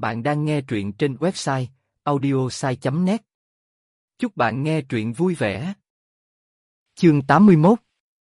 Bạn đang nghe truyện trên website audiosai.net. Chúc bạn nghe truyện vui vẻ. Chương 81.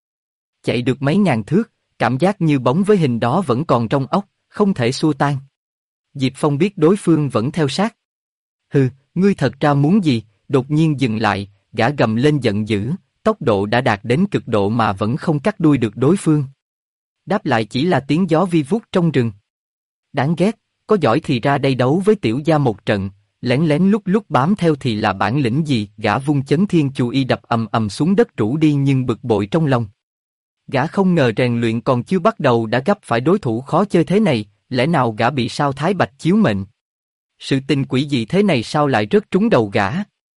Chạy được mấy ngàn thước, cảm giác như bóng với hình đó vẫn còn trong óc, không thể xua tan. Diệp Phong biết đối phương vẫn theo sát. Hừ, ngươi thật ra muốn gì? Đột nhiên dừng lại, gã gầm lên giận dữ, tốc độ đã đạt đến cực độ mà vẫn không cắt đuôi được đối phương. Đáp lại chỉ là tiếng gió vi vút trong rừng. Đáng ghét, có giỏi thì ra đây đấu với tiểu gia một trận, lén lén lúc lúc bám theo thì là bản lĩnh gì? Gã vung chấn thiên chu y đập ầm ầm xuống đất rũ đi nhưng bực bội trong lòng. Gã không ngờ rèn luyện còn chưa bắt đầu đã gặp phải đối thủ khó chơi thế này, lẽ nào gã bị sao Thái Bạch chiếu mệnh? Sự tình quỷ dị thế này sao lại rớt trúng đầu gã?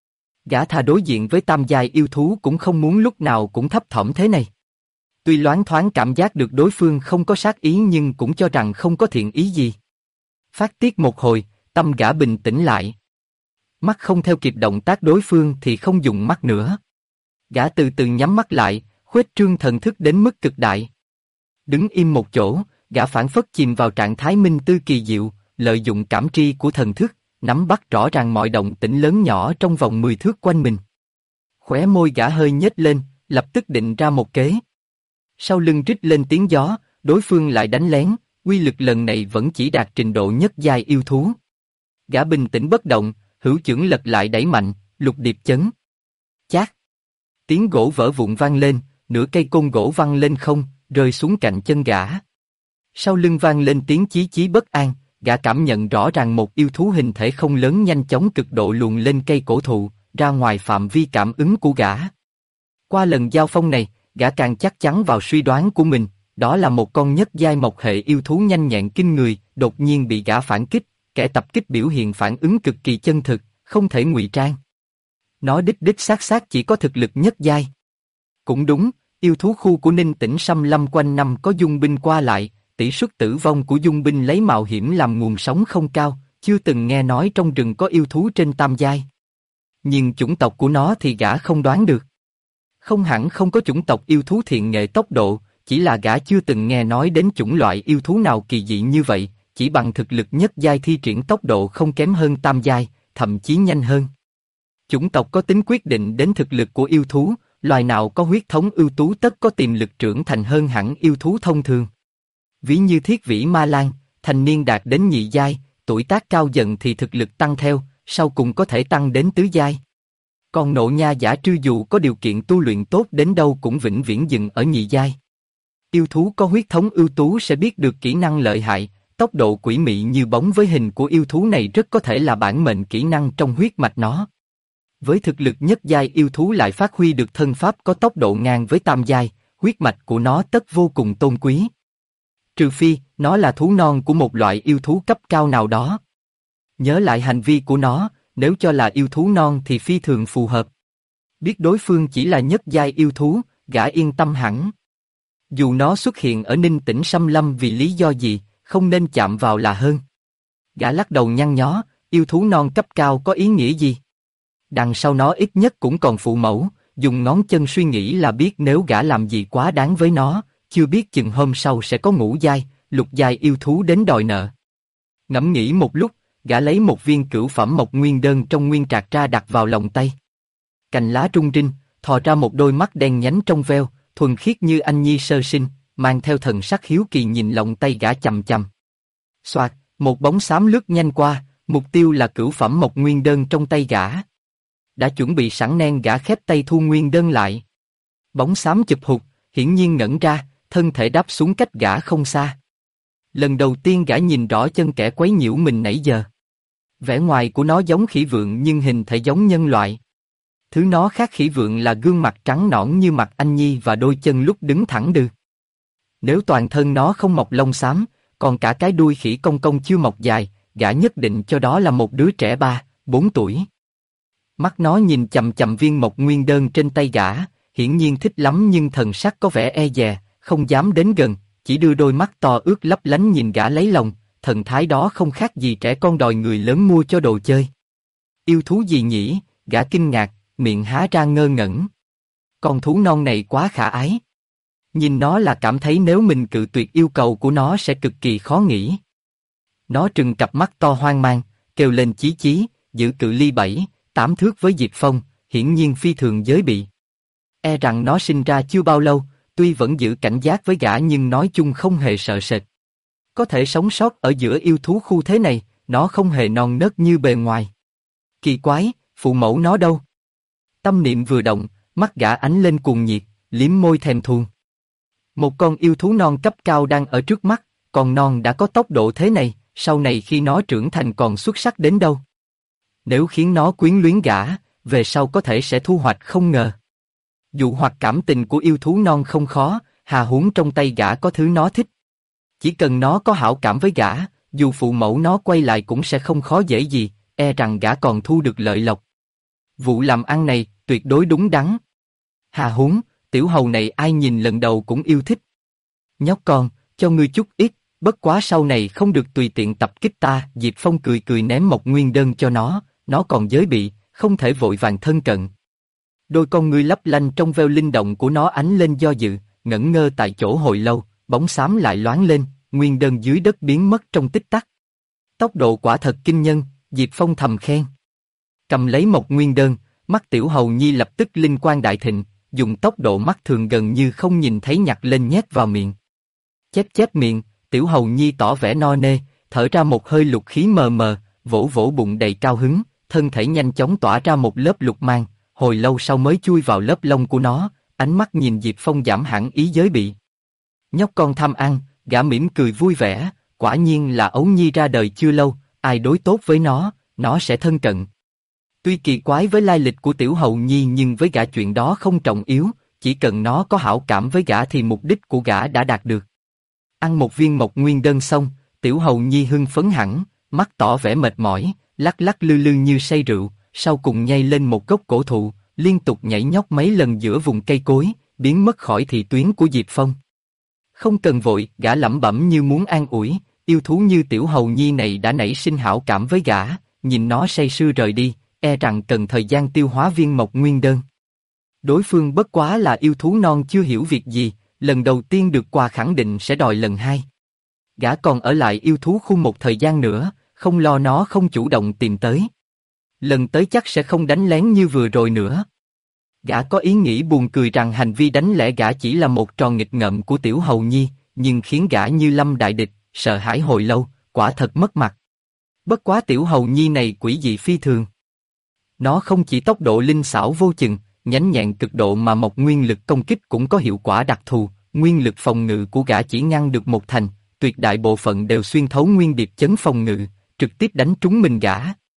Gã thà đối diện với tam giai yêu thú cũng không muốn lúc nào cũng thấp thỏm thế này. Tuy loáng thoáng cảm giác được đối phương không có sát ý nhưng cũng cho rằng không có thiện ý gì. Phát tiết một hồi, tâm gã bình tĩnh lại. Mắt không theo kịp động tác đối phương thì không dùng mắt nữa. Gã từ từ nhắm mắt lại, khuếch trương thần thức đến mức cực đại. Đứng im một chỗ, gã phảng phất chìm vào trạng thái minh tư kỳ diệu, lợi dụng cảm tri của thần thức, nắm bắt rõ ràng mọi động tĩnh lớn nhỏ trong vòng 10 thước quanh mình. Khóe môi gã hơi nhếch lên, lập tức định ra một kế. Sau lưng rít lên tiếng gió, đối phương lại đánh lén, uy lực lần này vẫn chỉ đạt trình độ nhất giai yêu thú. Gã bình tĩnh bất động, hữu chưởng lật lại đẩy mạnh, lục điệp chấn. Chát! Tiếng gỗ vỡ vụn vang lên, nửa cây côn gỗ văng lên không, rơi xuống cạnh chân gã. Sau lưng vang lên tiếng chí chí bất an, gã cảm nhận rõ ràng một yêu thú hình thể không lớn nhanh chóng cực độ luồn lên cây cổ thụ, ra ngoài phạm vi cảm ứng của gã. Qua lần giao phong này, gã càng chắc chắn vào suy đoán của mình, đó là một con nhất giai mộc hệ yêu thú nhanh nhẹn kinh người, đột nhiên bị gã phản kích, kẻ tập kích biểu hiện phản ứng cực kỳ chân thực, không thể ngụy trang. Nó đích đích xác chỉ có thực lực nhất giai. Cũng đúng, yêu thú khu của Ninh Tĩnh xâm lâm quanh năm có dung binh qua lại, tỷ suất tử vong của dung binh lấy mạo hiểm làm nguồn sống không cao, chưa từng nghe nói trong rừng có yêu thú trên tam giai. Nhưng chủng tộc của nó thì gã không đoán được. Không hẳn không có chủng tộc yêu thú thiện nghệ tốc độ, chỉ là gã chưa từng nghe nói đến chủng loại yêu thú nào kỳ dị như vậy, chỉ bằng thực lực nhất giai thi triển tốc độ không kém hơn tam giai, thậm chí nhanh hơn. Chủng tộc có tính quyết định đến thực lực của yêu thú, loài nào có huyết thống ưu tú tất có tiềm lực trưởng thành hơn hẳn yêu thú thông thường. Ví như thiết vĩ ma lang, thành niên đạt đến nhị giai, tuổi tác cao dần thì thực lực tăng theo, sau cùng có thể tăng đến tứ giai. Còn nộ nha giả trư dù có điều kiện tu luyện tốt đến đâu cũng vĩnh viễn dừng ở nhị giai. Yêu thú có huyết thống ưu tú sẽ biết được kỹ năng lợi hại, tốc độ quỷ mị như bóng với hình của yêu thú này rất có thể là bản mệnh kỹ năng trong huyết mạch nó. Với thực lực nhất giai yêu thú lại phát huy được thân pháp có tốc độ ngang với tam giai, huyết mạch của nó tất vô cùng tôn quý. Trừ phi, nó là thú non của một loại yêu thú cấp cao nào đó. Nhớ lại hành vi của nó, nếu cho là yêu thú non thì phi thường phù hợp. Biết đối phương chỉ là nhất giai yêu thú, gã yên tâm hẳn. Dù nó xuất hiện ở Ninh Tĩnh xâm lâm vì lý do gì, không nên chạm vào là hơn. Gã lắc đầu nhăn nhó, yêu thú non cấp cao có ý nghĩa gì? Đằng sau nó ít nhất cũng còn phụ mẫu, dùng ngón chân suy nghĩ là biết nếu gã làm gì quá đáng với nó, chưa biết chừng hôm sau sẽ có ngũ giai, lục giai yêu thú đến đòi nợ. Ngẫm nghĩ một lúc, gã lấy một viên cửu phẩm mộc nguyên đơn trong nguyên trạc ra đặt vào lòng tay. Cành lá rung rinh, thò ra một đôi mắt đen nhánh trong veo, thuần khiết như anh nhi sơ sinh, mang theo thần sắc hiếu kỳ nhìn lòng tay gã chằm chằm. Xoạt, một bóng xám lướt nhanh qua, mục tiêu là cửu phẩm mộc nguyên đơn trong tay gã. Đã chuẩn bị sẵn nen gã khép tay thu nguyên đơn lại. Bóng xám chụp hụt, hiển nhiên ngẩn ra, thân thể đáp xuống cách gã không xa. Lần đầu tiên gã nhìn rõ chân kẻ quấy nhiễu mình nãy giờ. Vẻ ngoài của nó giống khỉ vượn nhưng hình thể giống nhân loại. Thứ nó khác khỉ vượn là gương mặt trắng nõn như mặt anh nhi và đôi chân lúc đứng thẳng đừ. Nếu toàn thân nó không mọc lông xám, còn cả cái đuôi khỉ cong cong chưa mọc dài, gã nhất định cho đó là một đứa trẻ 3-4 tuổi. Mắt nó nhìn chằm chằm viên mộc nguyên đơn trên tay gã, hiển nhiên thích lắm nhưng thần sắc có vẻ e dè, không dám đến gần, chỉ đưa đôi mắt to ướt lấp lánh nhìn gã lấy lòng, thần thái đó không khác gì trẻ con đòi người lớn mua cho đồ chơi. Yêu thú gì nhỉ? Gã kinh ngạc, miệng há ra ngơ ngẩn. Con thú non này quá khả ái. Nhìn nó là cảm thấy nếu mình cự tuyệt yêu cầu của nó sẽ cực kỳ khó nghĩ. Nó trừng cặp mắt to hoang mang, kêu lên chí chí, giữ cự ly 7, 8 thước với Diệp Phong, hiển nhiên phi thường giới bị. E rằng nó sinh ra chưa bao lâu, tuy vẫn giữ cảnh giác với gã nhưng nói chung không hề sợ sệt. Có thể sống sót ở giữa yêu thú khu thế này, nó không hề non nớt như bề ngoài. Kỳ quái, phụ mẫu nó đâu? Tâm niệm vừa động, mắt gã ánh lên cuồng nhiệt, liếm môi thèm thuồng. Một con yêu thú non cấp cao đang ở trước mắt, còn non đã có tốc độ thế này, sau này khi nó trưởng thành còn xuất sắc đến đâu. Nếu khiến nó quyến luyến gã, về sau có thể sẽ thu hoạch không ngờ. Dụ hoặc cảm tình của yêu thú non không khó, hà huống trong tay gã có thứ nó thích. Chỉ cần nó có hảo cảm với gã, dù phụ mẫu nó quay lại cũng sẽ không khó dễ gì, e rằng gã còn thu được lợi lộc. Vụ làm ăn này, tuyệt đối đúng đắn. Hà huống, tiểu hầu này ai nhìn lần đầu cũng yêu thích. Nhóc con, cho ngươi chút ít, bất quá sau này không được tùy tiện tập kích ta. Diệp Phong cười cười ném một nguyên đơn cho nó còn giới bị, không thể vội vàng thân cận. Đôi con ngươi lấp lanh trong veo linh động của nó ánh lên do dự, ngẩn ngơ tại chỗ hồi lâu, bóng xám lại loáng lên, nguyên đơn dưới đất biến mất trong tích tắc. Tốc độ quả thật kinh nhân, Diệp Phong thầm khen. Cầm lấy một nguyên đơn, mắt tiểu hầu nhi lập tức linh quang đại thịnh, dùng tốc độ mắt thường gần như không nhìn thấy nhặt lên nhét vào miệng. Chép chép miệng, tiểu hầu nhi tỏ vẻ no nê, thở ra một hơi lục khí mờ mờ, vỗ vỗ bụng đầy cao hứng, thân thể nhanh chóng tỏa ra một lớp lục mang, hồi lâu sau mới chui vào lớp lông của nó, ánh mắt nhìn Diệp Phong giảm hẳn ý giới bị. Nhóc con tham ăn, gã mỉm cười vui vẻ, quả nhiên là ấu nhi ra đời chưa lâu, ai đối tốt với nó sẽ thân cận. Tuy kỳ quái với lai lịch của tiểu hầu nhi nhưng với gã chuyện đó không trọng yếu, chỉ cần nó có hảo cảm với gã thì mục đích của gã đã đạt được. Ăn một viên mộc nguyên đơn xong, tiểu hầu nhi hưng phấn hẳn, mắt tỏ vẻ mệt mỏi, lắc lắc lư lư như say rượu, sau cùng nhảy lên một gốc cổ thụ, liên tục nhảy nhót mấy lần giữa vùng cây cối, biến mất khỏi thị tuyến của Diệp Phong. Không cần vội, gã lẩm bẩm như muốn an ủi, yêu thú như tiểu hầu nhi này đã nảy sinh hảo cảm với gã, nhìn nó say sưa rời đi, e rằng cần thời gian tiêu hóa viên mộc nguyên đơn. Đối phương bất quá là yêu thú non chưa hiểu việc gì, lần đầu tiên được quà khẳng định sẽ đòi lần hai. Gã còn ở lại yêu thú khu một thời gian nữa, không lo nó không chủ động tìm tới. Lần tới chắc sẽ không đánh lén như vừa rồi nữa. Gã có ý nghĩ buồn cười rằng hành vi đánh lẻ gã chỉ là một trò nghịch ngợm của tiểu hầu nhi, nhưng khiến gã như lâm đại địch, sợ hãi hồi lâu, quả thật mất mặt. Bất quá tiểu hầu nhi này quỷ dị phi thường. Nó không chỉ tốc độ linh xảo vô chừng, nhanh nhẹn cực độ mà một nguyên lực công kích cũng có hiệu quả đặc thù, nguyên lực phòng ngự của gã chỉ ngăn được một thành, tuyệt đại bộ phận đều xuyên thấu nguyên điệp chấn phòng ngự, trực tiếp đánh trúng mình gã.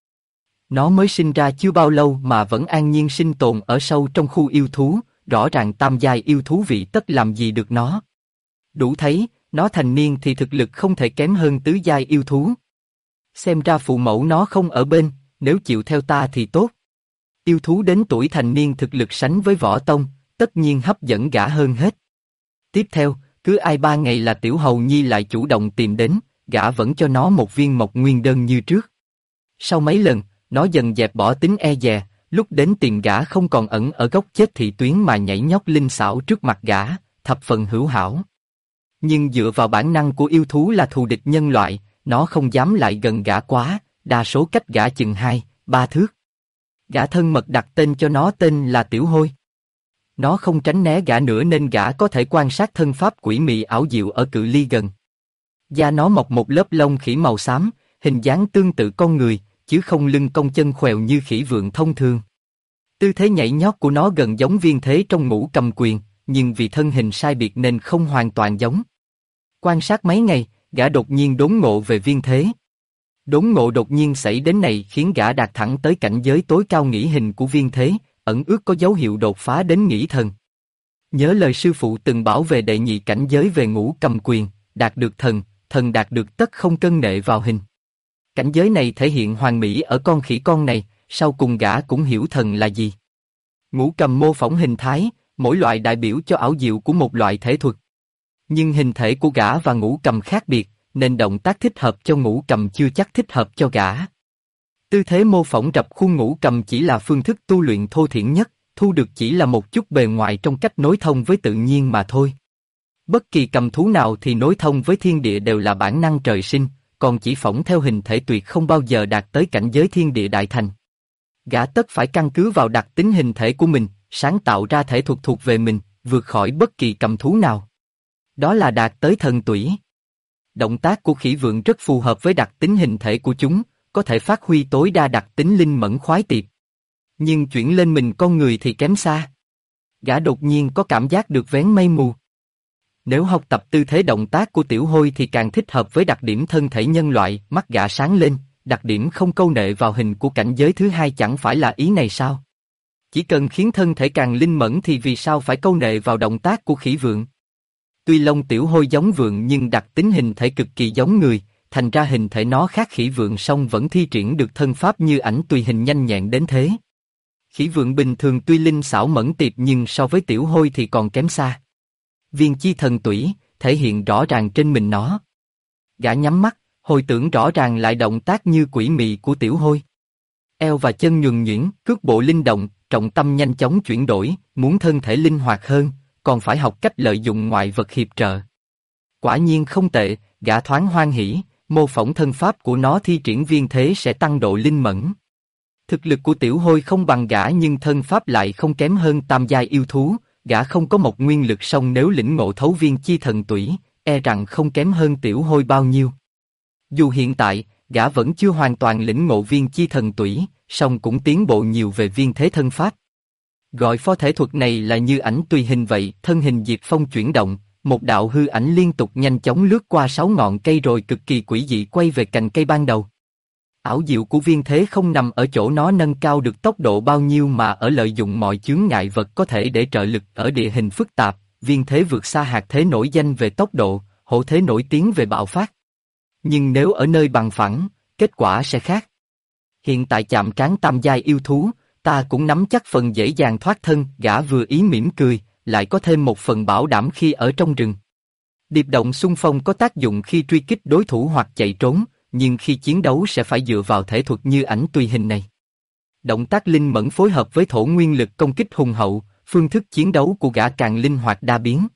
Nó mới sinh ra chưa bao lâu mà vẫn an nhiên sinh tồn ở sâu trong khu yêu thú, rõ ràng tam giai yêu thú vị tất làm gì được nó. Đủ thấy, nó thành niên thì thực lực không thể kém hơn tứ giai yêu thú. Xem ra phụ mẫu nó không ở bên, nếu chịu theo ta thì tốt. Yêu thú đến tuổi thành niên thực lực sánh với võ tông, tất nhiên hấp dẫn gã hơn hết. Tiếp theo, cứ ai 3 ngày là tiểu hầu nhi lại chủ động tìm đến, gã vẫn cho nó một viên mộc nguyên đơn như trước. Sau mấy lần, nó dần dẹp bỏ tính e dè, lúc đến tìm gã không còn ẩn ở góc chết thị tuyến mà nhảy nhót linh xảo trước mặt gã, thập phần hữu hảo. Nhưng dựa vào bản năng của yêu thú là thù địch nhân loại, nó không dám lại gần gã quá, đa số cách gã chừng 2-3 thước. Gã thân mật đặt tên cho nó tên là Tiểu Hôi. Nó không tránh né gã nữa nên gã có thể quan sát thân pháp quỷ mị ảo diệu ở cự ly gần. Da nó mọc một lớp lông khỉ màu xám, hình dáng tương tự con người, chứ không lưng cong chân khoèo như khỉ vượn thông thường. Tư thế nhảy nhót của nó gần giống Viên Thế trong Ngũ Cầm Quyền, nhưng vì thân hình sai biệt nên không hoàn toàn giống. Quan sát mấy ngày, gã đột nhiên đốn ngộ về Viên Thế. Đốn ngộ đột nhiên xảy đến này khiến gã đạt thẳng tới cảnh giới tối cao nghĩ hình của Viên Thế, ẩn ước có dấu hiệu đột phá đến nghĩ thần. Nhớ lời sư phụ từng bảo về đệ nhị cảnh giới về Ngũ Cầm Quyền, đạt được thần, thần đạt được tất không cân nệ vào hình. Cảnh giới này thể hiện hoàn mỹ ở con khỉ con này, sau cùng gã cũng hiểu thần là gì. Ngũ cầm mô phỏng hình thái, mỗi loại đại biểu cho ảo diệu của một loại thể thuật. Nhưng hình thể của gã và ngũ cầm khác biệt, nên động tác thích hợp cho ngũ cầm chưa chắc thích hợp cho gã. Tư thế mô phỏng rập khuôn ngũ cầm chỉ là phương thức tu luyện thô thiển nhất, thu được chỉ là một chút bề ngoài trong cách nối thông với tự nhiên mà thôi. Bất kỳ cầm thú nào thì nối thông với thiên địa đều là bản năng trời sinh, còn chỉ phỏng theo hình thể tuyệt không bao giờ đạt tới cảnh giới thiên địa đại thành. Gã tất phải căn cứ vào đặc tính hình thể của mình, sáng tạo ra thể thuật thuộc về mình, vượt khỏi bất kỳ cầm thú nào. Đó là đạt tới thần tủy. Động tác của khỉ vượn rất phù hợp với đặc tính hình thể của chúng, có thể phát huy tối đa đặc tính linh mẫn khoái tiệp. Nhưng chuyển lên mình con người thì kém xa. Gã đột nhiên có cảm giác được vén mây mù. Nếu học tập tư thế động tác của tiểu hôi thì càng thích hợp với đặc điểm thân thể nhân loại, mắt gã sáng lên, đặc điểm không câu nệ vào hình của cảnh giới thứ hai chẳng phải là ý này sao? Chỉ cần khiến thân thể càng linh mẫn thì vì sao phải câu nệ vào động tác của khỉ vượn? Tuy lông tiểu hôi giống vượn nhưng đặc tính hình thể cực kỳ giống người, thành ra hình thể nó khác khỉ vượn song vẫn thi triển được thân pháp như ảnh tùy hình nhanh nhẹn đến thế. Khỉ vượn bình thường tuy linh xảo mẫn tiệp nhưng so với tiểu hôi thì còn kém xa. Viên chi thần tủy, thể hiện rõ ràng trên mình nó. Gã nhắm mắt, hồi tưởng rõ ràng lại động tác như quỷ mị của tiểu hôi. Eo và chân nhuần nhuyễn, cước bộ linh động, trọng tâm nhanh chóng chuyển đổi, muốn thân thể linh hoạt hơn, còn phải học cách lợi dụng ngoại vật hiệp trợ. Quả nhiên không tệ, gã thoáng hoan hỉ, mô phỏng thân pháp của nó thi triển viên thế sẽ tăng độ linh mẫn. Thực lực của tiểu hôi không bằng gã nhưng thân pháp lại không kém hơn tam giai yêu thú, gã không có một nguyên lực song nếu lĩnh ngộ thấu viên chi thần tủy, e rằng không kém hơn tiểu hôi bao nhiêu. Dù hiện tại, gã vẫn chưa hoàn toàn lĩnh ngộ viên chi thần tủy, song cũng tiến bộ nhiều về viên thế thân pháp. Gọi phó thể thuật này là như ảnh tùy hình vậy, thân hình diệp phong chuyển động, một đạo hư ảnh liên tục nhanh chóng lướt qua 6 ngọn cây rồi cực kỳ quỷ dị quay về cành cây ban đầu. Ảo diệu của viên thế không nằm ở chỗ nó nâng cao được tốc độ bao nhiêu mà ở lợi dụng mọi chướng ngại vật có thể để trợ lực ở địa hình phức tạp, viên thế vượt xa hạt thế nổi danh về tốc độ, hổ thế nổi tiếng về bạo phát. Nhưng nếu ở nơi bằng phẳng, kết quả sẽ khác. Hiện tại chạm trán tam giai yêu thú, ta cũng nắm chắc phần dễ dàng thoát thân, gã vừa ý mỉm cười, lại có thêm một phần bảo đảm khi ở trong rừng. Điệp động xung phong có tác dụng khi truy kích đối thủ hoặc chạy trốn, nhưng khi chiến đấu sẽ phải dựa vào thể thuật như ảnh tùy hình này. Động tác linh mẫn phối hợp với thổ nguyên lực công kích hùng hậu, phương thức chiến đấu của gã càng linh hoạt đa biến.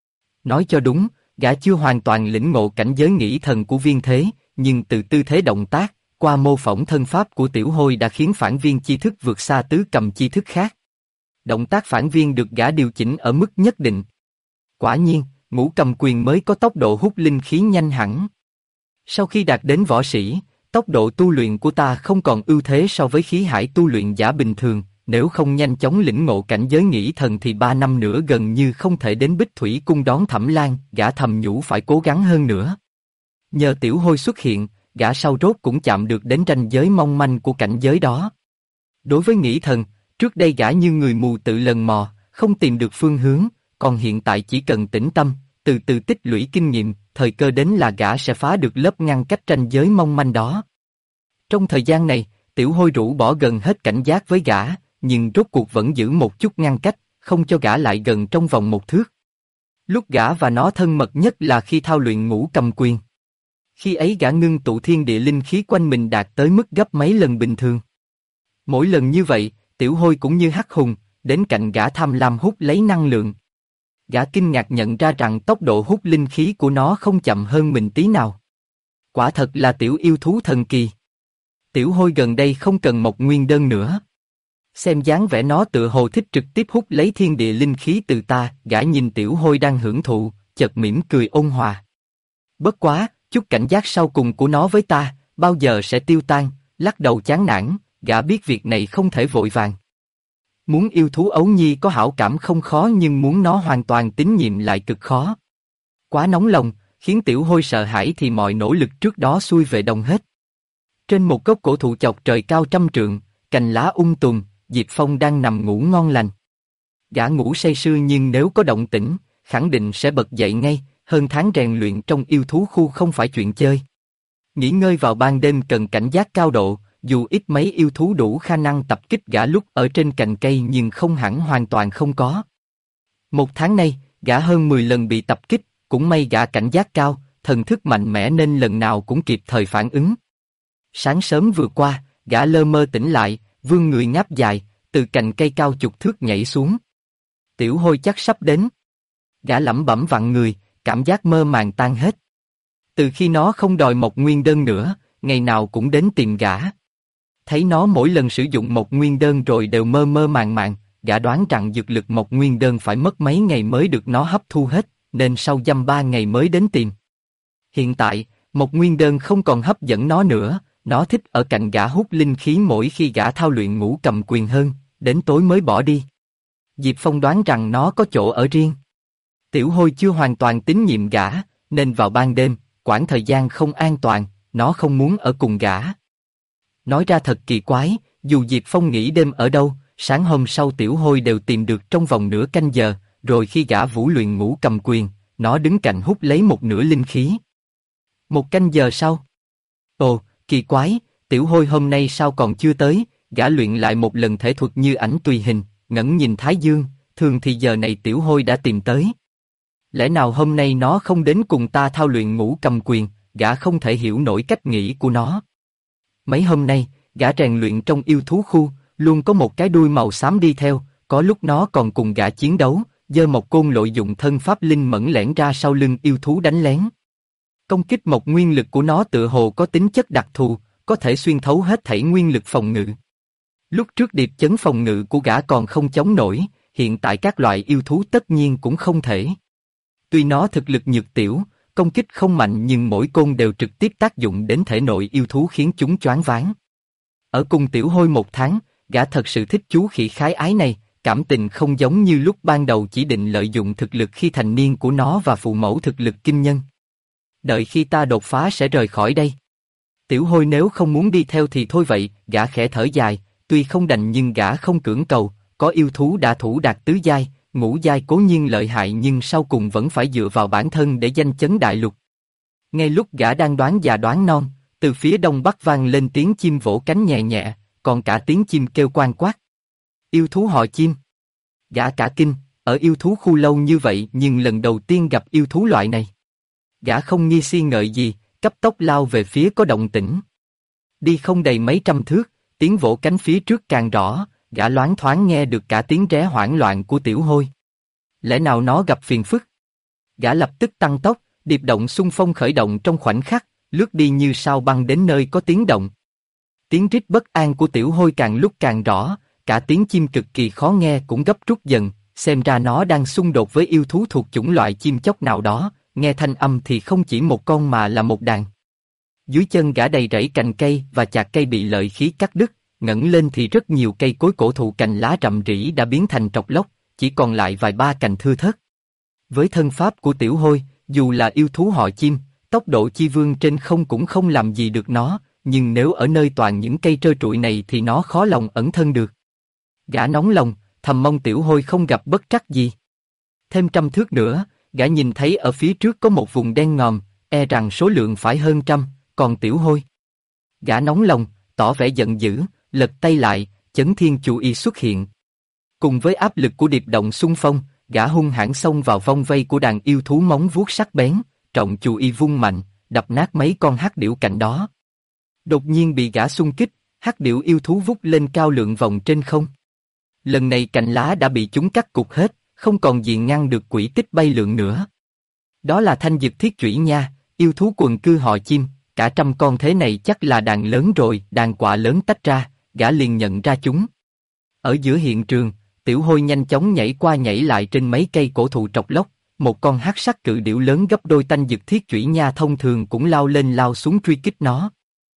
Nói cho đúng, gã chưa hoàn toàn lĩnh ngộ cảnh giới nghĩ thần của viên thế, nhưng từ tư thế động tác, qua mô phỏng thân pháp của tiểu hôi đã khiến phản viên chi thức vượt xa tứ cầm chi thức khác. Động tác phản viên được gã điều chỉnh ở mức nhất định. Quả nhiên, ngũ cầm quyền mới có tốc độ hút linh khí nhanh hẳn. Sau khi đạt đến võ sĩ, tốc độ tu luyện của ta không còn ưu thế so với khí hải tu luyện giả bình thường, nếu không nhanh chóng lĩnh ngộ cảnh giới nghĩ thần thì 3 năm nữa gần như không thể đến Bích Thủy cung đón Thẩm Lan, gã thầm nhủ phải cố gắng hơn nữa. Nhờ tiểu hôi xuất hiện, gã sau rốt cũng chạm được đến ranh giới mong manh của cảnh giới đó. Đối với nghĩ thần, trước đây gã như người mù tự lần mò, không tìm được phương hướng, còn hiện tại chỉ cần tĩnh tâm, từ từ tích lũy kinh nghiệm, thời cơ đến là gã sẽ phá được lớp ngăn cách ranh giới mong manh đó. Trong thời gian này, tiểu hôi rũ bỏ gần hết cảnh giác với gã, nhưng rốt cuộc vẫn giữ một chút ngăn cách, không cho gã lại gần trong vòng 1 thước. Lúc gã và nó thân mật nhất là khi thao luyện ngũ cầm quyền. Khi ấy gã ngưng tụ thiên địa linh khí quanh mình đạt tới mức gấp mấy lần bình thường. Mỗi lần như vậy, tiểu hôi cũng như hắc hùng, đến cạnh gã tham lam hút lấy năng lượng. Gã kinh ngạc nhận ra rằng tốc độ hút linh khí của nó không chậm hơn mình tí nào. Quả thật là tiểu yêu thú thần kỳ. Tiểu hôi gần đây không cần một nguyên đơn nữa. Xem dáng vẻ nó tựa hồ thích trực tiếp hút lấy thiên địa linh khí từ ta, gã nhìn tiểu hôi đang hưởng thụ, chợt mỉm cười ôn hòa. Bất quá, chút cảnh giác sau cùng của nó với ta, bao giờ sẽ tiêu tan, lắc đầu chán nản, gã biết việc này không thể vội vàng. Muốn yêu thú ấu nhi có hảo cảm không khó nhưng muốn nó hoàn toàn tín nhiệm lại cực khó. Quá nóng lòng, khiến tiểu hôi sợ hãi thì mọi nỗ lực trước đó xuôi về đồng hết. Trên một gốc cổ thụ chọc trời cao 100 trượng, cành lá tùm, Diệp Phong đang nằm ngủ ngon lành. Gã ngủ say sưa nhưng nếu có động tĩnh, khẳng định sẽ bật dậy ngay, hơn tháng rèn luyện trong yêu thú khu không phải chuyện chơi. Nghỉ ngơi vào ban đêm cần cảnh giác cao độ, dù ít mấy yêu thú đủ khả năng tập kích gã lúc ở trên cành cây nhưng không hẳn hoàn toàn không có. 1 tháng nay, gã hơn 10 lần bị tập kích, cũng may gã cảnh giác cao, thần thức mạnh mẽ nên lần nào cũng kịp thời phản ứng. Sáng sớm vừa qua, gã lơ mơ tỉnh lại, vươn người ngáp dài, từ cành cây cao chục thước nhảy xuống. Tiểu hôi chắc sắp đến. Gã lẩm bẩm vặn người, cảm giác mơ màng tan hết. Từ khi nó không đòi Mộc Nguyên Đơn nữa, ngày nào cũng đến tìm gã. Thấy nó mỗi lần sử dụng Mộc Nguyên Đơn rồi đều mơ mơ màng màng, gã đoán rằng dược lực Mộc Nguyên Đơn phải mất mấy ngày mới được nó hấp thu hết, nên sau dăm 3 ngày mới đến tìm. Hiện tại, Mộc Nguyên Đơn không còn hấp dẫn nó nữa, nó thích ở cạnh gã hút linh khí mỗi khi gã thao luyện Ngũ Cầm Quyền hơn, đến tối mới bỏ đi. Diệp Phong đoán rằng nó có chỗ ở riêng. Tiểu Hôi chưa hoàn toàn tín nhiệm gã, nên vào ban đêm, quãng thời gian không an toàn, nó không muốn ở cùng gã. Nói ra thật kỳ quái, dù Diệp Phong nghỉ đêm ở đâu, sáng hôm sau Tiểu Hôi đều tìm được trong vòng nửa canh giờ, rồi khi gã vũ luyện Ngũ Cầm Quyền, nó đứng cạnh hút lấy một nửa linh khí. Một canh giờ sau. Ồ, kỳ quái, Tiểu Hôi hôm nay sao còn chưa tới, gã luyện lại một lần thể thuật như ảnh tùy hình, ngẩng nhìn Thái Dương, thường thì giờ này Tiểu Hôi đã tìm tới. Lẽ nào hôm nay nó không đến cùng ta thao luyện Ngũ Cầm Quyền, gã không thể hiểu nổi cách nghĩ của nó. Mấy hôm nay, gã rèn luyện trong yêu thú khu, luôn có một cái đuôi màu xám đi theo, có lúc nó còn cùng gã chiến đấu, giơ một côn lội dụng thân pháp linh mẫn lẻn ra sau lưng yêu thú đánh lén. Công kích một nguyên lực của nó tựa hồ có tính chất đặc thù, có thể xuyên thấu hết thảy nguyên lực phòng ngự. Lúc trước điệp chấn phòng ngự của gã còn không chống nổi, hiện tại các loại yêu thú tất nhiên cũng không thể. Tuy nó thực lực nhược tiểu, công kích không mạnh nhưng mỗi côn đều trực tiếp tác dụng đến thể nội yêu thú khiến chúng choáng váng. Ở cùng Tiểu Hôi 1 tháng, gã thật sự thích chú khỉ khái ái này, cảm tình không giống như lúc ban đầu chỉ định lợi dụng thực lực khi thành niên của nó và phụ mẫu thực lực kinh nhân. Đợi khi ta đột phá sẽ rời khỏi đây. Tiểu Hôi nếu không muốn đi theo thì thôi vậy, gã khẽ thở dài, tuy không đành nhưng gã không cưỡng cầu, có yêu thú đã thủ đạt tứ giai, ngũ giai cố nhiên lợi hại nhưng sau cùng vẫn phải dựa vào bản thân để danh chấn đại lục. Ngay lúc gã đang đoán già đoán non, từ phía đông bắc vang lên tiếng chim vỗ cánh nhẹ nhẹ, còn cả tiếng chim kêu quan quát. Yêu thú họ Chim. Gã cả kinh, ở yêu thú khu lâu như vậy nhưng lần đầu tiên gặp yêu thú loại này. Gã không nghi si ngợi gì, cấp tốc lao về phía có động tĩnh. Đi không đầy mấy trăm thước, tiếng vỗ cánh phía trước càng rõ, gã loáng thoáng nghe được cả tiếng ré hoảng loạn của Tiểu Hôi. Lẽ nào nó gặp phiền phức? Gã lập tức tăng tốc, điệp động xung phong khởi động trong khoảnh khắc, lướt đi như sao băng đến nơi có tiếng động. Tiếng rít bất an của Tiểu Hôi càng lúc càng rõ, cả tiếng chim cực kỳ khó nghe cũng gấp rút dần, xem ra nó đang xung đột với yêu thú thuộc chủng loại chim chóc nào đó, nghe thanh âm thì không chỉ một con mà là một đàn. Dưới chân gã đầy rẫy cành cây và chạc cây bị lợi khí cắt đứt, ngẩng lên thì rất nhiều cây cối cổ thụ cành lá rậm rĩ đã biến thành trọc lóc, chỉ còn lại vài ba cành thưa thớt. Với thân pháp của Tiểu Hôi, dù là yêu thú họ Chim, tốc độ chi vương trên không cũng không làm gì được nó, nhưng nếu ở nơi toàn những cây trơ trụi này thì nó khó lòng ẩn thân được. Gã nóng lòng, thầm mong Tiểu Hôi không gặp bất trắc gì. Thêm 100 thước nữa, gã nhìn thấy ở phía trước có một vùng đen ngòm, e rằng số lượng phải hơn 100, còn Tiểu Hôi. Gã nóng lòng, tỏ vẻ giận dữ, lật tay lại, Chấn Thiên Chu Y xuất hiện. Cùng với áp lực của điệp động xung phong, gã hung hãn xông vào vòng vây của đàn yêu thú móng vuốt sắc bén, trọng Chu Y vung mạnh, đập nát mấy con hắc điểu cạnh đó. Đột nhiên bị gã xung kích, hắc điểu yêu thú vút lên cao lượn vòng trên không. Lần này cành lá đã bị chúng cắt cụt hết, không còn gì ngăn được quỹ tích bay lượn nữa. Đó là Thanh Dực Thiết Chủy nha, yêu thú quần cư họ Chim, cả 100 con thế này chắc là đàn lớn rồi, đàn quạ lớn tách ra, gã liền nhận ra chúng. Ở giữa hiện trường, Tiểu Hôi nhanh chóng nhảy qua nhảy lại trên mấy cây cổ thụ trọc lóc, một con hắc sắc cự điểu lớn gấp đôi Thanh Dực Thiết Chủy nha thông thường cũng lao lên lao xuống truy kích nó.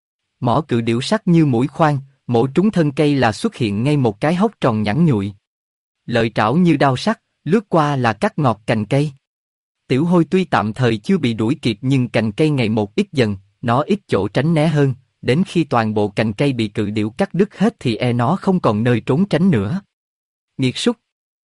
Mỏ cự điểu sắc như mũi khoan, mổ trúng thân cây là xuất hiện ngay một cái hốc tròn nhẵn nhụi. Lợi trảo như đao sắc, lướt qua là cắt ngọt cành cây. Tiểu Hôi tuy tạm thời chưa bị đuổi kịp nhưng cành cây ngày một ít dần, nó ít chỗ tránh né hơn, đến khi toàn bộ cành cây bị cự điểu cắt đứt hết thì nó không còn nơi trốn tránh nữa. Nghiệt súc!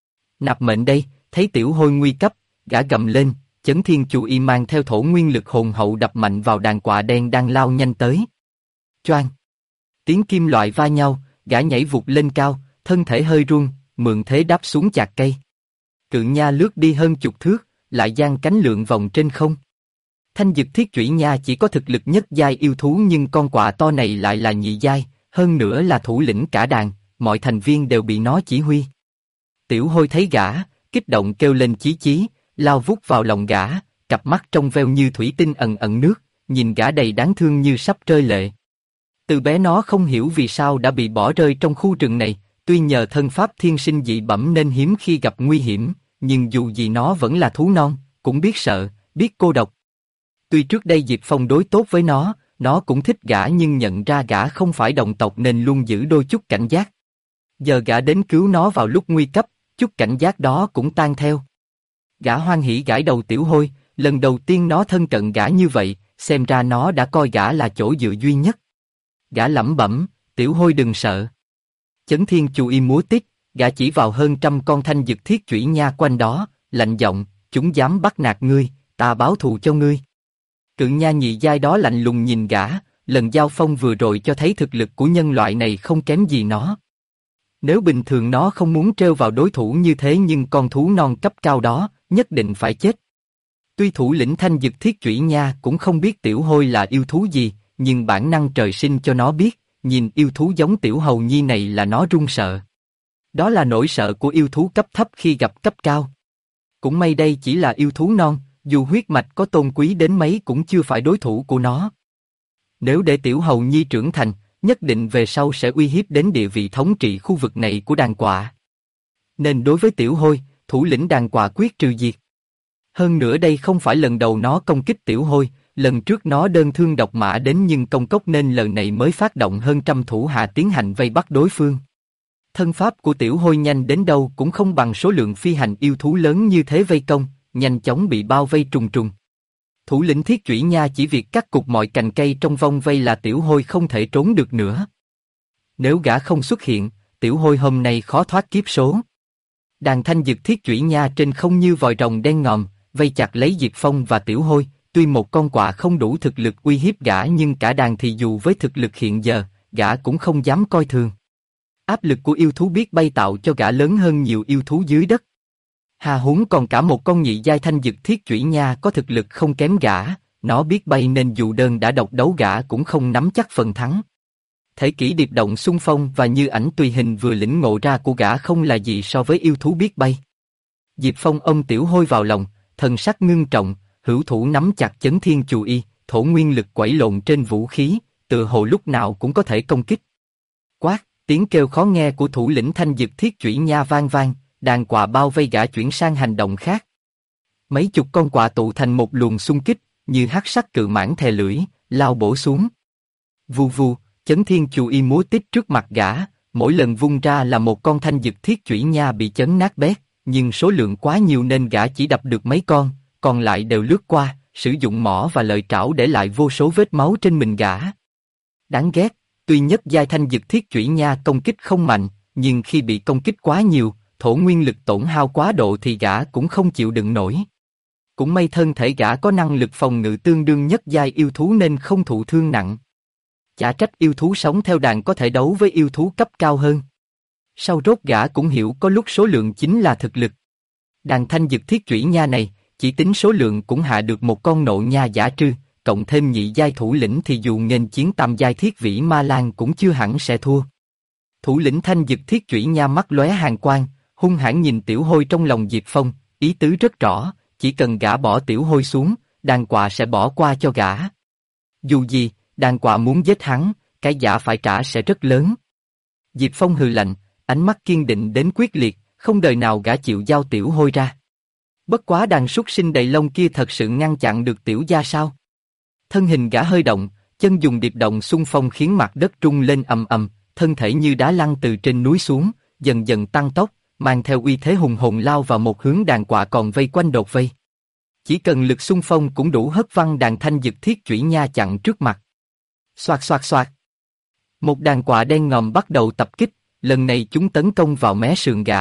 Nạp mệnh đây, thấy Tiểu Hôi nguy cấp, gã gầm lên, Chấn Thiên Chu Y mang theo thổ nguyên lực hồn hậu đập mạnh vào đàn quạ đen đang lao nhanh tới. Choang! Tiếng kim loại va nhau, gã nhảy vụt lên cao, thân thể hơi run, mượn thế đáp xuống chạc cây. Cự nha lướt đi hơn 10 thước, lại giang cánh lượn vòng trên không. Thanh Dực Thiết Chủy nha chỉ có thực lực nhất giai yêu thú nhưng con quạ to này lại là nhị giai, hơn nữa là thủ lĩnh cả đàn, mọi thành viên đều bị nó chỉ huy. Tiểu Hôi thấy gã, kích động kêu lên chí chí, lao vút vào lòng gã, cặp mắt trong veo như thủy tinh ẩn ẩn nước, nhìn gã đầy đáng thương như sắp rơi lệ. Từ bé nó không hiểu vì sao đã bị bỏ rơi trong khu rừng này, tuy nhờ thân pháp thiên sinh dị bẩm nên hiếm khi gặp nguy hiểm, nhưng dù gì nó vẫn là thú non, cũng biết sợ, biết cô độc. Tuy trước đây Diệp Phong đối tốt với nó cũng thích gã nhưng nhận ra gã không phải đồng tộc nên luôn giữ đôi chút cảnh giác. Giờ gã đến cứu nó vào lúc nguy cấp, chút cảnh giác đó cũng tan theo. Gã hoan hỉ gãi đầu Tiểu Hôi, lần đầu tiên nó thân cận gã như vậy, xem ra nó đã coi gã là chỗ dựa duy nhất. Gã lẩm bẩm, Tiểu Hôi đừng sợ. Chấn Thiên Chu Y múa tít, gã chỉ vào hơn 100 con thanh dực thiết chủy nha quanh đó, lạnh giọng, chúng dám bắt nạt ngươi, ta báo thù cho ngươi. Cự nha nhị giai đó lạnh lùng nhìn gã, lần giao phong vừa rồi cho thấy thực lực của nhân loại này không kém gì nó. Nếu bình thường nó không muốn trêu vào đối thủ như thế nhưng con thú non cấp cao đó, nhất định phải chết. Tuy thủ lĩnh thanh dực thiết chủy nha cũng không biết Tiểu Hôi là yêu thú gì, nhưng bản năng trời sinh cho nó biết, nhìn yêu thú giống Tiểu Hầu Nhi này là nó run sợ. Đó là nỗi sợ của yêu thú cấp thấp khi gặp cấp cao. Cũng may đây chỉ là yêu thú non, dù huyết mạch có tôn quý đến mấy cũng chưa phải đối thủ của nó. Nếu để Tiểu Hầu Nhi trưởng thành, nhất định về sau sẽ uy hiếp đến địa vị thống trị khu vực này của đàn quạ. Nên đối với Tiểu Hôi, thủ lĩnh đàn quạ quyết trừ diệt. Hơn nữa đây không phải lần đầu nó công kích Tiểu Hôi, lần trước nó đơn thương độc mã đến nhưng công cốc nên lần này mới phát động hơn 100 thủ hạ tiến hành vây bắt đối phương. Thân pháp của Tiểu Hôi nhanh đến đâu cũng không bằng số lượng phi hành yêu thú lớn như thế vây công, nhanh chóng bị bao vây trùng trùng. Thủ lĩnh thiết chủy nha chỉ việc cắt cụt mọi cành cây trong vòng vây là Tiểu Hôi không thể trốn được nữa. Nếu gã không xuất hiện, Tiểu Hôi hôm nay khó thoát kiếp số. Đàn thanh dực thiết chủy nha trên không như vòi rồng đen ngòm, vây chặt lấy Diệp Phong và Tiểu Hôi. Tuy một con quạ không đủ thực lực uy hiếp gã nhưng cả đàn thì dù với thực lực hiện giờ, gã cũng không dám coi thường. Áp lực của yêu thú biết bay tạo cho gã lớn hơn nhiều yêu thú dưới đất. Hà huống còn cả một con nhị giai thanh dực thiết chủy nha có thực lực không kém gã, nó biết bay nên dù đơn đã độc đấu gã cũng không nắm chắc phần thắng. Thể kỹ điệp động xung phong và như ảnh tùy hình vừa lĩnh ngộ ra của gã không là gì so với yêu thú biết bay. Diệp Phong ôm Tiểu Hôi vào lòng, thần sắc ngưng trọng, hữu thủ nắm chặt Chấn Thiên Chu Y, thổ nguyên lực quẩy lộn trên vũ khí, tựa hồ lúc nào cũng có thể công kích. Quát, tiếng kêu khó nghe của thủ lĩnh thanh dực thiết chủy nha vang vang, đàn quạ bao vây gã chuyển sang hành động khác. Mấy chục con quạ tụ thành một luồng xung kích, như hắc sắc cự mãng thè lưỡi, lao bổ xuống. Vù vù, Chấn Thiên Chu Y múa tít trước mặt gã, mỗi lần vung ra là một con thanh dực thiết chủy nha bị chấn nát bét, nhưng số lượng quá nhiều nên gã chỉ đập được mấy con, còn lại đều lướt qua, sử dụng mỏ và lợi trảo để lại vô số vết máu trên mình gã. Đáng ghét, tuy nhất giai thanh dực thiết chủy nha công kích không mạnh, nhưng khi bị công kích quá nhiều, thổ nguyên lực tổn hao quá độ thì gã cũng không chịu đựng nổi. Cũng may thân thể gã có năng lực phòng ngự tương đương nhất giai yêu thú nên không thụ thương nặng. Chả trách yêu thú sống theo đàn có thể đấu với yêu thú cấp cao hơn. Sau rốt gã cũng hiểu có lúc số lượng chính là thực lực. Đàn thanh dực thiết chủy nha này, chỉ tính số lượng cũng hạ được một con nộ nha giả trư, cộng thêm nhị giai thủ lĩnh thì dù nghênh chiến tam giai thiết vĩ ma lan cũng chưa hẳn sẽ thua. Thủ lĩnh thanh dực thiết chủy nha mắt lóe hàn quang, hung hãn nhìn Tiểu Hôi trong lòng Diệp Phong, ý tứ rất rõ, chỉ cần gã bỏ Tiểu Hôi xuống, đàn quạ sẽ bỏ qua cho gã. Dù gì, đàn quạ muốn giết hắn, cái giá phải trả sẽ rất lớn. Diệp Phong hừ lạnh, ánh mắt kiên định đến quyết liệt, không đời nào gã chịu giao Tiểu Hôi ra. Bất quá đàn súc sinh đầy lông kia thật sự ngăn chặn được Tiểu gia sao? Thân hình gã hơi động, chân dùng điệp động xung phong khiến mặt đất rung lên ầm ầm, thân thể như đá lăn từ trên núi xuống, dần dần tăng tốc, mang theo uy thế hùng hồn lao vào một hướng đàn quạ còn vây quanh đột vây. Chỉ cần lực xung phong cũng đủ hất văng đàn thanh dực thiết chủy nha chặn trước mặt. Xoạt xoạt xoạt. Một đàn quạ đen ngòm bắt đầu tập kích, lần này chúng tấn công vào mé sườn gã.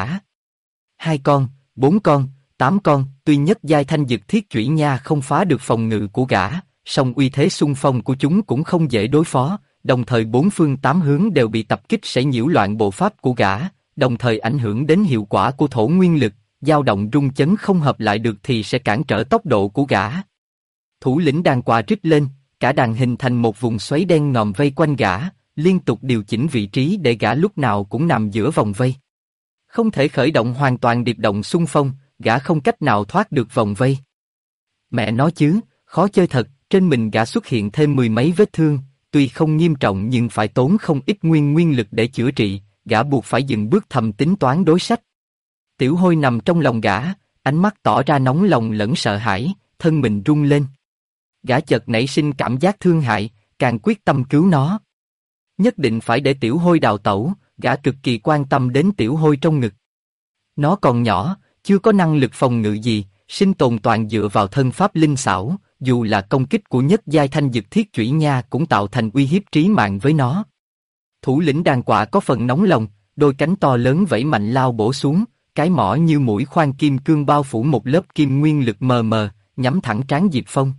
2 con, 4 con, 8 con, tuy nhất giai thanh dực thiết chủy nha không phá được phòng ngự của gã, song uy thế xung phong của chúng cũng không dễ đối phó, đồng thời 4 phương 8 hướng đều bị tập kích sẽ nhiễu loạn bộ pháp của gã, đồng thời ảnh hưởng đến hiệu quả của thổ nguyên lực, dao động rung chấn không hợp lại được thì sẽ cản trở tốc độ của gã. Thủ lĩnh đàn quạ rít lên, cả đàn hình thành một vùng xoáy đen ngòm vây quanh gã, liên tục điều chỉnh vị trí để gã lúc nào cũng nằm giữa vòng vây. Không thể khởi động hoàn toàn điệp động xung phong, gã không cách nào thoát được vòng vây. Mẹ nói chứ, khó chơi thật, trên mình gã xuất hiện thêm mười mấy vết thương, tuy không nghiêm trọng nhưng phải tốn không ít nguyên lực để chữa trị, gã buộc phải dừng bước thầm tính toán đối sách. Tiểu Hôi nằm trong lòng gã, ánh mắt tỏ ra nóng lòng lẫn sợ hãi, thân mình rung lên. Gã chợt nảy sinh cảm giác thương hại, càng quyết tâm cứu nó. Nhất định phải để Tiểu Hôi đào tẩu, gã cực kỳ quan tâm đến Tiểu Hôi trong ngực. Nó còn nhỏ, chưa có năng lực phòng ngự gì, sinh tồn toàn dựa vào thân pháp linh xảo, dù là công kích của nhất giai thanh dực thiết chủy nha cũng tạo thành uy hiếp trí mạng với nó. Thủ lĩnh đàn quạ có phần nóng lòng, đôi cánh to lớn vẫy mạnh lao bổ xuống, cái mỏ như mũi khoan kim cương bao phủ một lớp kim nguyên lực mờ mờ, nhắm thẳng trán Diệp Phong.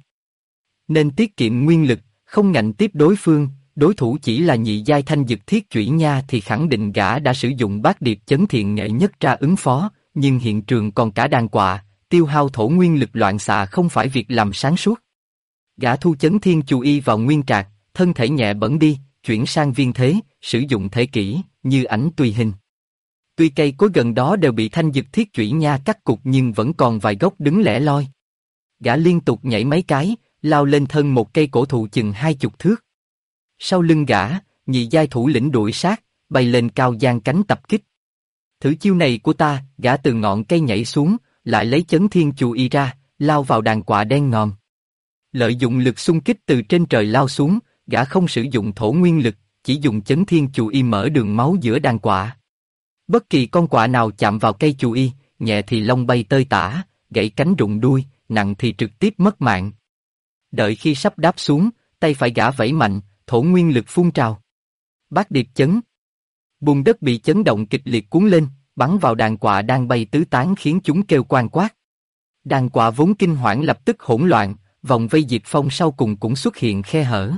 Nên tiết kiệm nguyên lực, không ngạnh tiếp đối phương, đối thủ chỉ là nhị giai thanh dực thiết chủy nha thì khẳng định gã đã sử dụng bát điệp chấn thiện nghệ nhất ra ứng phó, nhưng hiện trường còn cả đàn quạ, tiêu hao thổ nguyên lực loạn xạ không phải việc làm sáng suốt. Gã thu chấn thiên chú y vào nguyên trạc, thân thể nhẹ bẫng đi, chuyển sang viên thế, sử dụng thể kỹ, như ảnh tùy hình. Tuy cây cối gần đó đều bị thanh dực thiết chủy nha cắt cụt nhưng vẫn còn vài gốc đứng lẻ loi. Gã liên tục nhảy mấy cái, lao lên thân một cây cổ thụ chừng 20 thước. Sau lưng gã, nhị giai thủ lĩnh đuổi sát, bay lên cao giang cánh tập kích. Thử chiêu này của ta, gã từ ngọn cây nhảy xuống, lại lấy chấn thiên chú y ra, lao vào đàn quạ đen ngòm. Lợi dụng lực xung kích từ trên trời lao xuống, gã không sử dụng thổ nguyên lực, chỉ dùng chấn thiên chú y mở đường máu giữa đàn quạ. Bất kỳ con quạ nào chạm vào cây chú y, nhẹ thì lông bay tơi tả, gãy cánh rụng đuôi, nặng thì trực tiếp mất mạng. Đợi khi sắp đáp xuống, tay phải gã vẫy mạnh, thổ nguyên lực phun trào. Bát điệp chấn. Bùn đất bị chấn động kịch liệt cuốn lên, bắn vào đàn quạ đang bay tứ tán khiến chúng kêu quang quát. Đàn quạ vốn kinh hoảng lập tức hỗn loạn, vòng vây Diệp Phong sau cùng cũng xuất hiện khe hở.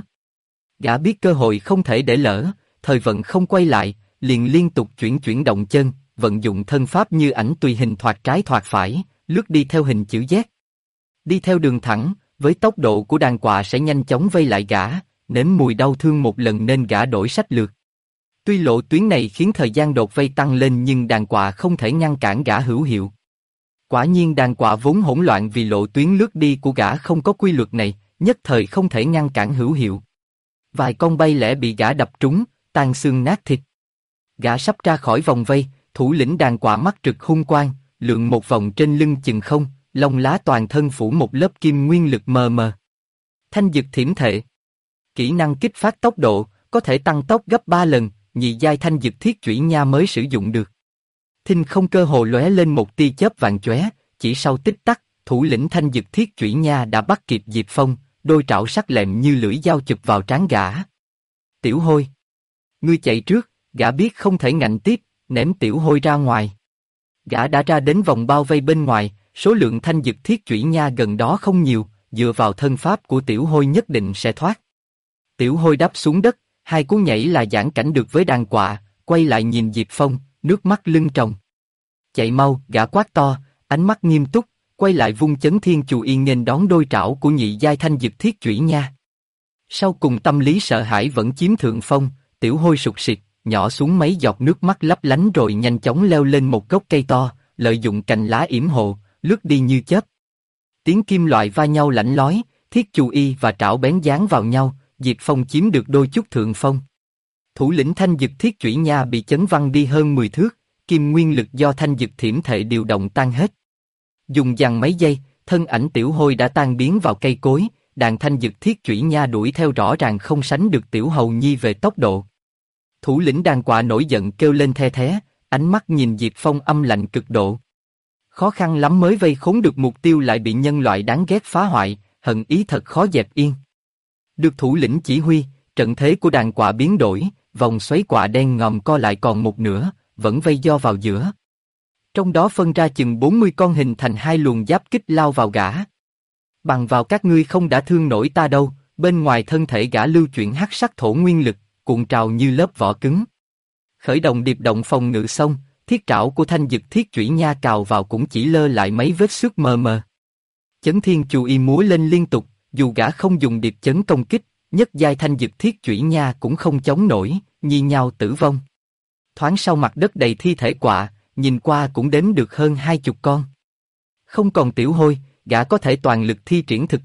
Gã biết cơ hội không thể để lỡ, thời vận không quay lại, liền liên tục chuyển động chân, vận dụng thân pháp như ảnh tùy hình thoạt trái thoạt phải, lướt đi theo hình chữ Z. Đi theo đường thẳng, với tốc độ của đàn quạ sẽ nhanh chóng vây lại gã, nếm mùi đau thương một lần nên gã đổi sách lược. Tuy lộ tuyến này khiến thời gian đột vây tăng lên nhưng đàn quạ không thể ngăn cản gã hữu hiệu. Quả nhiên đàn quạ vốn hỗn loạn vì lộ tuyến lướt đi của gã không có quy luật này, nhất thời không thể ngăn cản hữu hiệu. Vài con bay lẻ bị gã đập trúng, tan xương nát thịt. Gã sắp ra khỏi vòng vây, thủ lĩnh đàn quạ mắt rực hung quang, lượn một vòng trên lưng chừng không, lông lá toàn thân phủ một lớp kim nguyên lực mờ mờ. Thanh dực thiểm thệ. Kỹ năng kích phát tốc độ, có thể tăng tốc gấp 3 lần, nhị giai thanh dực thiết chủy nha mới sử dụng được. Thinh không cơ hồ lóe lên một tia chớp vàng chóe, chỉ sau tích tắc, thủ lĩnh thanh dực thiết chủy nha đã bắt kịp Diệp Phong, đôi trảo sắc lẹm như lưỡi dao chụp vào trán gã. Tiểu Hôi, ngươi chạy trước, gã biết không thể ngạnh tiếp, ném Tiểu Hôi ra ngoài. Gã đã ra đến vòng bao vây bên ngoài, số lượng thanh dực thiết chủy nha gần đó không nhiều, dựa vào thân pháp của Tiểu Hôi nhất định sẽ thoát. Tiểu Hôi đáp xuống đất, hai cú nhảy là giãn cảnh được với đàn quạ, quay lại nhìn Diệp Phong, nước mắt lưng tròng. Chạy mau, gã quát to, ánh mắt nghiêm túc, quay lại vung chấn thiên chù yên nghênh đón đôi trảo của nhị giai thanh dực thiết chủy nha. Sau cùng tâm lý sợ hãi vẫn chiếm thượng phong, Tiểu Hôi sụt sịt, nhỏ xuống mấy giọt nước mắt lấp lánh rồi nhanh chóng leo lên một gốc cây to, lợi dụng cành lá yểm hộ, lướt đi như chớp. Tiếng kim loại va nhau lạnh lói, thiết chù y và trảo bén dán vào nhau, Diệp Phong chiếm được đôi chút thượng phong. Thủ lĩnh thanh dực thiết chủy nha bị chấn văng đi hơn 10 thước, kim nguyên lực do thanh dực thiểm thệ điều động tan hết. Dùng dằng mấy giây, thân ảnh Tiểu Hôi đã tan biến vào cây cối, đàn thanh dực thiết chủy nha đuổi theo rõ ràng không sánh được Tiểu Hầu Nhi về tốc độ. Thủ lĩnh đàn quạ nổi giận kêu lên the thé, ánh mắt nhìn Diệp Phong âm lạnh cực độ. Khó khăn lắm mới vây khốn được mục tiêu lại bị nhân loại đáng ghét phá hoại, hận ý thật khó dẹp yên. Được thủ lĩnh chỉ huy, trận thế của đàn quạ biến đổi, vòng xoáy quạ đen ngòm co lại còn một nửa, vẫn vây do vào giữa. Trong đó phân ra chừng 40 con hình thành hai luồng giáp kích lao vào gã. Bằng vào các ngươi không đã thương nổi ta đâu, bên ngoài thân thể gã lưu chuyển hắc sắc thổ nguyên lực, cuộn trào như lớp vỏ cứng. Khởi động điệp động phòng ngự xong, thiết trảo của thanh dực thiết chủy nha cào vào cũng chỉ lơ lại mấy vết xước mờ mờ. Chấn thiên chù y múa lên liên tục, dù gã không dùng điệp chấn công kích, nhất giai thanh dực thiết chủy nha cũng không chống nổi, nhi nhau tử vong. Thoáng sau mặt đất đầy thi thể quạ, nhìn qua cũng đếm được hơn 20 con. Không còn Tiểu Hôi, gã có thể toàn lực thi triển thực lực,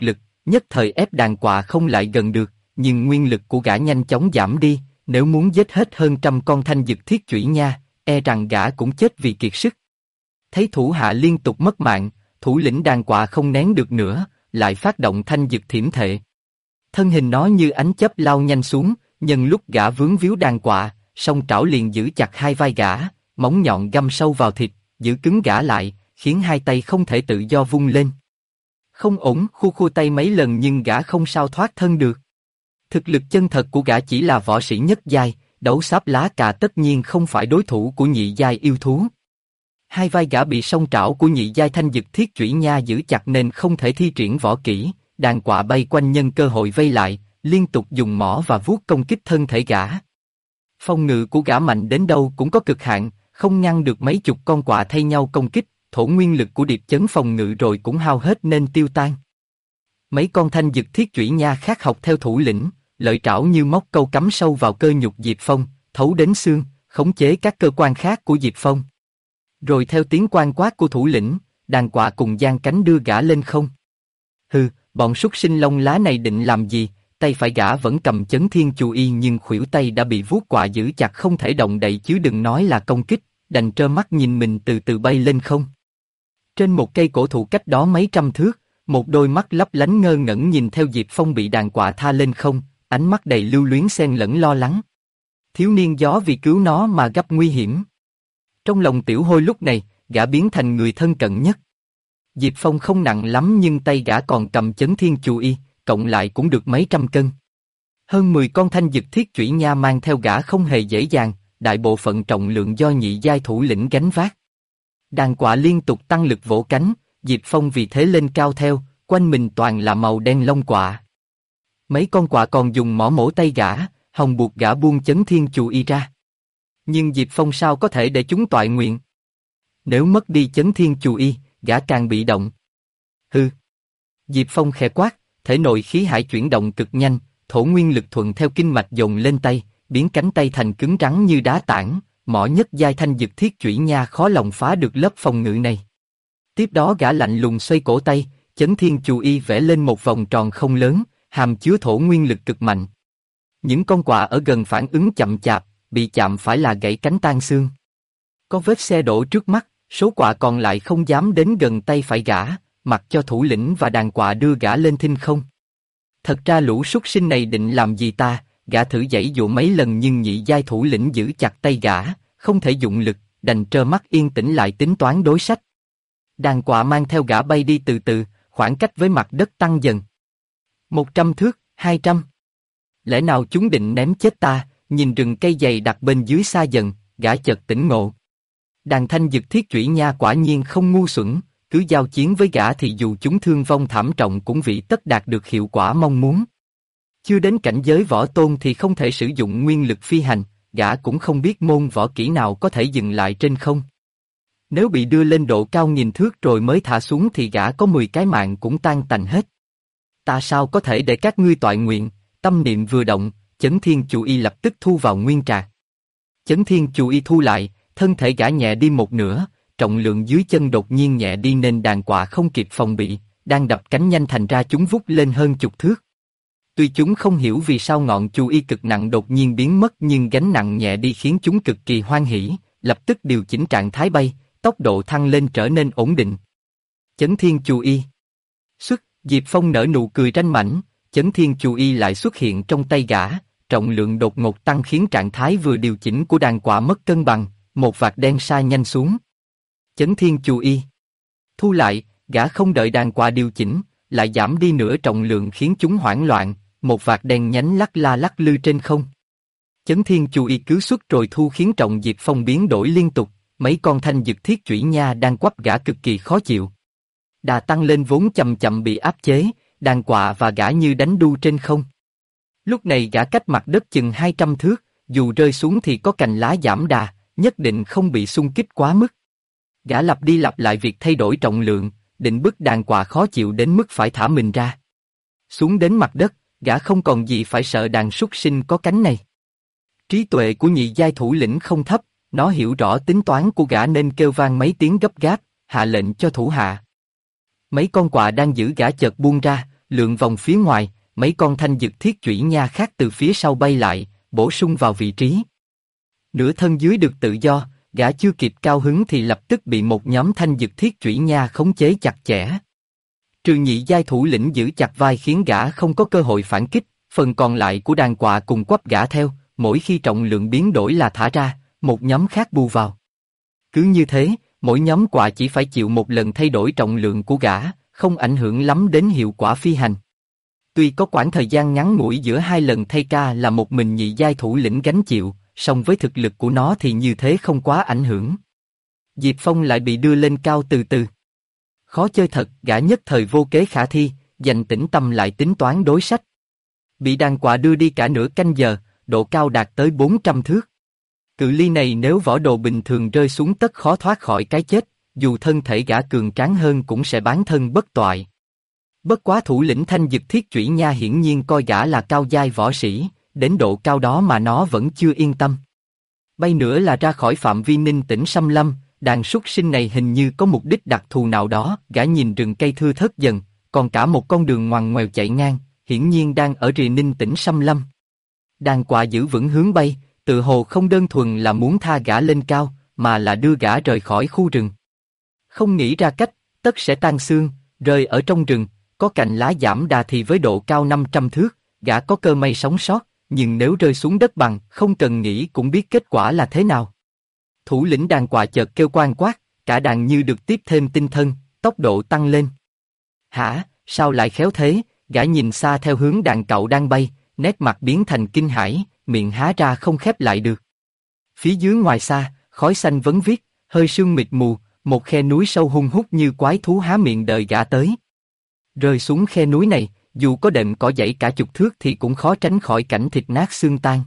nhất thời ép đàn quạ không lại gần được, nhưng nguyên lực của gã nhanh chóng giảm đi, nếu muốn giết hết hơn 100 con thanh dực thiết chủy nha, e rằng gã cũng chết vì kiệt sức. Thấy thủ hạ liên tục mất mạng, thủ lĩnh đàn quạ không nén được nữa, lại phát động thanh dực thiểm thệ. Thân hình nó như ánh chớp lao nhanh xuống, nhân lúc gã vướng víu đàn quạ, song trảo liền giữ chặt hai vai gã, móng nhọn găm sâu vào thịt, giữ cứng gã lại, khiến hai tay không thể tự do vung lên. Không ổn, khu tay mấy lần nhưng gã không sao thoát thân được. Thực lực chân thật của gã chỉ là võ sĩ nhất giai, đấu sáp lá cà tất nhiên không phải đối thủ của nhị giai yêu thú. Hai vai gã bị song trảo của nhị giai thanh dực thiết chủy nha giữ chặt nên không thể thi triển võ kỹ, đàn quạ bay quanh nhân cơ hội vây lại, liên tục dùng mỏ và vuốt công kích thân thể gã. Phòng ngự của gã mạnh đến đâu cũng có cực hạn, không ngăn được mấy chục con quạ thay nhau công kích, thổ nguyên lực của điệp chấn phòng ngự rồi cũng hao hết nên tiêu tan. Mấy con thanh dực thiết chủy nha khác học theo thủ lĩnh, lợi trảo như móc câu cắm sâu vào cơ nhục Diệp Phong, thấu đến xương, khống chế các cơ quan khác của Diệp Phong. Rồi theo tiếng quan quát của thủ lĩnh, đàn quạ cùng giang cánh đưa gã lên không. Hừ, bọn súc sinh lông lá này định làm gì? Tay phải gã vẫn cầm chấn thiên chu y nhưng khuỷu tay đã bị vuốt quạ giữ chặt không thể động đậy chứ đừng nói là công kích, đành trơ mắt nhìn mình từ từ bay lên không. Trên một cây cổ thụ cách đó mấy trăm thước, một đôi mắt lấp lánh ngơ ngẩn nhìn theo Diệp Phong bị đàn quạ tha lên không, ánh mắt đầy lưu luyến xen lẫn lo lắng. Thiếu niên gió vì cứu nó mà gặp nguy hiểm. Trong lòng Tiểu Hôi lúc này, gã biến thành người thân cận nhất. Diệp Phong không nặng lắm nhưng tay gã còn cầm chấn thiên chu y, cộng lại cũng được mấy trăm cân. Hơn 10 con thanh dực thiết chủy nha mang theo gã không hề dễ dàng, đại bộ phận trọng lượng do nhị giai thủ lĩnh gánh vác. Đàn quạ liên tục tăng lực vỗ cánh, Diệp Phong vì thế lên cao theo, quanh mình toàn là màu đen lông quạ. Mấy con quạ còn dùng mỏ mổ tay gã, hòng buộc gã buông chấn thiên chu y ra. Nhưng Diệp Phong sao có thể để chúng toại nguyện? Nếu mất đi chấn thiên chu y, gã càng bị động. Hừ. Diệp Phong khẽ quát, thể nội khí hải chuyển động cực nhanh, thổ nguyên lực thuận theo kinh mạch dồn lên tay, biến cánh tay thành cứng rắn như đá tảng, mỏ nhất giai thanh dực thiết chủy nha khó lòng phá được lớp phòng ngự này. Tiếp đó gã lạnh lùng xoay cổ tay, chấn thiên chu y vẽ lên một vòng tròn không lớn, hàm chứa thổ nguyên lực cực mạnh. Những con quạ ở gần phản ứng chậm chạp, bị chạm phải là gãy cánh tan xương. Có vết xe đổ trước mắt, số quạ còn lại không dám đến gần tay phải gã, mặc cho thủ lĩnh và đàn quạ đưa gã lên thinh không. Thật ra lũ súc sinh này định làm gì ta? Gã thử giãy dụa mấy lần nhưng nhị giai thủ lĩnh giữ chặt tay gã, không thể dụng lực, đành trơ mắt yên tĩnh lại tính toán đối sách. Đàn quạ mang theo gã bay đi từ từ, khoảng cách với mặt đất tăng dần. 100 thước, 200. Lẽ nào chúng định ném chết ta? Nhìn rừng cây dày đặc bên dưới xa dần, gã chợt tỉnh ngộ. Đàn thanh dực thiết chủy nha quả nhiên không ngu xuẩn, cứ giao chiến với gã thì dù chúng thương vong thảm trọng cũng vị tất đạt được hiệu quả mong muốn. Chưa đến cảnh giới võ tôn thì không thể sử dụng nguyên lực phi hành, gã cũng không biết môn võ kỹ nào có thể dừng lại trên không. Nếu bị đưa lên độ cao nghìn thước rồi mới thả xuống thì gã có 10 cái mạng cũng tan tành hết. Ta sao có thể để các ngươi toại nguyện? Tâm niệm vừa động, chấn thiên chu y lập tức thu vào nguyên trạc. Chấn thiên chu y thu lại, thân thể gã nhẹ đi một nửa, trọng lượng dưới chân đột nhiên nhẹ đi nên đàn quạ không kịp phòng bị, đang đập cánh nhanh thành ra chúng vút lên hơn chục thước. Tuy chúng không hiểu vì sao ngọn chu y cực nặng đột nhiên biến mất nhưng gánh nặng nhẹ đi khiến chúng cực kỳ hoan hỉ, lập tức điều chỉnh trạng thái bay, tốc độ thăng lên trở nên ổn định. Chấn thiên chu y. Diệp Phong nở nụ cười ranh mãnh, chấn thiên chu y lại xuất hiện trong tay gã, trọng lượng đột ngột tăng khiến trạng thái vừa điều chỉnh của đàn quạ mất cân bằng, một vạt đen sa nhanh xuống. Chấn thiên chu y. Thu lại, gã không đợi đàn quạ điều chỉnh, lại giảm đi nửa trọng lượng khiến chúng hoảng loạn, một vạt đen nhánh lắc la lắc lư trên không. Chấn thiên chu y cứ xuất rồi thu khiến trọng Diệp Phong biến đổi liên tục, mấy con thanh dực thiết chủy nha đang quắp gã cực kỳ khó chịu. Đà tăng lên vốn chậm chậm bị áp chế, đàn quạ và gã như đánh đu trên không. Lúc này gã cách mặt đất chừng 200 thước, dù rơi xuống thì có cành lá giảm đà, nhất định không bị xung kích quá mức. Gã lặp đi lặp lại việc thay đổi trọng lượng, định bức đàn quạ khó chịu đến mức phải thả mình ra. Xuống đến mặt đất, gã không còn gì phải sợ đàn súc sinh có cánh này. Trí tuệ của nhị giai thủ lĩnh không thấp, nó hiểu rõ tính toán của gã nên kêu vang mấy tiếng gấp gáp, hạ lệnh cho thủ hạ. Mấy con quạ đang giữ gã chợt buông ra, lượn vòng phía ngoài, mấy con thanh dực thiết chủy nha khác từ phía sau bay lại, bổ sung vào vị trí. Nửa thân dưới được tự do, gã chưa kịp cao hứng thì lập tức bị một nhóm thanh dực thiết chủy nha khống chế chặt chẽ. Trừ nhị giai thủ lĩnh giữ chặt vai khiến gã không có cơ hội phản kích, phần còn lại của đàn quạ cùng quắp gã theo, mỗi khi trọng lượng biến đổi là thả ra, một nhóm khác bù vào. Cứ như thế, mỗi nhóm quạ chỉ phải chịu một lần thay đổi trọng lượng của gã, không ảnh hưởng lắm đến hiệu quả phi hành. Tuy có khoảng thời gian ngắn ngủi giữa hai lần thay ca là một mình nhị giai thủ lĩnh gánh chịu, song với thực lực của nó thì như thế không quá ảnh hưởng. Diệp Phong lại bị đưa lên cao từ từ. Khó chơi thật, gã nhất thời vô kế khả thi, dành tĩnh tâm lại tính toán đối sách. Bị đàn quạ đưa đi cả nửa canh giờ, độ cao đạt tới 400 thước. Cự ly này nếu võ đồ bình thường rơi xuống tất khó thoát khỏi cái chết, dù thân thể gã cường tráng hơn cũng sẽ bán thân bất toại. Bất quá thủ lĩnh thanh dực thiết chủy nha hiển nhiên coi gã là cao giai võ sĩ, đến độ cao đó mà nó vẫn chưa yên tâm. Bay nữa là ra khỏi phạm vi Ninh Tĩnh xâm lâm, đàn súc sinh này hình như có mục đích đặc thù nào đó, gã nhìn rừng cây thưa thớt dần, còn cả một con đường ngoằn ngoèo chạy ngang, hiển nhiên đang ở rìa Ninh Tĩnh xâm lâm. Đàn quạ giữ vững hướng bay, tự hồ không đơn thuần là muốn tha gã lên cao, mà là đưa gã rời khỏi khu rừng. Không nghĩ ra cách, tất sẽ tan xương, rơi ở trong rừng, có cành lá giảm đà thì với độ cao 500 thước, gã có cơ may sống sót, nhưng nếu rơi xuống đất bằng, không cần nghĩ cũng biết kết quả là thế nào. Thủ lĩnh đàn quạ chợt kêu quan quát, cả đàn như được tiếp thêm tinh thần, tốc độ tăng lên. Hả, sao lại khéo thế? Gã nhìn xa theo hướng đàn cậu đang bay, nét mặt biến thành kinh hãi, miệng há ra không khép lại được. Phía dưới ngoài xa, khói xanh vấn viết, hơi sương mịt mù, một khe núi sâu hun hút như quái thú há miệng đợi gã tới. Rơi xuống khe núi này, dù có đệm cỏ dãy cả chục thước thì cũng khó tránh khỏi cảnh thịt nát xương tan.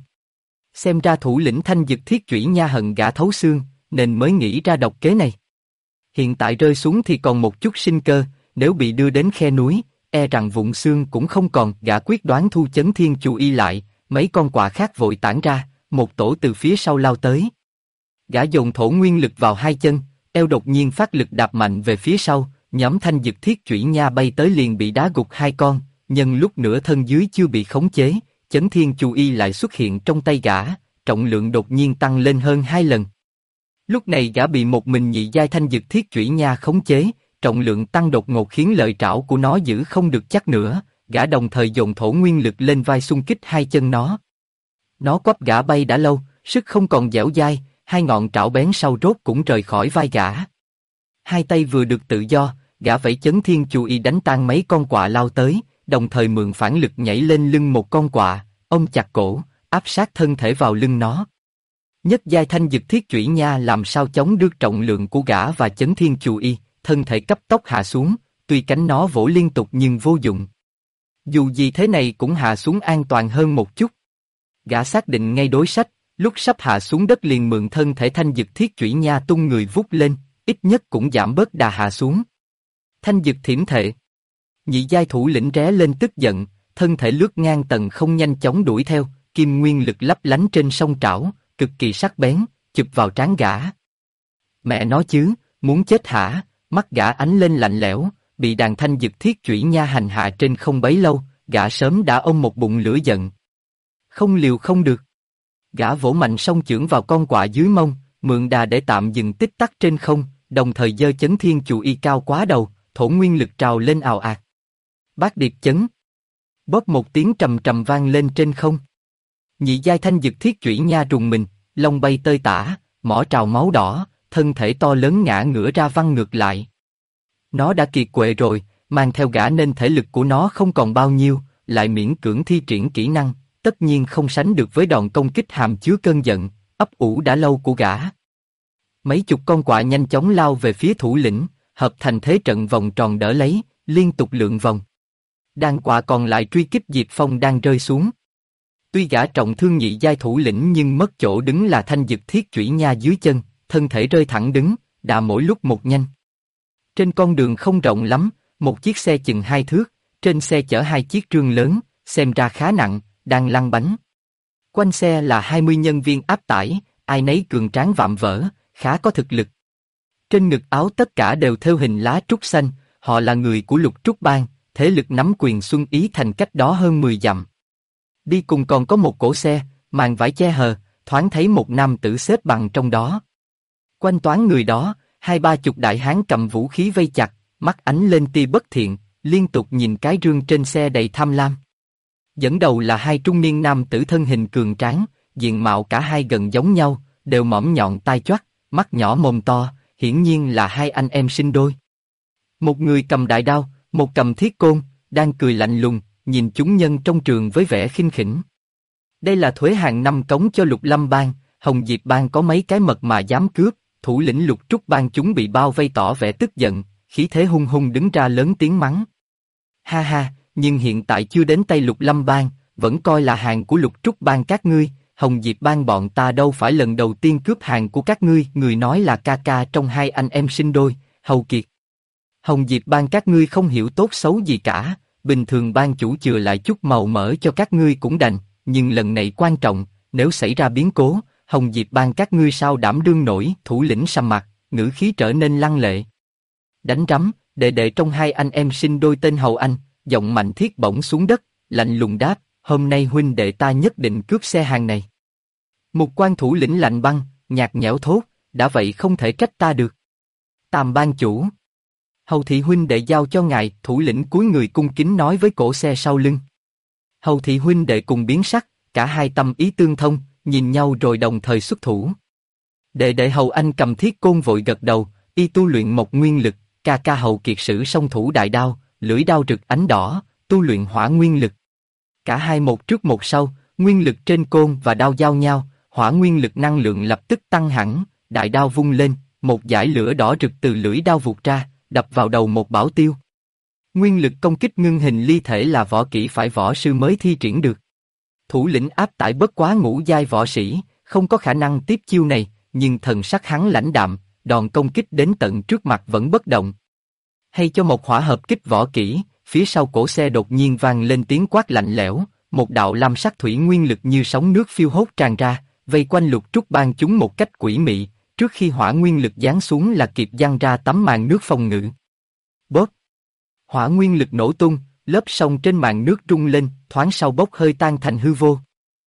Xem ra thủ lĩnh thanh dực thiết chủy nha hận gã thấu xương, nên mới nghĩ ra độc kế này. Hiện tại rơi xuống thì còn một chút sinh cơ, nếu bị đưa đến khe núi, e rằng vụn xương cũng không còn. Gã quyết đoán thu chấn thiên chú y lại, mấy con quạ khác vội tản ra, một tổ từ phía sau lao tới. Gã dồn thổ nguyên lực vào hai chân, eo đột nhiên phát lực đạp mạnh về phía sau, nhóm thanh dực thiết chủy nha bay tới liền bị đá gục hai con, nhân lúc nửa thân dưới chưa bị khống chế, chấn thiên chú y lại xuất hiện trong tay gã, trọng lượng đột nhiên tăng lên hơn 2 lần. Lúc này gã bị một mình nhị giai thanh dực thiết chủy nha khống chế, trọng lượng tăng đột ngột khiến lợi trảo của nó giữ không được chắc nữa, gã đồng thời dồn thổ nguyên lực lên vai xung kích hai chân nó. Nó quắp gã bay đã lâu, sức không còn dẻo dai, hai ngọn trảo bén sau rốt cũng rời khỏi vai gã. Hai tay vừa được tự do, gã vẫy chấn thiên chú y đánh tan mấy con quạ lao tới, đồng thời mượn phản lực nhảy lên lưng một con quạ, ôm chặt cổ, áp sát thân thể vào lưng nó. Nhất giai thanh dực thiết chủy nha làm sao chống được trọng lượng của gã và chấn thiên chú y, thân thể cấp tốc hạ xuống, tuy cánh nó vỗ liên tục nhưng vô dụng. Dù gì thế này cũng hạ xuống an toàn hơn một chút. Gã xác định ngay đối sách, lúc sắp hạ xuống đất liền mượn thân thể thanh dực thiết chủy nha tung người vút lên, ít nhất cũng giảm bớt đà hạ xuống. Thanh dực thiểm thệ. Nhị giai thủ lĩnh ré lên tức giận, thân thể lướt ngang tầng không nhanh chóng đuổi theo, kim nguyên lực lấp lánh trên song trảo, cực kỳ sắc bén, chụp vào trán gã. Mẹ nó chứ, muốn chết hả? Mắt gã ánh lên lạnh lẽo, bị đàn thanh dực thiết chủy nha hành hạ trên không bấy lâu, gã sớm đã ôm một bụng lửa giận. Không liều không được. Gã vỗ mạnh song chưởng vào con quạ dưới mông, mượn đà để tạm dừng tích tắc trên không, đồng thời giơ chấn thiên chú y cao quá đầu, thổ nguyên lực trào lên ào ạt. Bát điệp chấn. Bóp một tiếng trầm trầm vang lên trên không. Nhị giai thanh dực thiết chủy nha rùng mình, lông bay tơi tả, mỏ trào máu đỏ, thân thể to lớn ngã ngửa ra văng ngược lại. Nó đã kiệt quệ rồi, mang theo gã nên thể lực của nó không còn bao nhiêu, lại miễn cưỡng thi triển kỹ năng, tất nhiên không sánh được với đòn công kích hàm chứa cơn giận, ấp ủ đã lâu của gã. Mấy chục con quạ nhanh chóng lao về phía thủ lĩnh, hợp thành thế trận vòng tròn đỡ lấy, liên tục lượn vòng. Đàn quạ còn lại truy kích Diệp Phong đang rơi xuống. Tuy gã trọng thương nhị giai thủ lĩnh nhưng mất chỗ đứng là thanh dực thiết chủy nha dưới chân, thân thể rơi thẳng đứng, đà mỗi lúc một nhanh. Trên con đường không rộng lắm, một chiếc xe chừng 2 thước, trên xe chở 2 chiếc rương lớn, xem ra khá nặng, đang lăn bánh. Quanh xe là 20 nhân viên áp tải, ai nấy cường tráng vạm vỡ, khá có thực lực. Trên ngực áo tất cả đều thêu hình lá trúc xanh, họ là người của Lục Trúc Bang, thế lực nắm quyền Xuân Ý thành cách đó hơn 10 dặm. Đi cùng còn có một cỗ xe, màn vải che hờ, thoáng thấy một nam tử xếp bằng trong đó. Quanh toán người đó, 20-30 đại hán cầm vũ khí vây chặt, mắt ánh lên tia bất thiện, liên tục nhìn cái rương trên xe đầy tham lam. Dẫn đầu là hai trung niên nam tử thân hình cường tráng, diện mạo cả hai gần giống nhau, đều mõm nhọn tai choắt, mắt nhỏ mồm to, hiển nhiên là hai anh em sinh đôi. Một người cầm đại đao, một cầm thiết côn, đang cười lạnh lùng, nhìn chúng nhân trong trường với vẻ khinh khỉnh. Đây là thuế hàng năm cống cho Lục Lâm Bang, Hồng Diệp Bang có mấy cái mật mà dám cướp, thủ lĩnh Lục Trúc Bang chúng bị bao vây tỏ vẻ tức giận, khí thế hung hung đứng ra lớn tiếng mắng. Ha ha, nhưng hiện tại chưa đến tay Lục Lâm Bang, vẫn coi là hàng của Lục Trúc Bang các ngươi, Hồng Diệp Bang bọn ta đâu phải lần đầu tiên cướp hàng của các ngươi, người nói là ca ca trong hai anh em sinh đôi, Hầu Kiệt. Hồng Diệp Bang các ngươi không hiểu tốt xấu gì cả, bình thường ban chủ chừa lại chút màu mỡ cho các ngươi cũng đành, nhưng lần này quan trọng, nếu xảy ra biến cố, Hồng Diệp Bang các ngươi sao đảm đương nổi, thủ lĩnh sầm mặt, ngữ khí trở nên lăng lệ. Đánh rắm, đệ trong hai anh em sinh đôi tên Hầu Anh, giọng mạnh thiết bổng xuống đất, lạnh lùng đáp, hôm nay huynh đệ ta nhất định cướp xe hàng này. Một quan thủ lĩnh lạnh băng, nhạt nhẽo thốt, đã vậy không thể trách ta được. Tam ban chủ. Hầu thị huynh đệ giao cho ngài, thủ lĩnh cúi người cung kính nói với cổ xe sau lưng. Hầu thị huynh đệ cùng biến sắc, cả hai tâm ý tương thông, nhìn nhau rồi đồng thời xuất thủ. Đệ Hầu Anh cầm thiết côn vội gật đầu, y tu luyện một nguyên lực, ca ca Hầu Kiệt sử song thủ đại đao, lưỡi đao rực ánh đỏ, tu luyện hỏa nguyên lực. Cả hai một trước một sau, nguyên lực trên côn và đao giao nhau, hỏa nguyên lực năng lượng lập tức tăng hẳn, đại đao vung lên, một dải lửa đỏ rực từ lưỡi đao vụt ra, đập vào đầu một bảo tiêu. Nguyên lực công kích ngưng hình ly thể là võ kỹ phải võ sư mới thi triển được. Thủ lĩnh áp tải bất quá ngũ giai võ sĩ, không có khả năng tiếp chiêu này, nhưng thần sắc hắn lãnh đạm, đòn công kích đến tận trước mặt vẫn bất động. Hay cho một hỏa hợp kích võ kỹ, phía sau cổ xe đột nhiên vang lên tiếng quát lạnh lẽo, một đạo lam sắc thủy nguyên lực như sóng nước phiêu hốt tràn ra, vây quanh Lục Trúc Bang chúng một cách quỷ mị, trước khi hỏa nguyên lực giáng xuống là kịp giăng ra tấm màn nước phòng ngự. Bóp! Hỏa nguyên lực nổ tung, lớp sông trên màn nước rung lên, thoáng sau bốc hơi tan thành hư vô.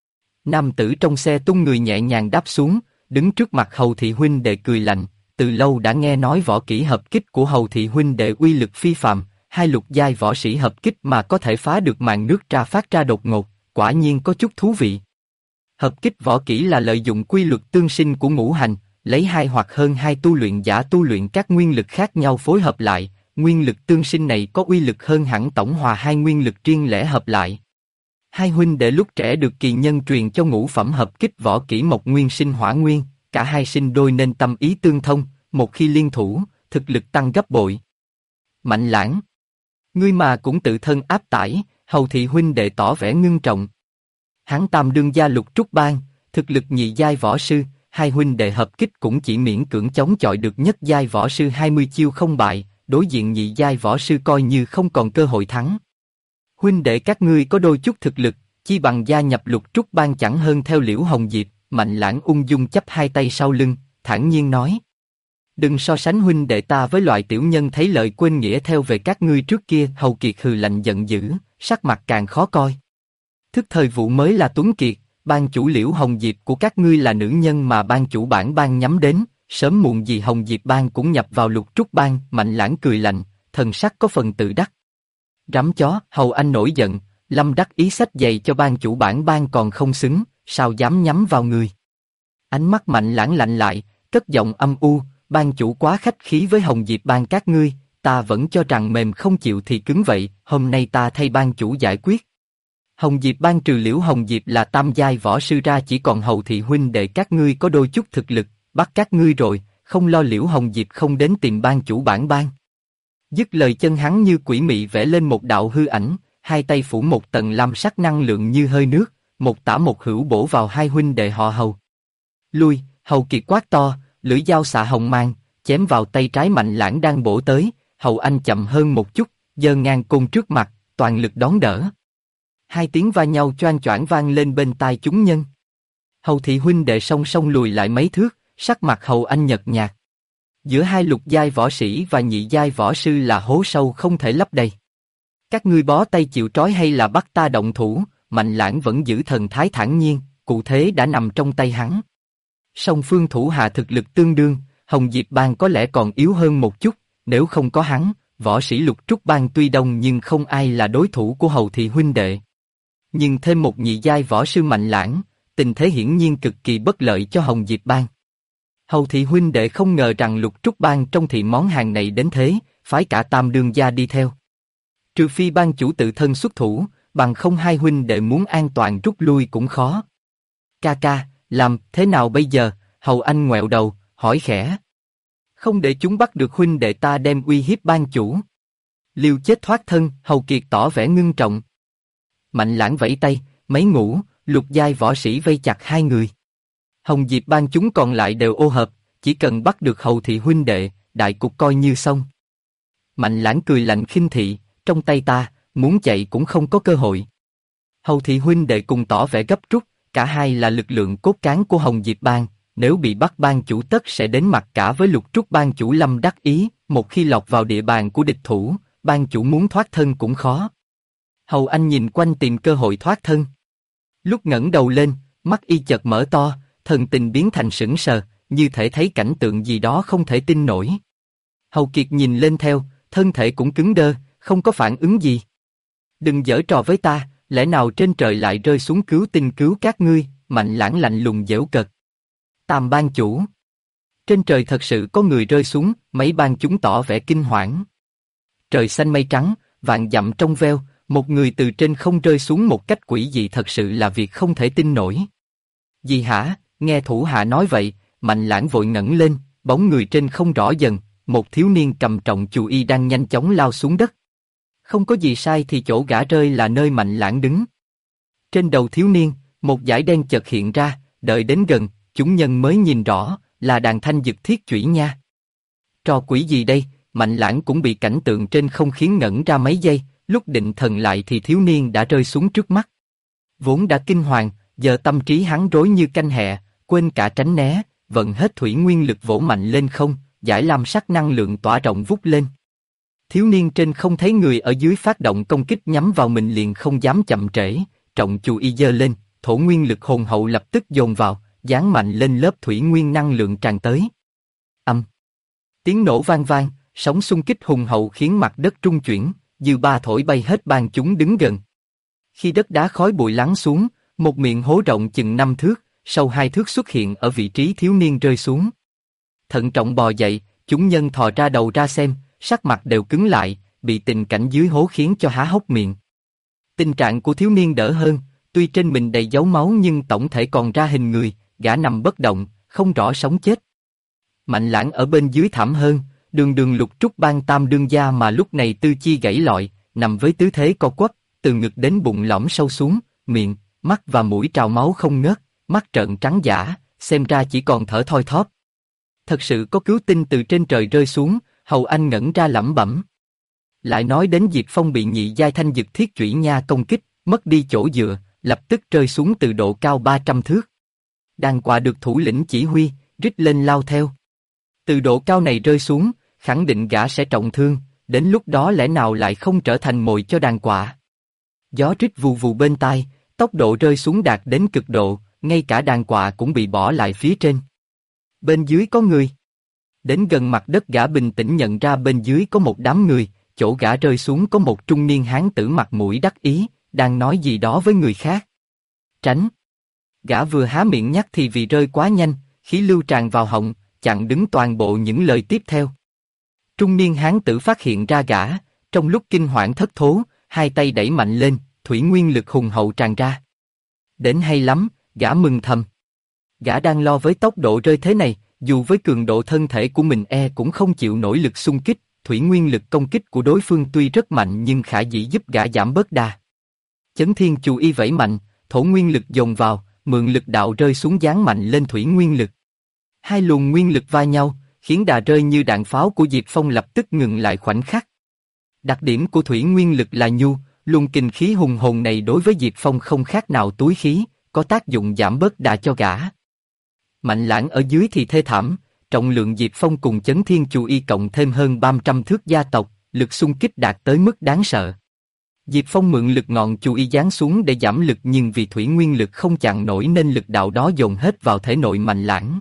Nam tử trong xe tung người nhẹ nhàng đáp xuống, đứng trước mặt Hầu thị huynh đệ cười lạnh, từ lâu đã nghe nói võ kỹ hợp kích của Hầu thị huynh đệ uy lực phi phàm, hai lục giai võ sĩ hợp kích mà có thể phá được màn nước ra phát ra đột ngột, quả nhiên có chút thú vị. Hợp kích võ kỹ là lợi dụng quy luật tương sinh của ngũ hành, lấy hai hoặc hơn hai tu luyện giả tu luyện các nguyên lực khác nhau phối hợp lại, nguyên lực tương sinh này có uy lực hơn hẳn tổng hòa hai nguyên lực riêng lẻ hợp lại. Hai huynh đệ lúc trẻ được kỳ nhân truyền cho ngũ phẩm hợp kích võ kỹ mộc nguyên sinh hỏa nguyên, cả hai sinh đôi nên tâm ý tương thông, một khi liên thủ, thực lực tăng gấp bội. Mạnh Lãng, ngươi mà cũng tự thân áp tải, Hầu thị huynh đệ tỏ vẻ ngưng trọng. Hắn tam đương gia Lục Trúc Bang, thực lực nhị giai võ sư, hai huynh đệ hợp kích cũng chỉ miễn cưỡng chống chọi được nhất giai võ sư 20 chiêu không bại, đối diện nhị giai võ sư coi như không còn cơ hội thắng. Huynh đệ các ngươi có đôi chút thực lực, chi bằng gia nhập Lục Trúc Bang chẳng hơn theo Liễu Hồng Diệp. Mạnh Lãng ung dung chắp hai tay sau lưng, thản nhiên nói: đừng so sánh huynh đệ ta với loại tiểu nhân thấy lợi quên nghĩa theo về các ngươi trước kia. Hầu Kiệt hừ lạnh giận dữ, sắc mặt càng khó coi. Thức thời vụ mới là Tuấn Kiệt, ban chủ Liễu Hồng Diệp của các ngươi là nữ nhân mà ban chủ bản bang nhắm đến, sớm muộn gì Hồng Diệp bang cũng nhập vào Lục Trúc Bang. Mạnh Lãng cười lạnh, thần sắc có phần tự đắc. Rắm chó, Hầu Anh nổi giận, lâm đắc ý xách giày cho ban chủ bản bang còn không xứng, sao dám nhắm vào người. Ánh mắt Mạnh Lãng lạnh lại, cất giọng âm u, ban chủ quá khách khí với Hồng Diệp bang các ngươi, ta vẫn cho rằng mềm không chịu thì cứng vậy, hôm nay ta thay ban chủ giải quyết. Hồng Diệp bang trừ Liễu Hồng Diệp là tam giai võ sư ra chỉ còn Hầu thị huynh đệ các ngươi có đôi chút thực lực, bắt các ngươi rồi, không lo Liễu Hồng Diệp không đến tìm ban chủ bản bang. Dứt lời chân hắn như quỷ mị vẽ lên một đạo hư ảnh, hai tay phủ một tầng lam sắc năng lượng như hơi nước, một tả một hữu bổ vào hai huynh đệ họ Hầu. Lui, Hầu Kiệt quát to, lưỡi dao xạ hồng mang, chém vào tay trái Mạnh Lãng đang bổ tới. Hầu Anh chậm hơn một chút, giơ ngang côn trước mặt, toàn lực đón đỡ. Hai tiếng va nhau choang choảng vang lên bên tai chúng nhân. Hầu thị huynh đệ song song lùi lại mấy thước, sắc mặt Hầu Anh nhợt nhạt. Giữa hai lục giai võ sĩ và nhị giai võ sư là hố sâu không thể lấp đầy. Các ngươi bó tay chịu trói hay là bắt ta động thủ? Mạnh Lãng vẫn giữ thần thái thản nhiên, cụ thế đã nằm trong tay hắn. Song phương thủ hạ thực lực tương đương, Hồng Diệp Bang có lẽ còn yếu hơn một chút, nếu không có hắn, võ sĩ Lục Trúc Bang tuy đông nhưng không ai là đối thủ của Hầu thị huynh đệ. Nhưng thêm một nhị giai võ sư Mạnh Lãng, tình thế hiển nhiên cực kỳ bất lợi cho Hồng Diệp Bang. Hầu thị huynh đệ không ngờ rằng Lục Trúc Bang trong thị món hàng này đến thế, phái cả Tam đương gia đi theo. Trừ phi bang chủ tự thân xuất thủ, bằng không hai huynh đệ muốn an toàn rút lui cũng khó. Ca ca, làm thế nào bây giờ? Hầu Anh ngoẹo đầu, hỏi khẽ. Không để chúng bắt được huynh đệ ta đem uy hiếp bang chủ. Liều chết thoát thân, Hầu Kiệt tỏ vẻ ngưng trọng. Mạnh Lãng vẫy tay, mấy ngũ, lục giai võ sĩ vây chặt hai người. Hồng Diệp Bang chúng còn lại đều ô hợp, chỉ cần bắt được Hầu thị huynh đệ, đại cục coi như xong. Mạnh Lãng cười lạnh khinh thị, trong tay ta, muốn chạy cũng không có cơ hội. Hầu thị huynh đệ cùng tỏ vẻ gấp rút, cả hai là lực lượng cốt cán của Hồng Diệp Bang, nếu bị bắt bang chủ tất sẽ đến mặt cả với Lục Trúc Bang chủ Lâm Đắc Ý, một khi lọt vào địa bàn của địch thủ, bang chủ muốn thoát thân cũng khó. Hầu Anh nhìn quanh tìm cơ hội thoát thân. Lúc ngẩng đầu lên, mắt y chợt mở to, thần tình biến thành sững sờ, như thể thấy cảnh tượng gì đó không thể tin nổi. Hầu Kiệt nhìn lên theo, thân thể cũng cứng đơ, không có phản ứng gì. Đừng giở trò với ta, lẽ nào trên trời lại rơi xuống cứu tinh cứu các ngươi? Mạnh Lãng lạnh lùng giễu cợt. Tam bang chủ. Trên trời thật sự có người rơi xuống, mấy bang chúng tỏ vẻ kinh hoảng. Trời xanh mây trắng, vạn dặm trong veo, một người từ trên không rơi xuống một cách quỷ dị thật sự là việc không thể tin nổi. Gì hả? Nghe thủ hạ nói vậy, Mạnh Lãng vội ngẩng lên, bóng người trên không rõ dần, một thiếu niên cầm trọng chù y đang nhanh chóng lao xuống đất. Không có gì sai thì chỗ gã rơi là nơi Mạnh Lãng đứng. Trên đầu thiếu niên, một dải đen chợt hiện ra, đợi đến gần, chúng nhân mới nhìn rõ, là đàn thanh dực thiết chủy nha. Trò quỷ gì đây? Mạnh Lãng cũng bị cảnh tượng trên không khiến ngẩn ra mấy giây, lúc định thần lại thì thiếu niên đã rơi xuống trước mắt. Vốn đã kinh hoàng, giờ tâm trí hắn rối như canh hẹ, quên cả tránh né, vận hết thủy nguyên lực vỗ mạnh lên không, giải lam sắc năng lượng tỏa rộng vút lên. Thiếu niên trên không thấy người ở dưới phát động công kích nhắm vào mình liền không dám chậm trễ, trọng chù y giơ lên, thổ nguyên lực hồn hậu lập tức dồn vào, giáng mạnh lên lớp thủy nguyên năng lượng tràn tới. Âm. Tiếng nổ vang vang, sóng xung kích hùng hậu khiến mặt đất trung chuyển, dư ba thổi bay hết bang chúng đứng gần. Khi đất đá khói bụi lắng xuống, một miệng hố rộng chừng 5 thước, sâu 2 thước xuất hiện ở vị trí thiếu niên rơi xuống. Thận trọng bò dậy, chúng nhân thò ra đầu ra xem, sắc mặt đều cứng lại, bị tình cảnh dưới hố khiến cho há hốc miệng. Tình trạng của thiếu niên đỡ hơn, tuy trên mình đầy dấu máu nhưng tổng thể còn ra hình người, gã nằm bất động, không rõ sống chết. Mạnh Lãng ở bên dưới thảm hơn, đường đường Lục Trúc Bang tam đương gia mà lúc này tư chi gãy lọi, nằm với tư thế co quắp, từ ngực đến bụng lõm sâu xuống, miệng, mắt và mũi trào máu không ngớt, mắt trợn trắng dã, xem ra chỉ còn thở thoi thóp. Thật sự có cứu tinh từ trên trời rơi xuống, Hầu Anh ngẩn ra lẩm bẩm. Lại nói đến Diệp Phong bị nhị giai thanh dực thiết chủy nha công kích, mất đi chỗ dựa, lập tức rơi xuống từ độ cao 300 thước. Đàn quạ được thủ lĩnh chỉ huy, rít lên lao theo. Từ độ cao này rơi xuống, khẳng định gã sẽ trọng thương, đến lúc đó lẽ nào lại không trở thành mồi cho đàn quạ. Gió rít vù vù bên tai, tốc độ rơi xuống đạt đến cực độ, ngay cả đàn quạ cũng bị bỏ lại phía trên. Bên dưới có người. Đến gần mặt đất gã bình tĩnh nhận ra bên dưới có một đám người, chỗ gã rơi xuống có một trung niên hán tử mặt mũi đắc ý, đang nói gì đó với người khác. Tránh. Gã vừa há miệng nhắc thì vì rơi quá nhanh, khí lưu tràn vào họng, chặn đứng toàn bộ những lời tiếp theo. Trung niên hán tử phát hiện ra gã, trong lúc kinh hoảng thất thố, hai tay đẩy mạnh lên, thủy nguyên lực hùng hậu tràn ra. Đến hay lắm, gã mừng thầm. Gã đang lo với tốc độ rơi thế này, dù với cường độ thân thể của mình cũng không chịu nổi lực xung kích, thủy nguyên lực công kích của đối phương tuy rất mạnh nhưng khả dĩ giúp gã giảm bớt đà. Chấn thiên chù y vẫy mạnh, thổ nguyên lực dồn vào, mượn lực đạo rơi xuống giáng mạnh lên thủy nguyên lực. Hai luồng nguyên lực va nhau, khiến đà rơi như đạn pháo của Diệp Phong lập tức ngừng lại khoảnh khắc. Đặc điểm của thủy nguyên lực là nhu, luồng kình khí hùng hồn này đối với Diệp Phong không khác nào túi khí, có tác dụng giảm bớt đà cho gã. Mạnh Lãng ở dưới thì thê thảm, trọng lượng Diệp Phong cùng chấn thiên chù y cộng thêm hơn 300 thước gia tộc, lực xung kích đạt tới mức đáng sợ. Diệp Phong mượn lực ngọn chu y giáng xuống để giảm lực nhưng vì thủy nguyên lực không chặn nổi nên lực đạo đó dồn hết vào thể nội Mạnh Lãng.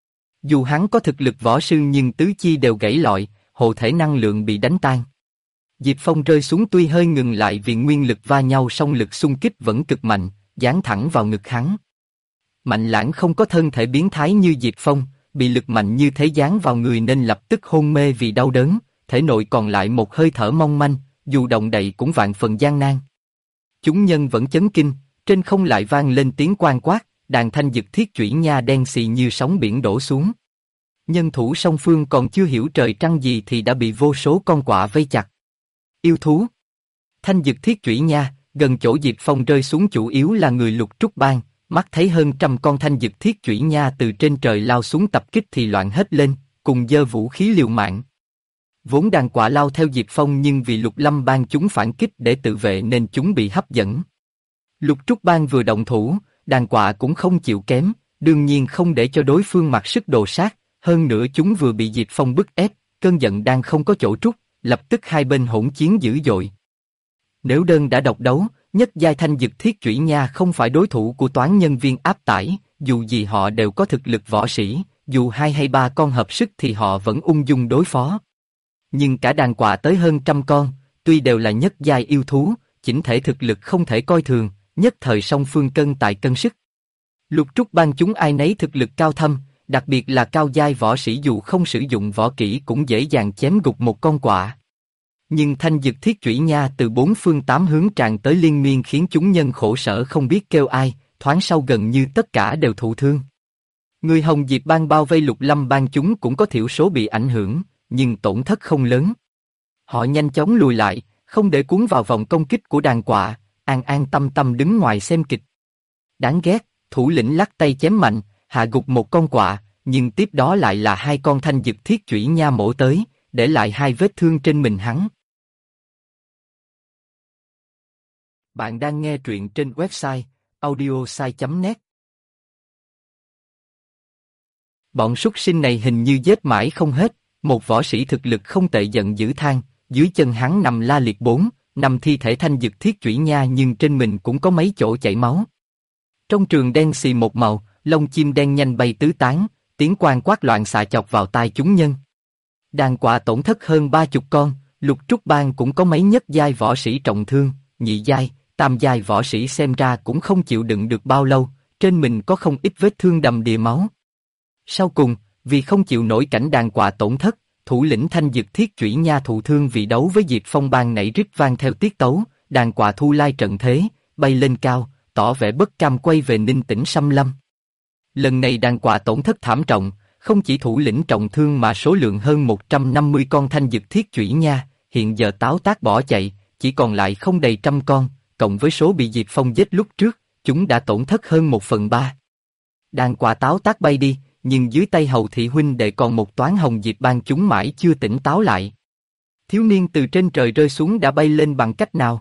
Dù hắn có thực lực võ sư nhưng tứ chi đều gãy lọi, hộ thể năng lượng bị đánh tan. Diệp Phong rơi xuống tuy hơi ngừng lại vì nguyên lực va nhau song lực xung kích vẫn cực mạnh, giáng thẳng vào ngực hắn. Mạnh Lãng không có thân thể biến thái như Diệp Phong, bị lực mạnh như thế giáng vào người nên lập tức hôn mê vì đau đớn, thể nội còn lại một hơi thở mong manh, dù động đậy cũng vạn phần gian nan. Chúng nhân vẫn chấn kinh, trên không lại vang lên tiếng oan quát, đàn thanh dực thiết chủy nha đen xì như sóng biển đổ xuống. Nhân thủ song phương còn chưa hiểu trời trăng gì thì đã bị vô số con quạ vây chặt. Yêu thú. Thanh dực thiết chủy nha, gần chỗ Diệp Phong rơi xuống chủ yếu là người Lục Trúc Bang, mắt thấy hơn trăm con thanh dực thiết chủy nha từ trên trời lao xuống tập kích thì loạn hết lên, cùng giơ vũ khí liều mạng. Vốn đàn quạ lao theo Diệp Phong nhưng vì Lục Lâm Bang chúng phản kích để tự vệ nên chúng bị hấp dẫn. Lục Trúc Bang vừa động thủ, đàn quạ cũng không chịu kém, đương nhiên không để cho đối phương mặc sức đồ sát, hơn nữa chúng vừa bị Diệp Phong bức ép, cơn giận đang không có chỗ trút, lập tức hai bên hỗn chiến dữ dội. Nếu đơn đã độc đấu, nhất giai thanh dực thiết chủy nha không phải đối thủ của toán nhân viên áp tải, dù gì họ đều có thực lực võ sĩ, dù 2 hay 3 con hợp sức thì họ vẫn ung dung đối phó. Nhưng cả đàn quạ tới hơn trăm con, tuy đều là nhất giai yêu thú, chỉnh thể thực lực không thể coi thường, nhất thời song phương cân tài cân sức. Lục Trúc Bang chúng ai nấy thực lực cao thâm, đặc biệt là cao giai võ sĩ dù không sử dụng võ kỹ cũng dễ dàng chém gục một con quạ. Nhưng thanh dực thiết chủy nha từ 4 phương 8 hướng tràn tới liên miên khiến chúng nhân khổ sở không biết kêu ai, thoáng sau gần như tất cả đều thụ thương. Người Hồng Diệp Bang bao vây Lục Lâm Bang chúng cũng có thiểu số bị ảnh hưởng, nhưng tổn thất không lớn. Họ nhanh chóng lùi lại, không để cuốn vào vòng công kích của đàn quạ, an an tâm tâm đứng ngoài xem kịch. Đáng ghét, thủ lĩnh lắc tay chém mạnh, hạ gục một con quạ, nhưng tiếp đó lại là 2 con thanh dực thiết chủy nha mổ tới, để lại 2 vết thương trên mình hắn. Bạn đang nghe truyện trên website audiosai.net. Bọn súc sinh này hình như giết mãi không hết, một võ sĩ thực lực không tệ giận dữ than, dưới chân hắn nằm la liệt 4-5 thi thể thanh dực thiết chủy nha nhưng trên mình cũng có mấy chỗ chảy máu. Trong trường đen xì một màu, lông chim đen nhanh bay tứ tán, tiếng quang quát loạn xạ chọc vào tai chúng nhân. Đàn quạ tổn thất hơn 30 con, Lục Trúc Bang cũng có mấy nhất giai võ sĩ trọng thương, nhị giai, tam giai võ sĩ xem ra cũng không chịu đựng được bao lâu, trên mình có không ít vết thương đầm đìa máu. Sau cùng, vì không chịu nổi cảnh đàn quạ tổn thất, thủ lĩnh thanh dực thiết chủy nha thụ thương vì đấu với Diệp Phong bang nảy rít vang theo tiết tấu, đàn quạ thu lai trận thế, bay lên cao, tỏ vẻ bất cam quay về Ninh Tĩnh Xâm Lâm. Lần này đàn quạ tổn thất thảm trọng, không chỉ thủ lĩnh trọng thương mà số lượng hơn 150 con thanh dực thiết chủy nha, hiện giờ táo tác bỏ chạy, chỉ còn lại không đầy 100 con, cộng với số bị Diệp Phong giết lúc trước, chúng đã tổn thất hơn 1/3. Đàn quạ táo tác bay đi, nhưng dưới tay Hầu thị huynh đệ còn một toán Hồng Diệp Bang chúng mãi chưa tỉnh táo lại. Thiếu niên từ trên trời rơi xuống đã bay lên bằng cách nào?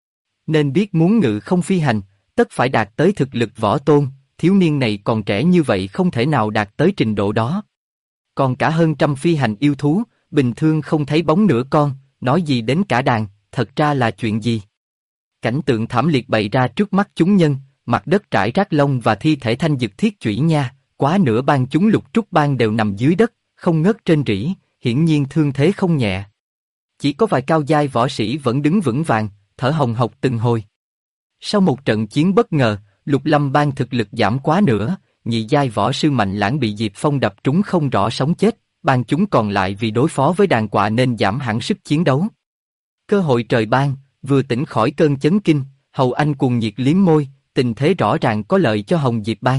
Nên biết muốn ngự không phi hành, tất phải đạt tới thực lực võ tôn, thiếu niên này còn trẻ như vậy không thể nào đạt tới trình độ đó. Còn cả hơn trăm phi hành yêu thú, bình thường không thấy bóng nửa con, nói gì đến cả đàn, thật ra là chuyện gì? Cảnh tượng thảm liệt bày ra trước mắt chúng nhân, mặt đất trải rác lông và thi thể thanh dực thiết chủy nha, quá nửa bang chúng Lục Trúc Bang đều nằm dưới đất, không ngớt trên rỉ, hiển nhiên thương thế không nhẹ. Chỉ có vài cao giai võ sĩ vẫn đứng vững vàng, thở hồng hộc từng hồi. Sau một trận chiến bất ngờ, Lục Lâm Bang thực lực giảm quá nửa, nhị giai võ sư Mạnh Lãng bị Diệp Phong đập trúng không rõ sống chết, bang chúng còn lại vì đối phó với đàn quạ nên giảm hẳn sức chiến đấu. Cơ hội trời ban, vừa tỉnh khỏi cơn chấn kinh, Hầu Anh cuồng nhiệt liếm môi, tình thế rõ ràng có lợi cho Hồng Diệp Bang.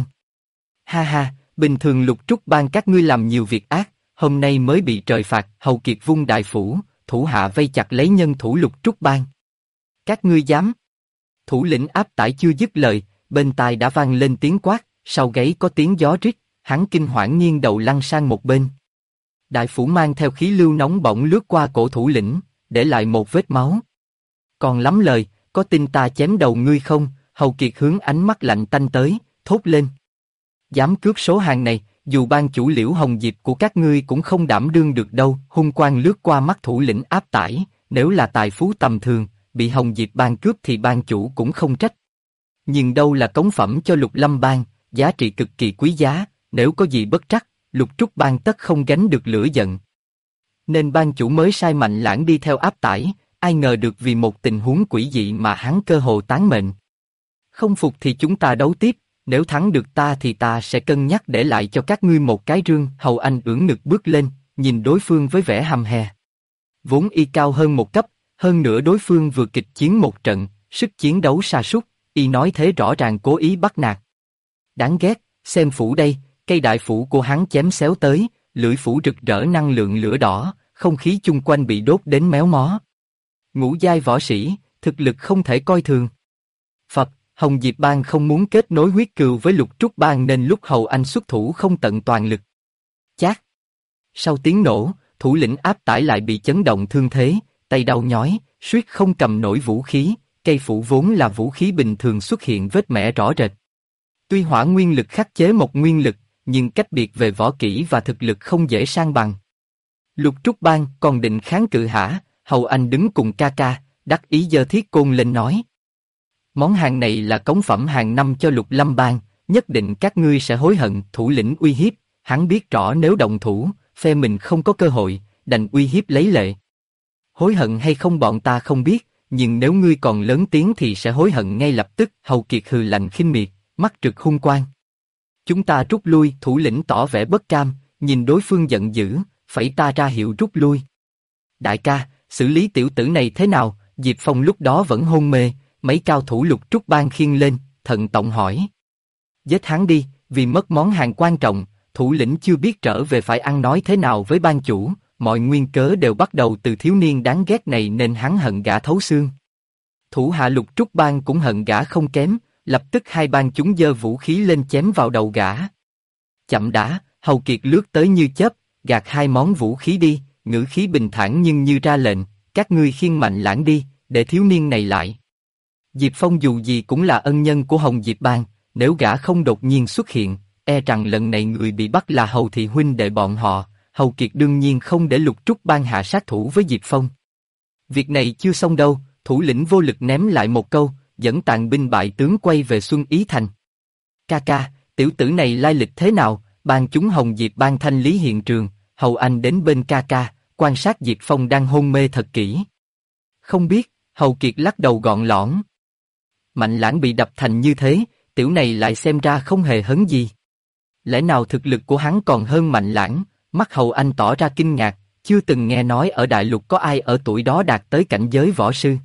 Ha ha, bình thường Lục Trúc Bang các ngươi làm nhiều việc ác, hôm nay mới bị trời phạt. Hầu Kiệt vung đại phủ, thủ hạ vây chặt lấy nhân thủ Lục Trúc Bang. Các ngươi dám? Thủ lĩnh áp tải chưa dứt lời, bên tai đã vang lên tiếng quát, sau gáy có tiếng gió rít, hắn kinh hoảng nghiêng đầu lăn sang một bên. Đại phủ mang theo khí lưu nóng bỏng lướt qua cổ thủ lĩnh, để lại một vết máu. Còn lắm lời, có tin ta chém đầu ngươi không? Hầu Kiệt hướng ánh mắt lạnh tanh tới, thốt lên. Dám cướp số hàng này, dù ban chủ Liễu Hồng Diệp của các ngươi cũng không đảm đương được đâu. Hung quang lướt qua mắt thủ lĩnh áp tải, nếu là tài phú tầm thường, bị Hồng Diệp Bang cướp thì bang chủ cũng không trách. Nhưng đâu là cống phẩm cho Lục Lâm Bang, giá trị cực kỳ quý giá, nếu có gì bất trắc, Lục Trúc Bang tất không gánh được lửa giận. Nên bang chủ mới sai Mạnh Lãng đi theo áp tải, ai ngờ được vì một tình huống quỷ dị mà hắn cơ hồ tán mệnh. Không phục thì chúng ta đấu tiếp, nếu thắng được ta thì ta sẽ cân nhắc để lại cho các ngươi một cái rương. Hầu Anh ưỡn ngực bước lên, nhìn đối phương với vẻ hăm hè. Vốn y cao hơn một cấp, hơn nữa đối phương vừa kịch chiến một trận, sức chiến đấu sa sút, y nói thế rõ ràng cố ý bắt nạt. Đáng ghét, xem phủ đây, cây đại phủ của hắn chém xéo tới, lưỡi phủ rực rỡ năng lượng lửa đỏ, không khí chung quanh bị đốt đến méo mó. Ngũ giai võ sĩ, thực lực không thể coi thường. Phật, Hồng Diệp Bang không muốn kết nối huyết cừu với Lục Trúc Bang nên lúc Hầu Anh xuất thủ không tận toàn lực. Chát. Sau tiếng nổ, thủ lĩnh áp tải lại bị chấn động thương thế, tay đau nhói, suýt không cầm nổi vũ khí, cây phủ vốn là vũ khí bình thường xuất hiện vết mẻ rõ rệt. Tuy hỏa nguyên lực khắc chế một nguyên lực, nhưng cách biệt về võ kỹ và thực lực không dễ san bằng. Lục Trúc Bang còn định kháng cự hả? Hầu Anh đứng cùng ca ca, đắc ý giơ thiết côn lên nói. Món hàng này là cống phẩm hàng năm cho Lục Lâm Bang, nhất định các ngươi sẽ hối hận. Thủ lĩnh uy hiếp, hắn biết rõ nếu động thủ, phe mình không có cơ hội, đành uy hiếp lấy lệ. Hối hận hay không bọn ta không biết, nhưng nếu ngươi còn lớn tiếng thì sẽ hối hận ngay lập tức. Hầu Kiệt hừ lạnh khinh miệt, mắt trực hung quang. Chúng ta rút lui. Thủ lĩnh tỏ vẻ bất cam, nhìn đối phương giận dữ, phẩy ta ra hiệu rút lui. Đại ca, xử lý tiểu tử này thế nào? Diệp Phong lúc đó vẫn hôn mê, mấy cao thủ Lục Trúc Bang khiêng lên, thận trọng hỏi. Giết hắn đi, vì mất món hàng quan trọng. Thủ lĩnh chưa biết trở về phải ăn nói thế nào với ban chủ, mọi nguyên cớ đều bắt đầu từ thiếu niên đáng ghét này nên hắn hận gã thấu xương. Thủ hạ Lục Trúc Bang cũng hận gã không kém, lập tức hai bang chúng giơ vũ khí lên chém vào đầu gã. Chậm đã, Hầu Kiệt lướt tới như chớp, gạt hai món vũ khí đi, ngữ khí bình thản nhưng như ra lệnh, các ngươi khiêng Mạnh Lãng đi, để thiếu niên này lại. Diệp Phong dù gì cũng là ân nhân của Hồng Diệp Bang, nếu gã không đột nhiên xuất hiện, e rằng lần này người bị bắt là Hầu thị huynh đệ bọn họ. Hầu Kiệt đương nhiên không để Lục Trúc Bang hạ sát thủ với Diệp Phong. Việc này chưa xong đâu, thủ lĩnh vô lực ném lại một câu, dẫn tàn binh bại tướng quay về Xuân Ý Thành. Ca ca, tiểu tử này lai lịch thế nào? Bang chúng Hồng Diệp Bang thanh lý hiện trường. Hầu Anh đến bên ca ca, quan sát Diệp Phong đang hôn mê thật kỹ. Không biết, Hầu Kiệt lắc đầu gọn lõn. Mạnh Lãng bị đập thành như thế, tiểu này lại xem ra không hề hấn gì. Lẽ nào thực lực của hắn còn hơn Mạnh Lãng? Mắt Hầu Anh tỏ ra kinh ngạc, chưa từng nghe nói ở đại lục có ai ở tuổi đó đạt tới cảnh giới võ sư.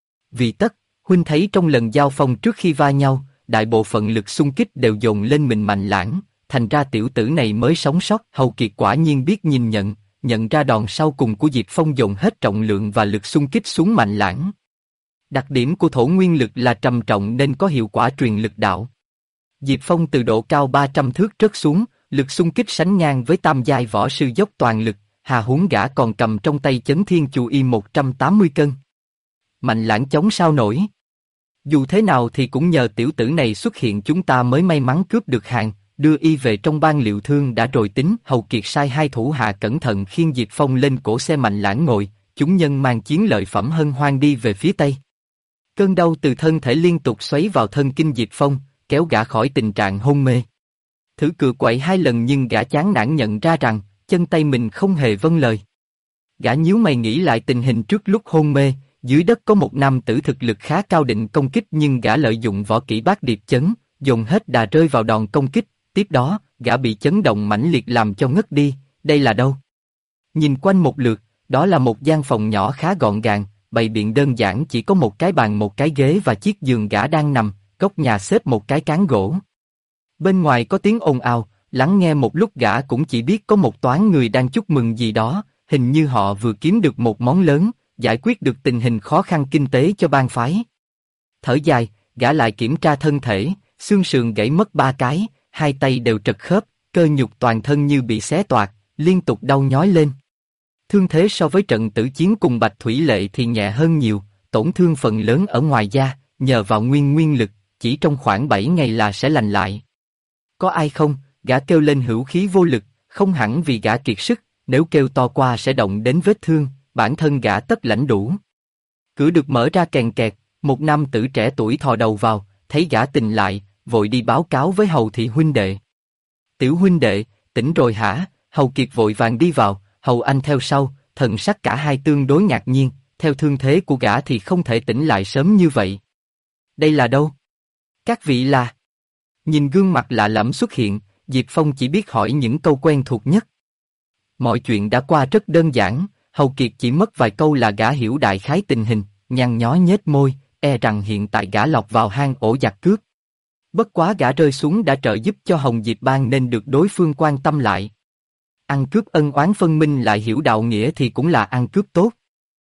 Vì tất, huynh thấy trong lần giao phong trước khi va nhau, đại bộ phận lực xung kích đều dồn lên mình Mạnh Lãng, thành ra tiểu tử này mới sống sót. Hầu Kiệt quả nhiên biết nhìn nhận ra đòn sau cùng của Diệp Phong dồn hết trọng lượng và lực xung kích xuống Mạnh Lãng. Đặc điểm của thổ nguyên lực là trầm trọng nên có hiệu quả truyền lực đạo. Diệp Phong từ độ cao 300 thước rớt xuống, lực xung kích sánh ngang với tam giai võ sư dốc toàn lực, hà huống gã còn cầm trong tay chấn thiên chu y 180 cân. Mạnh Lãng chống sao nổi. Dù thế nào thì cũng nhờ tiểu tử này xuất hiện chúng ta mới may mắn cướp được hàng, đưa y về trong bang liệu thương đã rồi tính. Hầu Kiệt sai hai thủ hạ cẩn thận khiêng Diệp Phong lên cổ xe Mạnh Lãng ngồi, chúng nhân mang chiến lợi phẩm hân hoan đi về phía tây. Cơn đau từ thân thể liên tục xoáy vào thân kinh Diệp Phong, kéo gã khỏi tình trạng hôn mê. Thử cựa quậy hai lần nhưng gã chán nản nhận ra rằng chân tay mình không hề vâng lời. Gã nhíu mày nghĩ lại tình hình trước lúc hôn mê. Dưới đất có một nam tử thực lực khá cao định công kích nhưng gã lợi dụng võ kỹ bát điệp chấn, dồn hết đà rơi vào đòn công kích. Tiếp đó, gã bị chấn động mãnh liệt làm cho ngất đi. Đây là đâu? Nhìn quanh một lượt, đó là một gian phòng nhỏ khá gọn gàng, bày biện đơn giản, chỉ có một cái bàn, một cái ghế và chiếc giường gã đang nằm, góc nhà xếp một cái cán gỗ. Bên ngoài có tiếng ồn ào, lắng nghe một lúc gã cũng chỉ biết có một toán người đang chúc mừng gì đó, hình như họ vừa kiếm được một món lớn, giải quyết được tình hình khó khăn kinh tế cho bang phái. Thở dài, gã lại kiểm tra thân thể, xương sườn gãy mất 3 cái, hai tay đều trật khớp, cơ nhục toàn thân như bị xé toạc, liên tục đau nhói lên. Thương thế so với trận tử chiến cùng Bạch Thủy Lệ thì nhẹ hơn nhiều, tổn thương phần lớn ở ngoài da, nhờ vào nguyên lực, chỉ trong khoảng 7 ngày là sẽ lành lại. Có ai không? Gã kêu lên hữu khí vô lực, không hẳn vì gã kiệt sức, nếu kêu to qua sẽ động đến vết thương, bản thân gã tất lãnh đủ. Cửa được mở ra kèn kẹt, một nam tử trẻ tuổi thò đầu vào, thấy gã tỉnh lại, vội đi báo cáo với Hầu thị huynh đệ. Tiểu huynh đệ, tỉnh rồi hả? Hầu Kiệt vội vàng đi vào, Hầu Anh theo sau, thần sắc cả hai tương đối ngạc nhiên, theo thương thế của gã thì không thể tỉnh lại sớm như vậy. Đây là đâu? Các vị là... Nhìn gương mặt lạ lẫm xuất hiện, Diệp Phong chỉ biết hỏi những câu quen thuộc nhất. Mọi chuyện đã qua rất đơn giản, Hầu Kiệt chỉ mất vài câu là gã hiểu đại khái tình hình, nhăn nhó nhếch môi, e rằng hiện tại gã lọt vào hang ổ giặc cướp. Bất quá gã rơi xuống đã trợ giúp cho Hồng Diệp Bang nên được đối phương quan tâm lại. Ăn cướp ân oán phân minh lại hiểu đạo nghĩa thì cũng là ăn cướp tốt.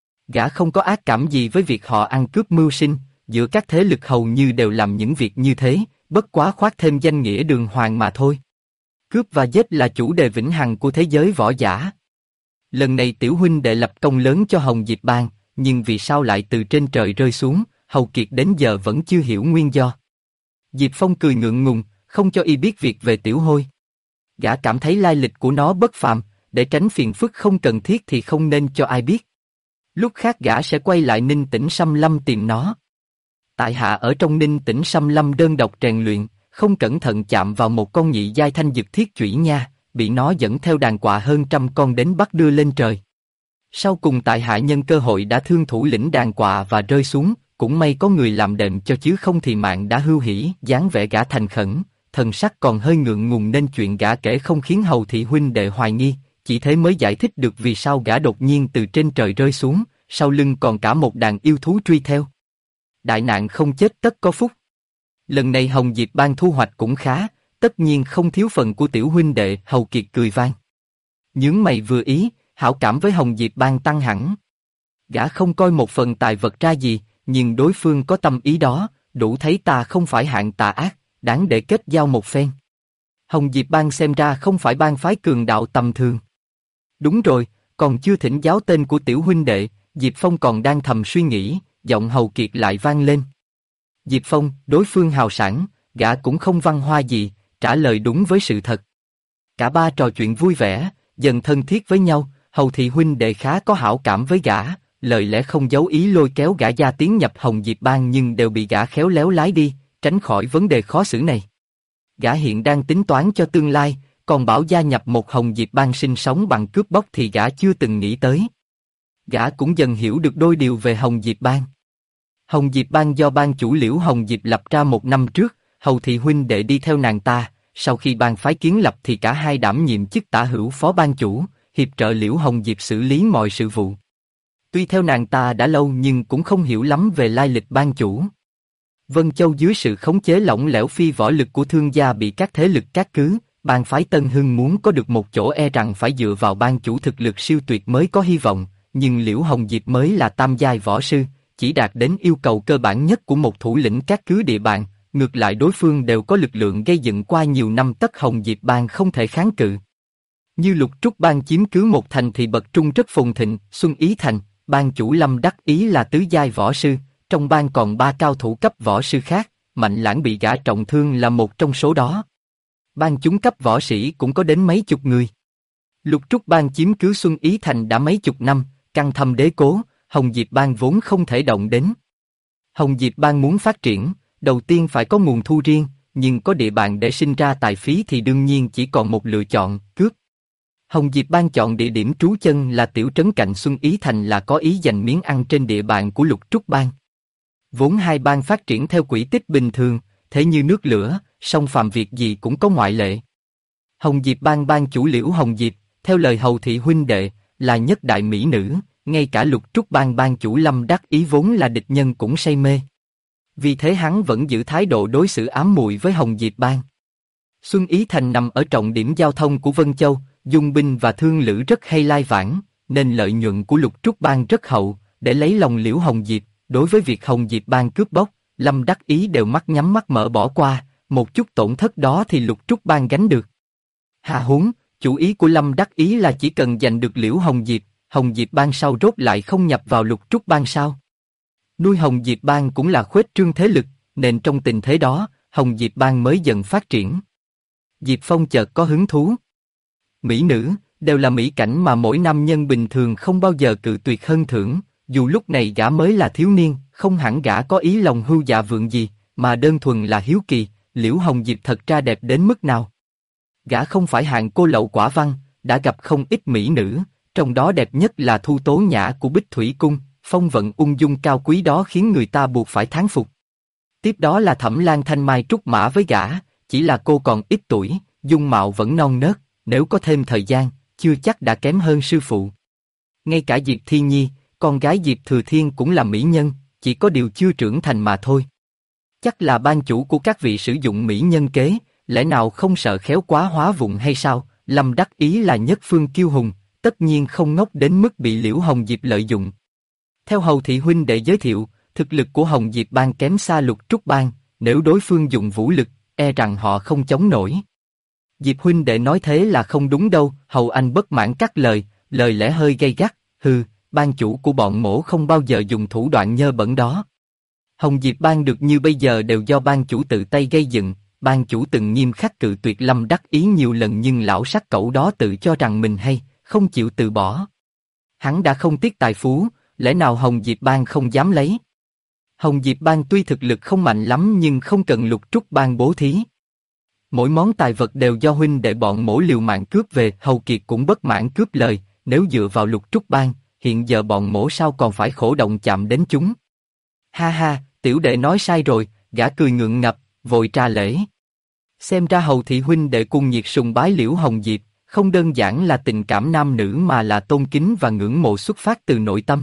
Gã không có ác cảm gì với việc họ ăn cướp mưu sinh, giữa các thế lực hầu như đều làm những việc như thế, bất quá khoác thêm danh nghĩa đường hoàng mà thôi. Cướp và giết là chủ đề vĩnh hằng của thế giới võ giả. Lần này tiểu huynh đệ lập công lớn cho Hồng Diệp Bang, nhưng vì sao lại từ trên trời rơi xuống, Hầu Kiệt đến giờ vẫn chưa hiểu nguyên do. Diệp Phong cười ngượng ngùng, không cho y biết việc về tiểu hôi. Gã cảm thấy lai lịch của nó bất phàm, để tránh phiền phức không cần thiết thì không nên cho ai biết. Lúc khác gã sẽ quay lại Ninh Tĩnh Sâm Lâm tìm nó. Tại hạ ở trong Ninh Tĩnh Sâm Lâm đơn độc rèn luyện, không cẩn thận chạm vào một con nhị giai thanh dực thiết chủy nha, bị nó dẫn theo đàn quạ hơn 100 con đến bắt đưa lên trời. Sau cùng tại hạ nhân cơ hội đã thương thủ lĩnh đàn quạ và rơi xuống, cũng may có người làm đệm cho chứ không thì mạng đã hưu hỉ. Dáng vẻ gã thành khẩn, thần sắc còn hơi ngượng ngùng nên chuyện gã kể không khiến Hầu thị huynh đệ hoài nghi, chỉ thế mới giải thích được vì sao gã đột nhiên từ trên trời rơi xuống, sau lưng còn cả một đàn yêu thú truy theo. Đại nạn không chết tất có phúc. Lần này Hồng Diệp Bang thu hoạch cũng khá, tất nhiên không thiếu phần của tiểu huynh đệ. Hầu Kiệt cười vang. Nhướng mày vừa ý, hảo cảm với Hồng Diệp Bang tăng hẳn. Gã không coi một phần tài vật ra gì, nhưng đối phương có tâm ý đó, đủ thấy ta không phải hạng tà ác, đáng để kết giao một phen. Hồng Diệp Bang xem ra không phải bang phái cường đạo tầm thường. Đúng rồi, còn chưa thỉnh giáo tên của tiểu huynh đệ. Diệp Phong còn đang thầm suy nghĩ, giọng Hầu Kiệt lại vang lên. Diệp Phong, đối phương hào sảng, gã cũng không văn hoa gì, trả lời đúng với sự thật. Cả ba trò chuyện vui vẻ, dần thân thiết với nhau. Hầu thị huynh đệ khá có hảo cảm với gã, lời lẽ không giấu ý lôi kéo gã gia tiến nhập Hồng Diệp Bang nhưng đều bị gã khéo léo lái đi, tránh khỏi vấn đề khó xử này. Gã hiện đang tính toán cho tương lai, còn bảo gia nhập một Hồng Diệp Bang sinh sống bằng cướp bóc thì gã chưa từng nghĩ tới. Gã cũng dần hiểu được đôi điều về Hồng Diệp Bang. Hồng Diệp Bang do bang chủ Liễu Hồng Diệp lập ra 1 năm trước, Hầu thị huynh đệ đi theo nàng ta, sau khi bang phái kiến lập thì cả hai đảm nhiệm chức tả hữu phó bang chủ, hiệp trợ Liễu Hồng Diệp xử lý mọi sự vụ. Tuy theo nàng ta đã lâu nhưng cũng không hiểu lắm về lai lịch bang chủ. Vân Châu dưới sự khống chế lỏng lẻo phi võ lực của thương gia bị các thế lực cát cứ, bang phái Tân Hưng muốn có được một chỗ e rằng phải dựa vào bang chủ thực lực siêu tuyệt mới có hy vọng, nhưng Liễu Hồng Diệp mới là tam giai võ sư, chỉ đạt đến yêu cầu cơ bản nhất của một thủ lĩnh cát cứ địa bàn, ngược lại đối phương đều có lực lượng gây dựng qua nhiều năm tất Hồng Diệp Bang không thể kháng cự. Như Lục Trúc Bang chiếm cứ một thành thì bậc trung rất phồn thịnh, Xuân Ý Thành, bang chủ Lâm Đắc Ý là tứ giai võ sư, trong bang còn 3 cao thủ cấp võ sư khác, Mạnh Lãng bị gã trọng thương là một trong số đó. Bang chúng cấp võ sĩ cũng có đến mấy chục người. Lục Trúc Bang chiếm cứ Xuân Ý Thành đã mấy chục năm, căn thâm đế cố, Hồng Diệp Bang vốn không thể động đến. Hồng Diệp Bang muốn phát triển, đầu tiên phải có nguồn thu riêng, nhưng có địa bàn để sinh ra tài phí thì đương nhiên chỉ còn một lựa chọn, cướp. Hồng Diệp Bang chọn địa điểm trú chân là tiểu trấn cạnh Xuân Ý Thành là có ý giành miếng ăn trên địa bàn của Lục Trúc Bang. Vốn hai bang phát triển theo quỹ tích bình thường, thế như nước lửa, song phàm việc gì cũng có ngoại lệ. Hồng Diệp Bang bang chủ Liễu Hồng Diệp, theo lời Hầu thị huynh đệ, là nhất đại mỹ nữ, ngay cả Lục Trúc Bang bang chủ Lâm Đắc Ý vốn là địch nhân cũng say mê. Vì thế hắn vẫn giữ thái độ đối xử ám muội với Hồng Diệp Bang. Xuân Ý Thành nằm ở trọng điểm giao thông của Vân Châu, dung binh và thương lữ rất hay lai vãng, nên lợi nhuận của Lục Trúc Bang rất hậu. Để lấy lòng Liễu Hồng Diệp, đối với việc Hồng Diệp Bang cướp bóc, Lâm Đắc Ý đều mắt nhắm mắt mở bỏ qua, một chút tổn thất đó thì Lục Trúc Bang gánh được. Hà huống, chủ ý của Lâm Đắc Ý là chỉ cần giành được Liễu Hồng Diệp Bang sau rốt lại không nhập vào Lục Trúc Bang sao? Nuôi Hồng Diệp Bang cũng là khuếch trương thế lực, nên trong tình thế đó, Hồng Diệp Bang mới dần phát triển. Diệp Phong chợt có hứng thú. Mỹ nữ, đều là mỹ cảnh mà mỗi nam nhân bình thường không bao giờ cự tuyệt hơn thưởng, dù lúc này gã mới là thiếu niên, không hẳn gã có ý lòng hưu dạ vượng gì, mà đơn thuần là hiếu kỳ, Liễu Hồng Diệp thật ra đẹp đến mức nào. Gã không phải hạng cô lậu quả văn, đã gặp không ít mỹ nữ, trong đó đẹp nhất là Thu Tố Nhã của Bích Thủy Cung, phong vận ung dung cao quý đó khiến người ta buộc phải thán phục. Tiếp đó là Thẩm Lan Thanh Mai trúc mã với gã, chỉ là cô còn ít tuổi, dung mạo vẫn non nớt, nếu có thêm thời gian, chưa chắc đã kém hơn sư phụ. Ngay cả Diệp Thiên Nhi, con gái Diệp Thừa Thiên cũng là mỹ nhân, chỉ có điều chưa trưởng thành mà thôi. Chắc là ban chủ của các vị sử dụng mỹ nhân kế, lẽ nào không sợ khéo quá hóa vụng hay sao? Lâm đắc ý là nhất phương kiêu hùng, tất nhiên không ngốc đến mức bị Liễu Hồng Diệp lợi dụng. Theo Hầu thị huynh đệ giới thiệu, thực lực của Hồng Diệp Bang kém xa Lục Trúc Bang, nếu đối phương dùng vũ lực, e rằng họ không chống nổi. Diệp huynh đệ nói thế là không đúng đâu, Hầu Anh bất mãn cắt lời, lời lẽ hơi gay gắt, hừ, ban chủ của bọn mổ không bao giờ dùng thủ đoạn nhơ bẩn đó. Hồng Diệp Bang được như bây giờ đều do ban chủ tự tay gây dựng, ban chủ từng nghiêm khắc cự tuyệt Lâm đắc ý nhiều lần nhưng lão sắc cẩu đó tự cho rằng mình hay, không chịu từ bỏ. Hắn đã không tiếc tài phú, lẽ nào Hồng Diệp Bang không dám lấy? Hồng Diệp Bang tuy thực lực không mạnh lắm nhưng không cần Lục Trúc Bang bố thí. Mỗi món tài vật đều do huynh đệ bọn mổ liều mạng cướp về, Hầu Kiệt cũng bất mãn cướp lời, nếu dựa vào Lục Trúc Bang, hiện giờ bọn mổ sao còn phải khổ động chạm đến chúng. Ha ha, tiểu đệ nói sai rồi, gã cười ngượng ngập, vội tra lễ. Xem ra Hầu thị huynh đệ cùng nhiệt sùng bái Liễu Hồng Diệp, không đơn giản là tình cảm nam nữ mà là tôn kính và ngưỡng mộ xuất phát từ nội tâm.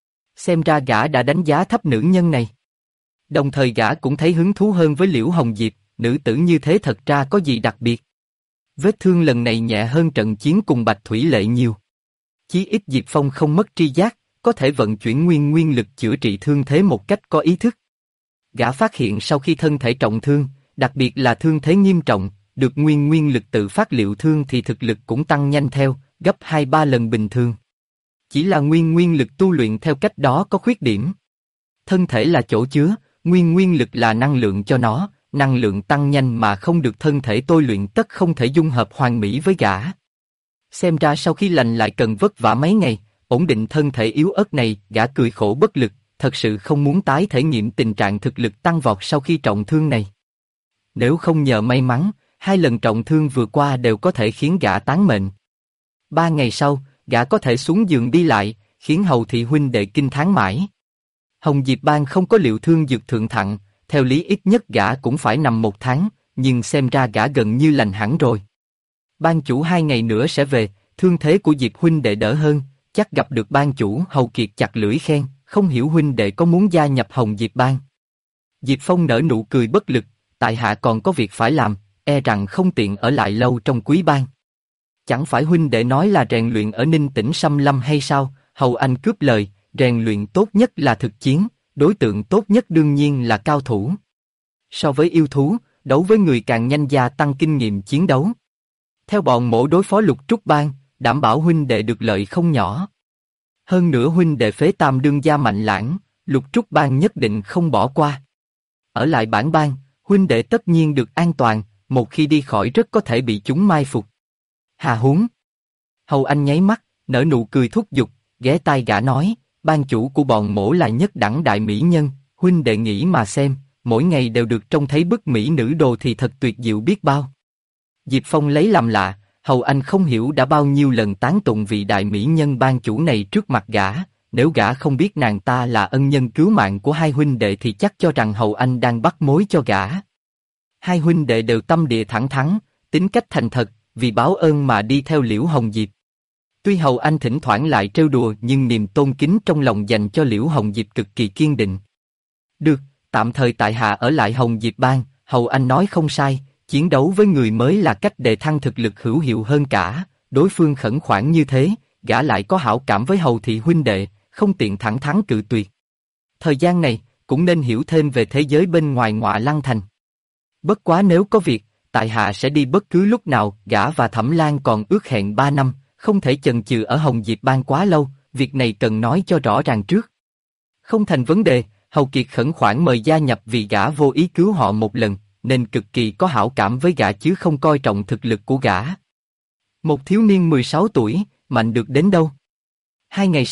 Xem ra gã đã đánh giá thấp nữ nhân này. Đồng thời gã cũng thấy hứng thú hơn với Liễu Hồng Diệp, nữ tử như thế thật ra có gì đặc biệt. Vết thương lần này nhẹ hơn trận chiến cùng Bạch Thủy Lệ nhiều. Chí ít Diệp Phong không mất tri giác, có thể vận chuyển nguyên lực chữa trị thương thế một cách có ý thức. Gã phát hiện sau khi thân thể trọng thương, đặc biệt là thương thế nghiêm trọng, được nguyên lực tự phát liệu thương thì thực lực cũng tăng nhanh theo, gấp 2-3 lần bình thường. Chỉ là nguyên lực tu luyện theo cách đó có khuyết điểm. Thân thể là chỗ chứa, nguyên lực là năng lượng cho nó, năng lượng tăng nhanh mà không được thân thể tôi luyện tất không thể dung hợp hoàn mỹ với gã. Xem ra sau khi lành lại cần vất vả mấy ngày, ổn định thân thể yếu ớt này, gã cười khổ bất lực, thật sự không muốn tái thể nghiệm tình trạng thực lực tăng vọt sau khi trọng thương này. Nếu không nhờ may mắn, 2 lần trọng thương vừa qua đều có thể khiến gã tán mệnh. 3 ngày sau, gã có thể xuống giường đi lại, khiến Hầu thị huynh đệ kinh thán mãi. Hồng Diệp Bang không có liệu thương dược thượng thặng, theo lý ít nhất gã cũng phải nằm 1 tháng, nhưng xem ra gã gần như lành hẳn rồi. Ban chủ 2 ngày nữa sẽ về, thương thế của Diệp huynh đệ đỡ hơn, chắc gặp được ban chủ. Hầu Kiệt chặt lưỡi khen, không hiểu huynh đệ có muốn gia nhập Hồng Diệp Bang. Diệp Phong nở nụ cười bất lực, tại hạ còn có việc phải làm, e rằng không tiện ở lại lâu trong Quý Bang. Chẳng phải huynh đệ nói là rèn luyện ở Ninh Tỉnh Xâm Lâm hay sao? Hầu Anh cướp lời, rèn luyện tốt nhất là thực chiến, đối tượng tốt nhất đương nhiên là cao thủ. So với yêu thú, đấu với người càng nhanh gia tăng kinh nghiệm chiến đấu. Theo bọn mổ đối phó Lục Trúc Bang, đảm bảo huynh đệ được lợi không nhỏ. Hơn nữa huynh đệ phế tam đương gia Mạnh Lãng, Lục Trúc Bang nhất định không bỏ qua. Ở lại bản bang, huynh đệ tất nhiên được an toàn, một khi đi khỏi rất có thể bị chúng mai phục. Hà huống. Hầu Anh nháy mắt, nở nụ cười thúc giục, ghé tai gã nói, ban chủ của bọn mổ là nhất đẳng đại mỹ nhân, huynh đệ nghĩ mà xem, mỗi ngày đều được trông thấy bức mỹ nữ đồ thì thật tuyệt diệu biết bao. Diệp Phong lấy làm lạ, Hầu Anh không hiểu đã bao nhiêu lần tán tụng vị đại mỹ nhân ban chủ này trước mặt gã, nếu gã không biết nàng ta là ân nhân cứu mạng của hai huynh đệ thì chắc cho rằng Hầu Anh đang bắt mối cho gã. Hai huynh đệ đều tâm địa thẳng thắn, tính cách thành thật, vì báo ơn mà đi theo Liễu Hồng Diệp. Tuy Hầu Anh thỉnh thoảng lại trêu đùa nhưng niềm tôn kính trong lòng dành cho Liễu Hồng Diệp cực kỳ kiên định. Được, tạm thời tại hạ ở lại Hồng Diệp Bang, Hầu Anh nói không sai, chiến đấu với người mới là cách đề thăng thực lực hữu hiệu hơn cả, đối phương khẩn khoản như thế, gã lại có hảo cảm với Hầu thị huynh đệ, không tiện thẳng thắn cự tuyệt. Thời gian này, cũng nên hiểu thêm về thế giới bên ngoài Ngọa Lăng Thành. Bất quá nếu có việc, tại hạ sẽ đi bất cứ lúc nào, gã và Thẩm Lan còn ước hẹn 3 năm, không thể chần chừ ở Hồng Diệp Bang quá lâu, việc này cần nói cho rõ ràng trước. Không thành vấn đề, Hầu Kiệt khẩn khoản mời gia nhập vì gã vô ý cứu họ một lần, nên cực kỳ có hảo cảm với gã chứ không coi trọng thực lực của gã. Một thiếu niên 16 tuổi, mạnh được đến đâu? 2 ngày sau,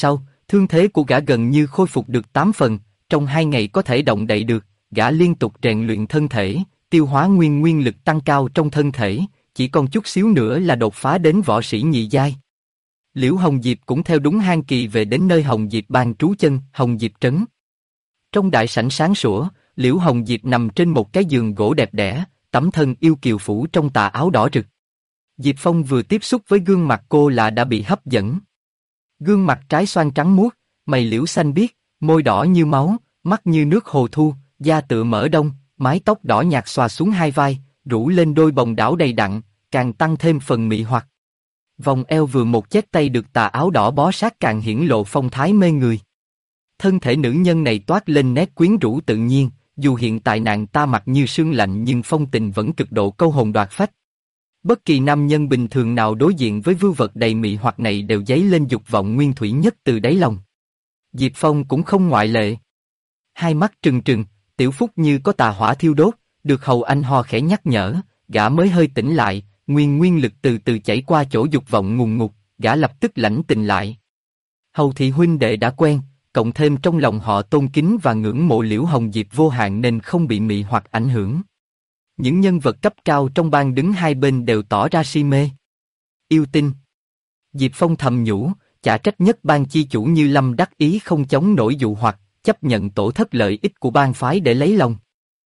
Thương thế của gã gần như khôi phục được 8 phần, trong 2 ngày có thể động đậy được, gã liên tục rèn luyện thân thể, tiêu hóa nguyên lực tăng cao trong thân thể, chỉ còn chút xíu nữa là đột phá đến võ sĩ nhị giai. Liễu Hồng Diệp cũng theo đúng hang kỳ về đến nơi Hồng Diệp Bang trú chân, Hồng Diệp Trấn. Trong đại sảnh sáng sủa, Liễu Hồng Diệp nằm trên một cái giường gỗ đẹp đẽ, tấm thân yêu kiều phủ trong tà áo đỏ rực. Diệp Phong vừa tiếp xúc với gương mặt cô là đã bị hấp dẫn. Gương mặt trái xoan trắng muốt, mày liễu xanh biếc, môi đỏ như máu, mắt như nước hồ thu, da tựa mỡ đông, mái tóc đỏ nhạt xòa xuống hai vai, rủ lên đôi bồng đảo đầy đặn, càng tăng thêm phần mị hoặc. Vòng eo vừa một chét tay được tà áo đỏ bó sát càng hiển lộ phong thái mê người. Thân thể nữ nhân này toát lên nét quyến rũ tự nhiên, dù hiện tại nàng ta mặt như sương lạnh nhưng phong tình vẫn cực độ câu hồn đoạt phách. Bất kỳ nam nhân bình thường nào đối diện với vưu vật đầy mị hoặc này đều dấy lên dục vọng nguyên thủy nhất từ đáy lòng. Diệp Phong cũng không ngoại lệ. Hai mắt trừng trừng, tiểu phúc như có tà hỏa thiêu đốt, được Hầu Anh ho khẽ nhắc nhở, gã mới hơi tỉnh lại, nguyên lực từ từ chảy qua chỗ dục vọng ngùn ngụt, gã lập tức lãnh tình lại. Hầu thị huynh đệ đã quen, cộng thêm trong lòng họ tôn kính và ngưỡng mộ Liễu Hồng Diệp vô hạn nên không bị mị hoặc ảnh hưởng. Những nhân vật cấp cao trong bang đứng hai bên đều tỏ ra si mê. Yêu tinh. Diệp Phong thầm nhủ, chả trách nhất bang chi chủ như Lâm đắc ý không chống nổi dụ hoặc, chấp nhận tổn thất lợi ích của bang phái để lấy lòng.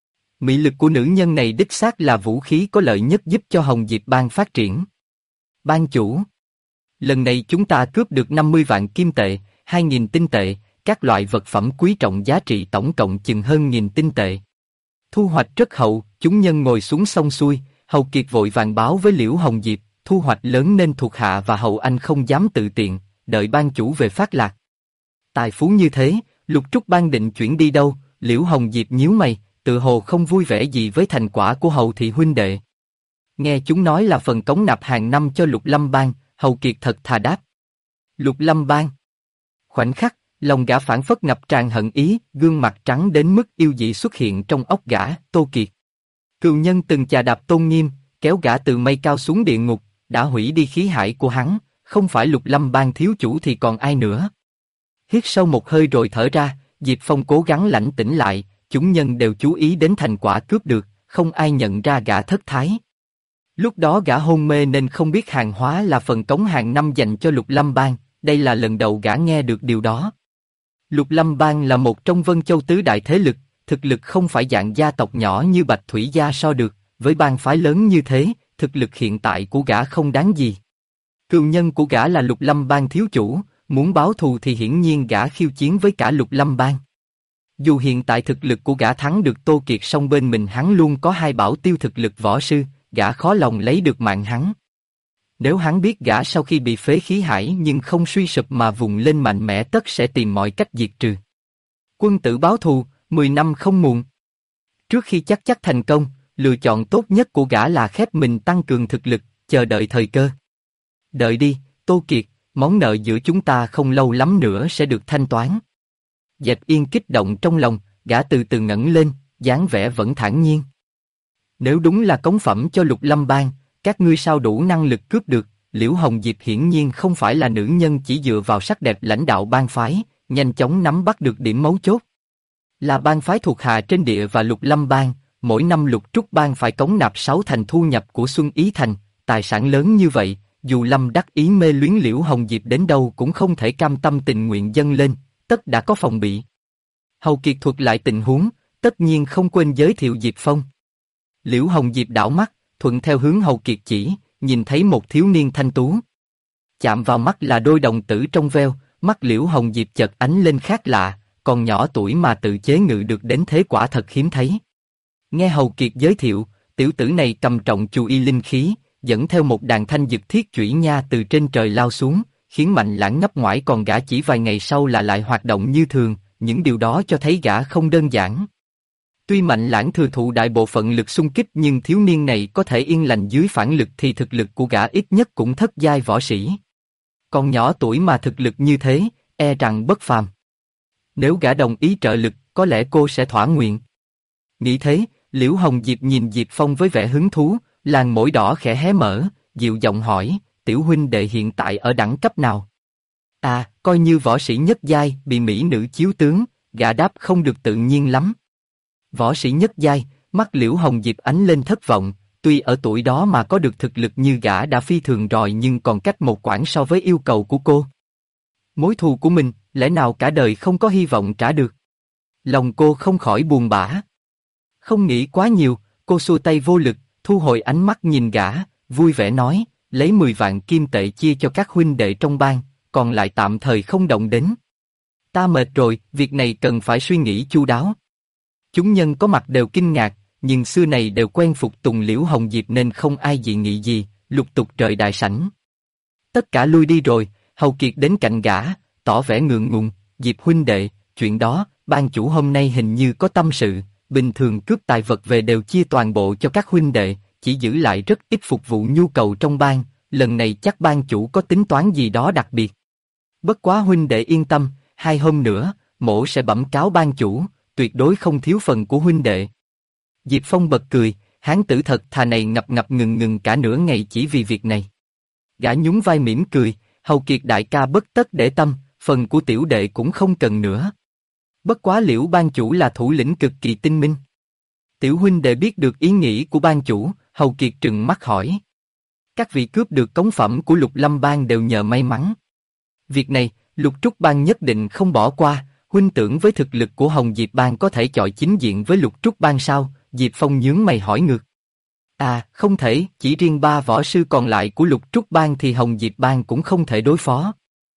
Mị lực của nữ nhân này đích xác là vũ khí có lợi nhất giúp cho Hồng Diệp bang phát triển. Bang chủ. Lần này chúng ta cướp được 50 vạn kim tệ, 2.000 tinh tệ, các loại vật phẩm quý trọng giá trị tổng cộng chừng hơn 1.000 tinh tệ. Thu hoạch rất hậu, chúng nhân ngồi xuống xong xuôi, Hầu Kiệt vội vàng báo với Liễu Hồng Diệp, thu hoạch lớn nên thuộc hạ và Hầu Anh không dám tự tiện, đợi ban chủ về phát lạc. Tài phú như thế, Lục Trúc Bang định chuyển đi đâu? Liễu Hồng Diệp nhíu mày, tự hồ không vui vẻ gì với thành quả của Hầu thị huynh đệ. Nghe chúng nói là phần cống nạp hàng năm cho Lục Lâm Bang, Hầu Kiệt thật thà đáp. Lục Lâm Bang. Khoảnh khắc, lòng gã phảng phất ngập tràn hận ý, gương mặt trắng đến mức yêu dị xuất hiện trong óc gã, Tô Kiệt. Cừu nhân từng chà đạp tôn nghiêm, kéo gã từ mây cao xuống địa ngục, đã hủy đi khí hải của hắn, không phải Lục Lâm Bang thiếu chủ thì còn ai nữa. Hít sâu một hơi rồi thở ra, Diệp Phong cố gắng lãnh tĩnh lại, chúng nhân đều chú ý đến thành quả cướp được, không ai nhận ra gã thất thái. Lúc đó gã hôn mê nên không biết hàng hóa là phần cống hàng năm dành cho Lục Lâm Bang, đây là lần đầu gã nghe được điều đó. Lục Lâm Bang là một trong Vân Châu tứ đại thế lực, thực lực không phải dạng gia tộc nhỏ như Bạch Thủy Gia so được, với bang phái lớn như thế, thực lực hiện tại của gã không đáng gì. Cừu nhân của gã là Lục Lâm Bang thiếu chủ, muốn báo thù thì hiển nhiên gã khiêu chiến với cả Lục Lâm Bang. Dù hiện tại thực lực của gã thắng được Tô Kiệt song bên mình hắn luôn có hai bảo tiêu thực lực võ sư, gã khó lòng lấy được mạng hắn. Nếu hắn biết gã sau khi bị phế khí hải nhưng không suy sụp mà vùng lên mạnh mẽ tất sẽ tìm mọi cách diệt trừ. Quân tử báo thù, 10 năm không muộn. Trước khi chắc thành công, lựa chọn tốt nhất của gã là khép mình tăng cường thực lực, chờ đợi thời cơ. Đợi đi, Tô Kiệt, món nợ giữa chúng ta không lâu lắm nữa sẽ được thanh toán. Dẹp yên kích động trong lòng, gã từ từ ngẩng lên, dáng vẻ vẫn thản nhiên. Nếu đúng là cống phẩm cho Lục Lâm Bang, các ngươi sao đủ năng lực cướp được? Liễu Hồng Diệp hiển nhiên không phải là nữ nhân chỉ dựa vào sắc đẹp lãnh đạo bang phái, nhanh chóng nắm bắt được điểm mấu chốt. Là bang phái thuộc hạ trên địa và Lục Lâm Bang, mỗi năm Lục Trúc Bang phải cống nạp 6 thành thu nhập của Xuân Ý Thành, tài sản lớn như vậy, dù Lâm đắc ý mê luyến Liễu Hồng Diệp đến đâu cũng không thể cam tâm tình nguyện dâng lên, tất đã có phòng bị. Hầu Kiệt thuật lại tình huống, tất nhiên không quên giới thiệu Diệp Phong. Liễu Hồng Diệp đảo mắt, thuận theo hướng Hầu Kiệt chỉ, nhìn thấy một thiếu niên thanh tú. Chạm vào mắt là đôi đồng tử trong veo, mắt Liễu Hồng Diệp chợt ánh lên khác lạ, còn nhỏ tuổi mà tự chế ngự được đến thế quả thật hiếm thấy. Nghe Hầu Kiệt giới thiệu, tiểu tử này cầm trọng chu y linh khí, dẫn theo một đàn thanh dực thiết chủy nha từ trên trời lao xuống, khiến Mạnh Lãng ngấp ngoải còn gã chỉ vài ngày sau là lại hoạt động như thường, những điều đó cho thấy gã không đơn giản. Tuy Mạnh Lãng thừa thụ đại bộ phận lực xung kích nhưng thiếu niên này có thể yên lành dưới phản lực thì thực lực của gã ít nhất cũng thất giai võ sĩ. Còn nhỏ tuổi mà thực lực như thế, e rằng bất phàm. Nếu gã đồng ý trợ lực, có lẽ cô sẽ thỏa nguyện. Nghĩ thế, Liễu Hồng Diệp nhìn Diệp Phong với vẻ hứng thú, làn môi đỏ khẽ hé mở, dịu giọng hỏi, tiểu huynh đệ hiện tại ở đẳng cấp nào? À, coi như võ sĩ nhất giai bị mỹ nữ chiếu tướng, gã đáp không được tự nhiên lắm. Võ sĩ nhất giai, mắt Liễu Hồng Diệp ánh lên thất vọng, tuy ở tuổi đó mà có được thực lực như gã đã phi thường rồi nhưng còn cách một quãng so với yêu cầu của cô. Mối thù của mình, lẽ nào cả đời không có hy vọng trả được? Lòng cô không khỏi buồn bã. Không nghĩ quá nhiều, cô xua tay vô lực, thu hồi ánh mắt nhìn gã, vui vẻ nói, lấy 10 vạn kim tệ chia cho các huynh đệ trong bang, còn lại tạm thời không động đến. Ta mệt rồi, việc này cần phải suy nghĩ chu đáo. Chúng nhân có mặt đều kinh ngạc, nhưng xưa này đều quen phục tùng Liễu Hồng Diệp nên không ai dị nghị gì, lục tục rời đại sảnh. Tất cả lui đi rồi, Hầu Kiệt đến cạnh gã, tỏ vẻ ngượng ngùng, Diệp huynh đệ, chuyện đó, ban chủ hôm nay hình như có tâm sự, bình thường cướp tài vật về đều chia toàn bộ cho các huynh đệ, chỉ giữ lại rất ít phục vụ nhu cầu trong bang, lần này chắc ban chủ có tính toán gì đó đặc biệt. Bất quá huynh đệ yên tâm, 2 hôm nữa, mỗ sẽ bẩm cáo ban chủ, tuyệt đối không thiếu phần của huynh đệ. Diệp Phong bật cười, hán tử thật thà này ngập ngập ngừng ngừng cả nửa ngày chỉ vì việc này. Gã nhún vai mỉm cười, Hầu Kiệt đại ca bất tất để tâm, phần của tiểu đệ cũng không cần nữa. Bất quá Liễu ban chủ là thủ lĩnh cực kỳ tinh minh. Tiểu huynh đệ biết được ý nghĩ của ban chủ, Hầu Kiệt trừng mắt hỏi. Các vị cướp được cống phẩm của Lục Lâm bang đều nhờ may mắn. Việc này, Lục Trúc bang nhất định không bỏ qua, huynh tưởng với thực lực của Hồng Diệp bang có thể chọi chính diện với Lục Trúc bang sao? Diệp Phong nhướng mày hỏi ngược. À, không thể, chỉ riêng 3 võ sư còn lại của Lục Trúc bang thì Hồng Diệp bang cũng không thể đối phó.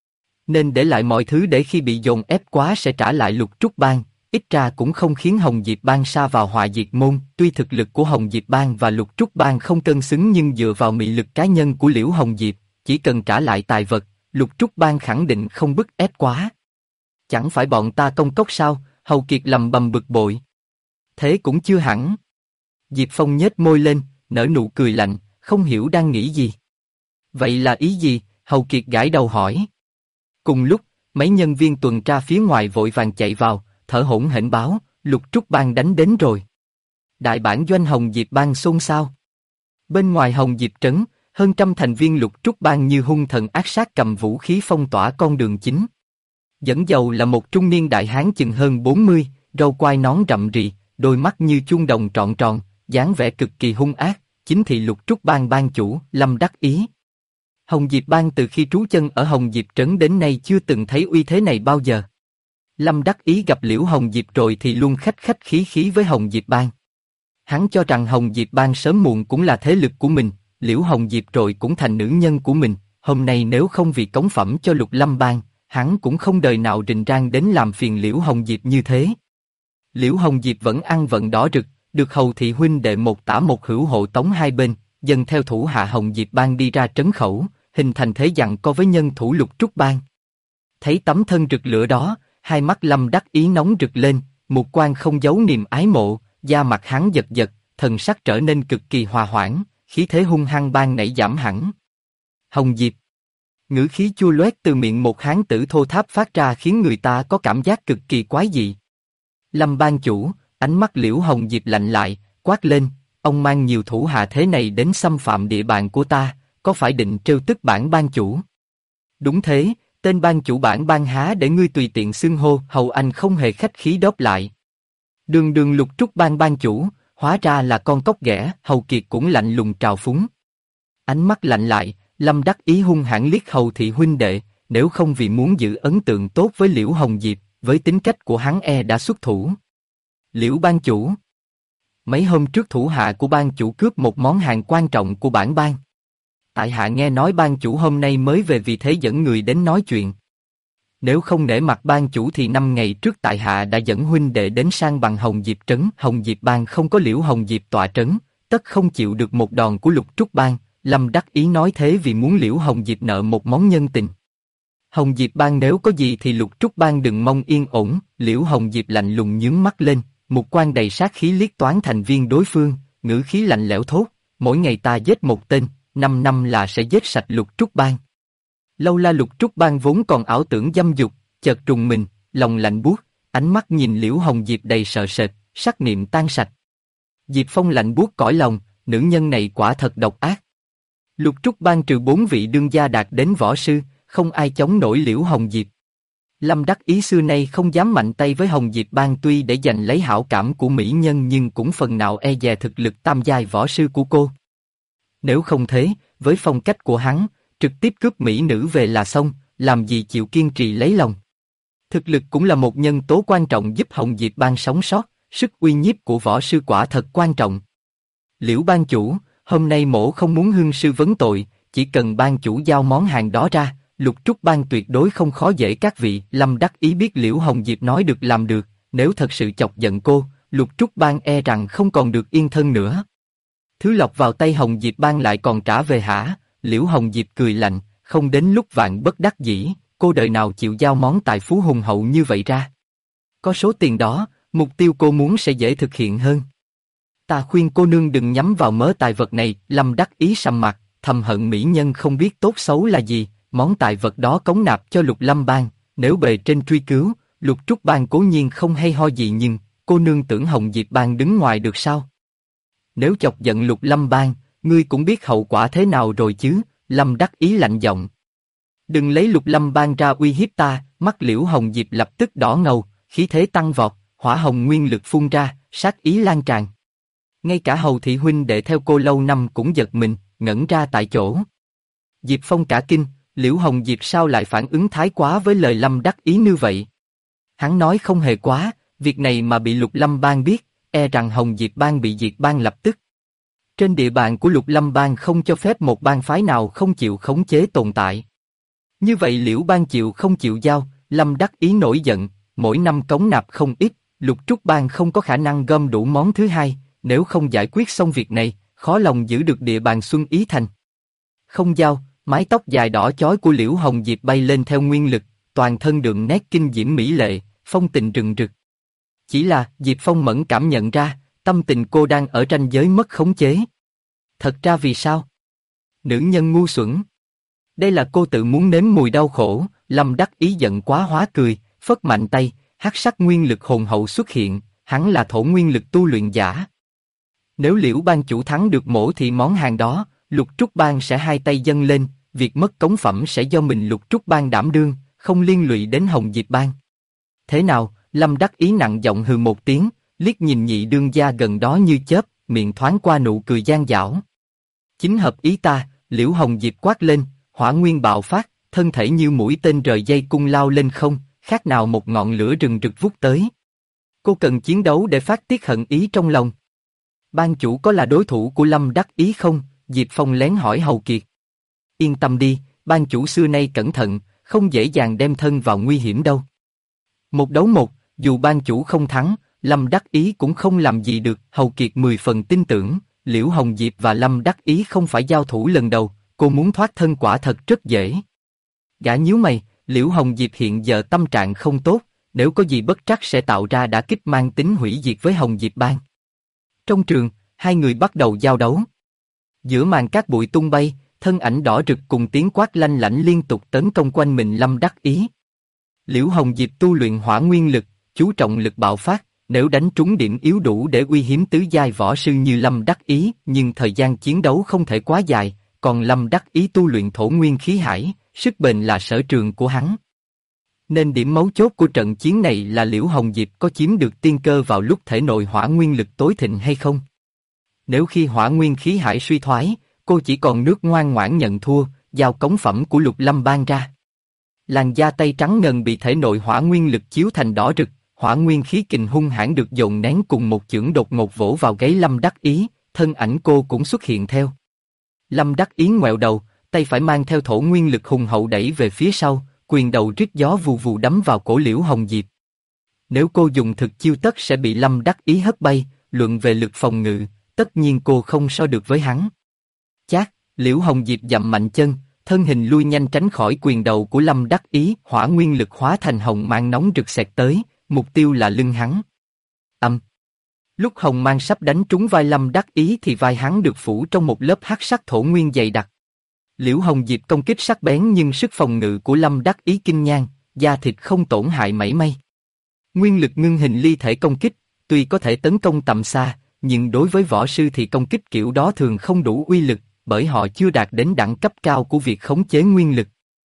Nên để lại mọi thứ để khi bị dồn ép quá sẽ trả lại Lục Trúc bang, ít ra cũng không khiến Hồng Diệp bang sa vào họa diệt môn. Tuy thực lực của Hồng Diệp bang và Lục Trúc bang không cân xứng nhưng dựa vào mị lực cá nhân của Liễu Hồng Diệp, chỉ cần trả lại tài vật, Lục Trúc bang khẳng định không bức ép quá. Chẳng phải bọn ta công cốc sao? Hầu Kiệt lầm bầm bực bội. Thế cũng chưa hẳn. Diệp Phong nhếch môi lên, nở nụ cười lạnh, không hiểu đang nghĩ gì. Vậy là ý gì? Hầu Kiệt gãi đầu hỏi. Cùng lúc, mấy nhân viên tuần tra phía ngoài vội vàng chạy vào, thở hổn hển báo, Lục Trúc bang đánh đến rồi. Đại bản doanh Hồng Diệp bang xôn xao. Bên ngoài Hồng Diệp trấn, hơn 100 thành viên Lục Trúc bang như hung thần ác sát cầm vũ khí phong tỏa con đường chính. Dẫn đầu là một trung niên đại hán chừng hơn 40, râu quai nón rậm rì, đôi mắt như chuông đồng tròn tròn, dáng vẻ cực kỳ hung ác, chính thị Lục Trúc bang bang chủ, Lâm Đắc Ý. Hồng Diệp bang từ khi trú chân ở Hồng Diệp trấn đến nay chưa từng thấy uy thế này bao giờ. Lâm Đắc Ý gặp Liễu Hồng Diệp rồi thì luôn khách khách khí khí với Hồng Diệp bang. Hắn cho rằng Hồng Diệp bang sớm muộn cũng là thế lực của mình, Liễu Hồng Diệp rồi cũng thành nữ nhân của mình, hôm nay nếu không vì cống phẩm cho Lục Lâm bang, hắn cũng không đời nào rình rang đến làm phiền Liễu Hồng Diệp như thế. Liễu Hồng Diệp vẫn ăn vận đỏ rực, được Hầu thị huynh đệ một tả một hữu hộ tống hai bên, dần theo thủ hạ Hồng Diệp bang đi ra trấn khẩu, hình thành thế giằng co với nhân thủ Lục Trúc bang. Thấy tấm thân rực lửa đó, hai mắt Lâm Đắc Ý nóng rực lên, một quan không giấu niềm ái mộ, da mặt hắn giật giật, thần sắc trở nên cực kỳ hòa hoãn, khí thế hung hăng ban nảy giảm hẳn. Hồng Diệp, ngữ khí chua loét từ miệng một hán tử thô tháp phát ra khiến người ta có cảm giác cực kỳ quái dị. Lâm ban chủ, ánh mắt Liễu Hồng Diệp lạnh lại, quát lên, ông mang nhiều thủ hạ thế này đến xâm phạm địa bàn của ta, có phải định trêu tức bản ban chủ? Đúng thế, tên ban chủ bản ban há để ngươi tùy tiện xưng hô. Hầu Anh không hề khách khí đáp lại. Đường đường Lục Trúc bang ban chủ, hóa ra là con cóc ghẻ. Hầu Kiệt cũng lạnh lùng trào phúng. Ánh mắt lạnh lại, Lâm Đắc Ý hung hãn liếc Hầu thị huynh đệ, nếu không vì muốn giữ ấn tượng tốt với Liễu Hồng Diệp, với tính cách của hắn đã xuất thủ. Liễu ban chủ, mấy hôm trước thủ hạ của ban chủ cướp một món hàng quan trọng của bản bang. Tại hạ nghe nói ban chủ hôm nay mới về vì thế dẫn người đến nói chuyện. Nếu không nể mặt ban chủ thì 5 ngày trước tại hạ đã dẫn huynh đệ đến sang bằng Hồng Diệp trấn. Hồng Diệp bang không có Liễu Hồng Diệp tọa trấn, tất không chịu được một đòn của Lục Trúc bang. Lâm Đắc Ý nói thế vì muốn Liễu Hồng Diệp nợ một món nhân tình. Hồng Diệp bang nếu có gì thì Lục Trúc bang đừng mong yên ổn. Liễu Hồng Diệp lạnh lùng nhướng mắt lên, một quan đầy sát khí liếc toán thành viên đối phương, ngữ khí lạnh lẽo thốt, mỗi ngày ta giết một tên, 5 năm là sẽ giết sạch Lục Trúc bang. Lâu la Lục Trúc bang vốn còn ảo tưởng dâm dục, chợt trùng mình, lòng lạnh buốt, ánh mắt nhìn Liễu Hồng Diệp đầy sợ sệt, sắc niệm tan sạch. Diệp Phong lạnh buốt cõi lòng, nữ nhân này quả thật độc ác. Lục Trúc bang trừ 4 vị đương gia đạt đến võ sư, không ai chống nổi Liễu Hồng Diệp. Lâm Đắc Ý xưa nay không dám mạnh tay với Hồng Diệp Bang, tuy để giành lấy hảo cảm của mỹ nhân nhưng cũng phần nào e dè thực lực tam giai võ sư của cô. Nếu không thế, với phong cách của hắn, trực tiếp cướp mỹ nữ về là xong, làm gì chịu kiên trì lấy lòng. Thực lực cũng là một nhân tố quan trọng giúp Hồng Diệp Bang sống sót, sức uy nhiếp của võ sư quả thật quan trọng. Liễu Bang chủ, hôm nay mỗ không muốn hương sư vấn tội, chỉ cần ban chủ giao món hàng đó ra, Lục Trúc Bang tuyệt đối không khó dễ các vị. Lâm Đắc Ý biết Liễu Hồng Diệp nói được làm được, nếu thật sự chọc giận cô, Lục Trúc Bang e rằng không còn được yên thân nữa. Thứ lọc vào tay Hồng Diệp Bang lại còn trả về hả? Liễu Hồng Diệp cười lạnh, không đến lúc vạn bất đắc dĩ, cô đời nào chịu giao món tài phú hùng hậu như vậy ra. Có số tiền đó, mục tiêu cô muốn sẽ dễ thực hiện hơn. Ta khuyên cô nương đừng nhắm vào mớ tài vật này. Lâm Đắc Ý sầm mặt, thầm hận mỹ nhân không biết tốt xấu là gì. Món tài vật đó cống nạp cho Lục Lâm Bang, nếu bề trên truy cứu, Lục Trúc Bang cố nhiên không hay ho gì, nhưng cô nương tưởng Hồng Diệp Bang đứng ngoài được sao? Nếu chọc giận Lục Lâm Bang, ngươi cũng biết hậu quả thế nào rồi chứ? Lâm Đắc Ý lạnh giọng. Đừng lấy Lục Lâm Bang ra uy hiếp ta. Mắt Liễu Hồng Diệp lập tức đỏ ngầu, khí thế tăng vọt, hỏa hồng nguyên lực phun ra, sát ý lan tràn. Ngay cả Hầu thị huynh đệ theo cô lâu năm cũng giật mình, ngẩn ra tại chỗ. Diệp Phong cả kinh, Liễu Hồng Diệp sao lại phản ứng thái quá với lời Lâm Đắc Ý như vậy? Hắn nói không hề quá, việc này mà bị Lục Lâm Bang biết, e rằng Hồng Diệp Bang bị diệt bang lập tức. Trên địa bàn của Lục Lâm Bang không cho phép một bang phái nào không chịu khống chế tồn tại. Như vậy Liễu Bang chịu không chịu giao, Lâm Đắc Ý nổi giận, mỗi năm cống nạp không ít, Lục Trúc Bang không có khả năng gom đủ món thứ hai, nếu không giải quyết xong việc này, khó lòng giữ được địa bàn Xuân Ý Thành. Không giao, mái tóc dài đỏ chói của Liễu Hồng Diệp bay lên theo nguyên lực, toàn thân đường nét kinh diễm mỹ lệ, phong tình rừng rực. Chỉ là Diệp Phong mẫn cảm nhận ra, tâm tình cô đang ở ranh giới mất khống chế. Thật ra vì sao? Nữ nhân ngu xuẩn. Đây là cô tự muốn nếm mùi đau khổ. Lâm Đắc Ý giận quá hóa cười, phất mạnh tay, hắc sắc nguyên lực hồn hậu xuất hiện, hắn là thổ nguyên lực tu luyện giả. Nếu Liễu Bang chủ thắng được mổ thì món hàng đó, Lục Trúc Bang sẽ hai tay dâng lên, việc mất cống phẩm sẽ do mình Lục Trúc Bang đảm đương, không liên lụy đến Hồng Diệp Bang. Thế nào? Lâm Đắc Ý nặng giọng hừ một tiếng, liếc nhìn nhị đương gia gần đó như chớp, miệng thoáng qua nụ cười gian dảo. Chính hợp ý ta. Liễu Hồng Diệp quát lên, hỏa nguyên bạo phát, thân thể như mũi tên rời dây cung lao lên không, khác nào một ngọn lửa rừng rực vút tới. Cô cần chiến đấu để phát tiết hận ý trong lòng. Ban chủ có là đối thủ của Lâm Đắc Ý không? Diệp Phong lén hỏi Hầu Kiệt. Yên tâm đi, ban chủ xưa nay cẩn thận, không dễ dàng đem thân vào nguy hiểm đâu. Một đấu một, dù ban chủ không thắng, Lâm Đắc Ý cũng không làm gì được. Hầu Kiệt 10 phần tin tưởng, Liễu Hồng Diệp và Lâm Đắc Ý không phải giao thủ lần đầu, cô muốn thoát thân quả thật rất dễ. Gã nhíu mày, Liễu Hồng Diệp hiện giờ tâm trạng không tốt, nếu có gì bất trắc sẽ tạo ra đả kích mang tính hủy diệt với Hồng Diệp Bang. Trong trường, hai người bắt đầu giao đấu. Giữa màn cát bụi tung bay, thân ảnh đỏ rực cùng tiếng quát lanh lảnh liên tục tấn công quanh mình Lâm Đắc Ý. Liễu Hồng Diệp tu luyện hỏa nguyên lực, chú trọng lực bạo phát, nếu đánh trúng điểm yếu đủ để uy hiếp tứ giai võ sư như Lâm Đắc Ý, nhưng thời gian chiến đấu không thể quá dài, còn Lâm Đắc Ý tu luyện thổ nguyên khí hải, sức bền là sở trường của hắn. Nên điểm mấu chốt của trận chiến này là Liễu Hồng Diệp có chiếm được tiên cơ vào lúc thể nội hỏa nguyên lực tối thịnh hay không. Nếu khi hỏa nguyên khí hải suy thoái, cô chỉ còn nước ngoan ngoãn nhận thua, giao cống phẩm của Lục Lâm Bang ra. Làn da tay trắng ngần bị thể nội hỏa nguyên lực chiếu thành đỏ rực, hỏa nguyên khí kình hung hãn được dồn nén cùng một chưởng đột ngột vỗ vào gáy Lâm Đắc Ý, thân ảnh cô cũng xuất hiện theo. Lâm Đắc Ý ngoẹo đầu, tay phải mang theo thổ nguyên lực hùng hậu đẩy về phía sau, quyền đầu rít gió vù vù đấm vào cổ Liễu Hồng Diệp. Nếu cô dùng thực chiêu tất sẽ bị Lâm Đắc Ý hất bay, luận về lực phòng ngự, tất nhiên cô không so được với hắn. Chát, Liễu Hồng Diệp dậm mạnh chân, thân hình lui nhanh tránh khỏi quyền đầu của Lâm Đắc Ý, hỏa nguyên lực hóa thành hồng mang nóng rực xẹt tới, mục tiêu là lưng hắn. Lúc hồng mang sắp đánh trúng vai Lâm Đắc Ý thì vai hắn được phủ trong một lớp hắc sắc thổ nguyên dày đặc. Liễu Hồng Diệp công kích sắc bén nhưng sức phòng ngự của Lâm Đắc Ý kinh nhan, da thịt không tổn hại mảy may. Nguyên lực ngưng hình ly thể công kích, tuy có thể tấn công tầm xa, nhưng đối với võ sư thì công kích kiểu đó thường không đủ uy lực, bởi họ chưa đạt đến đẳng cấp cao của việc khống chế nguyên lực.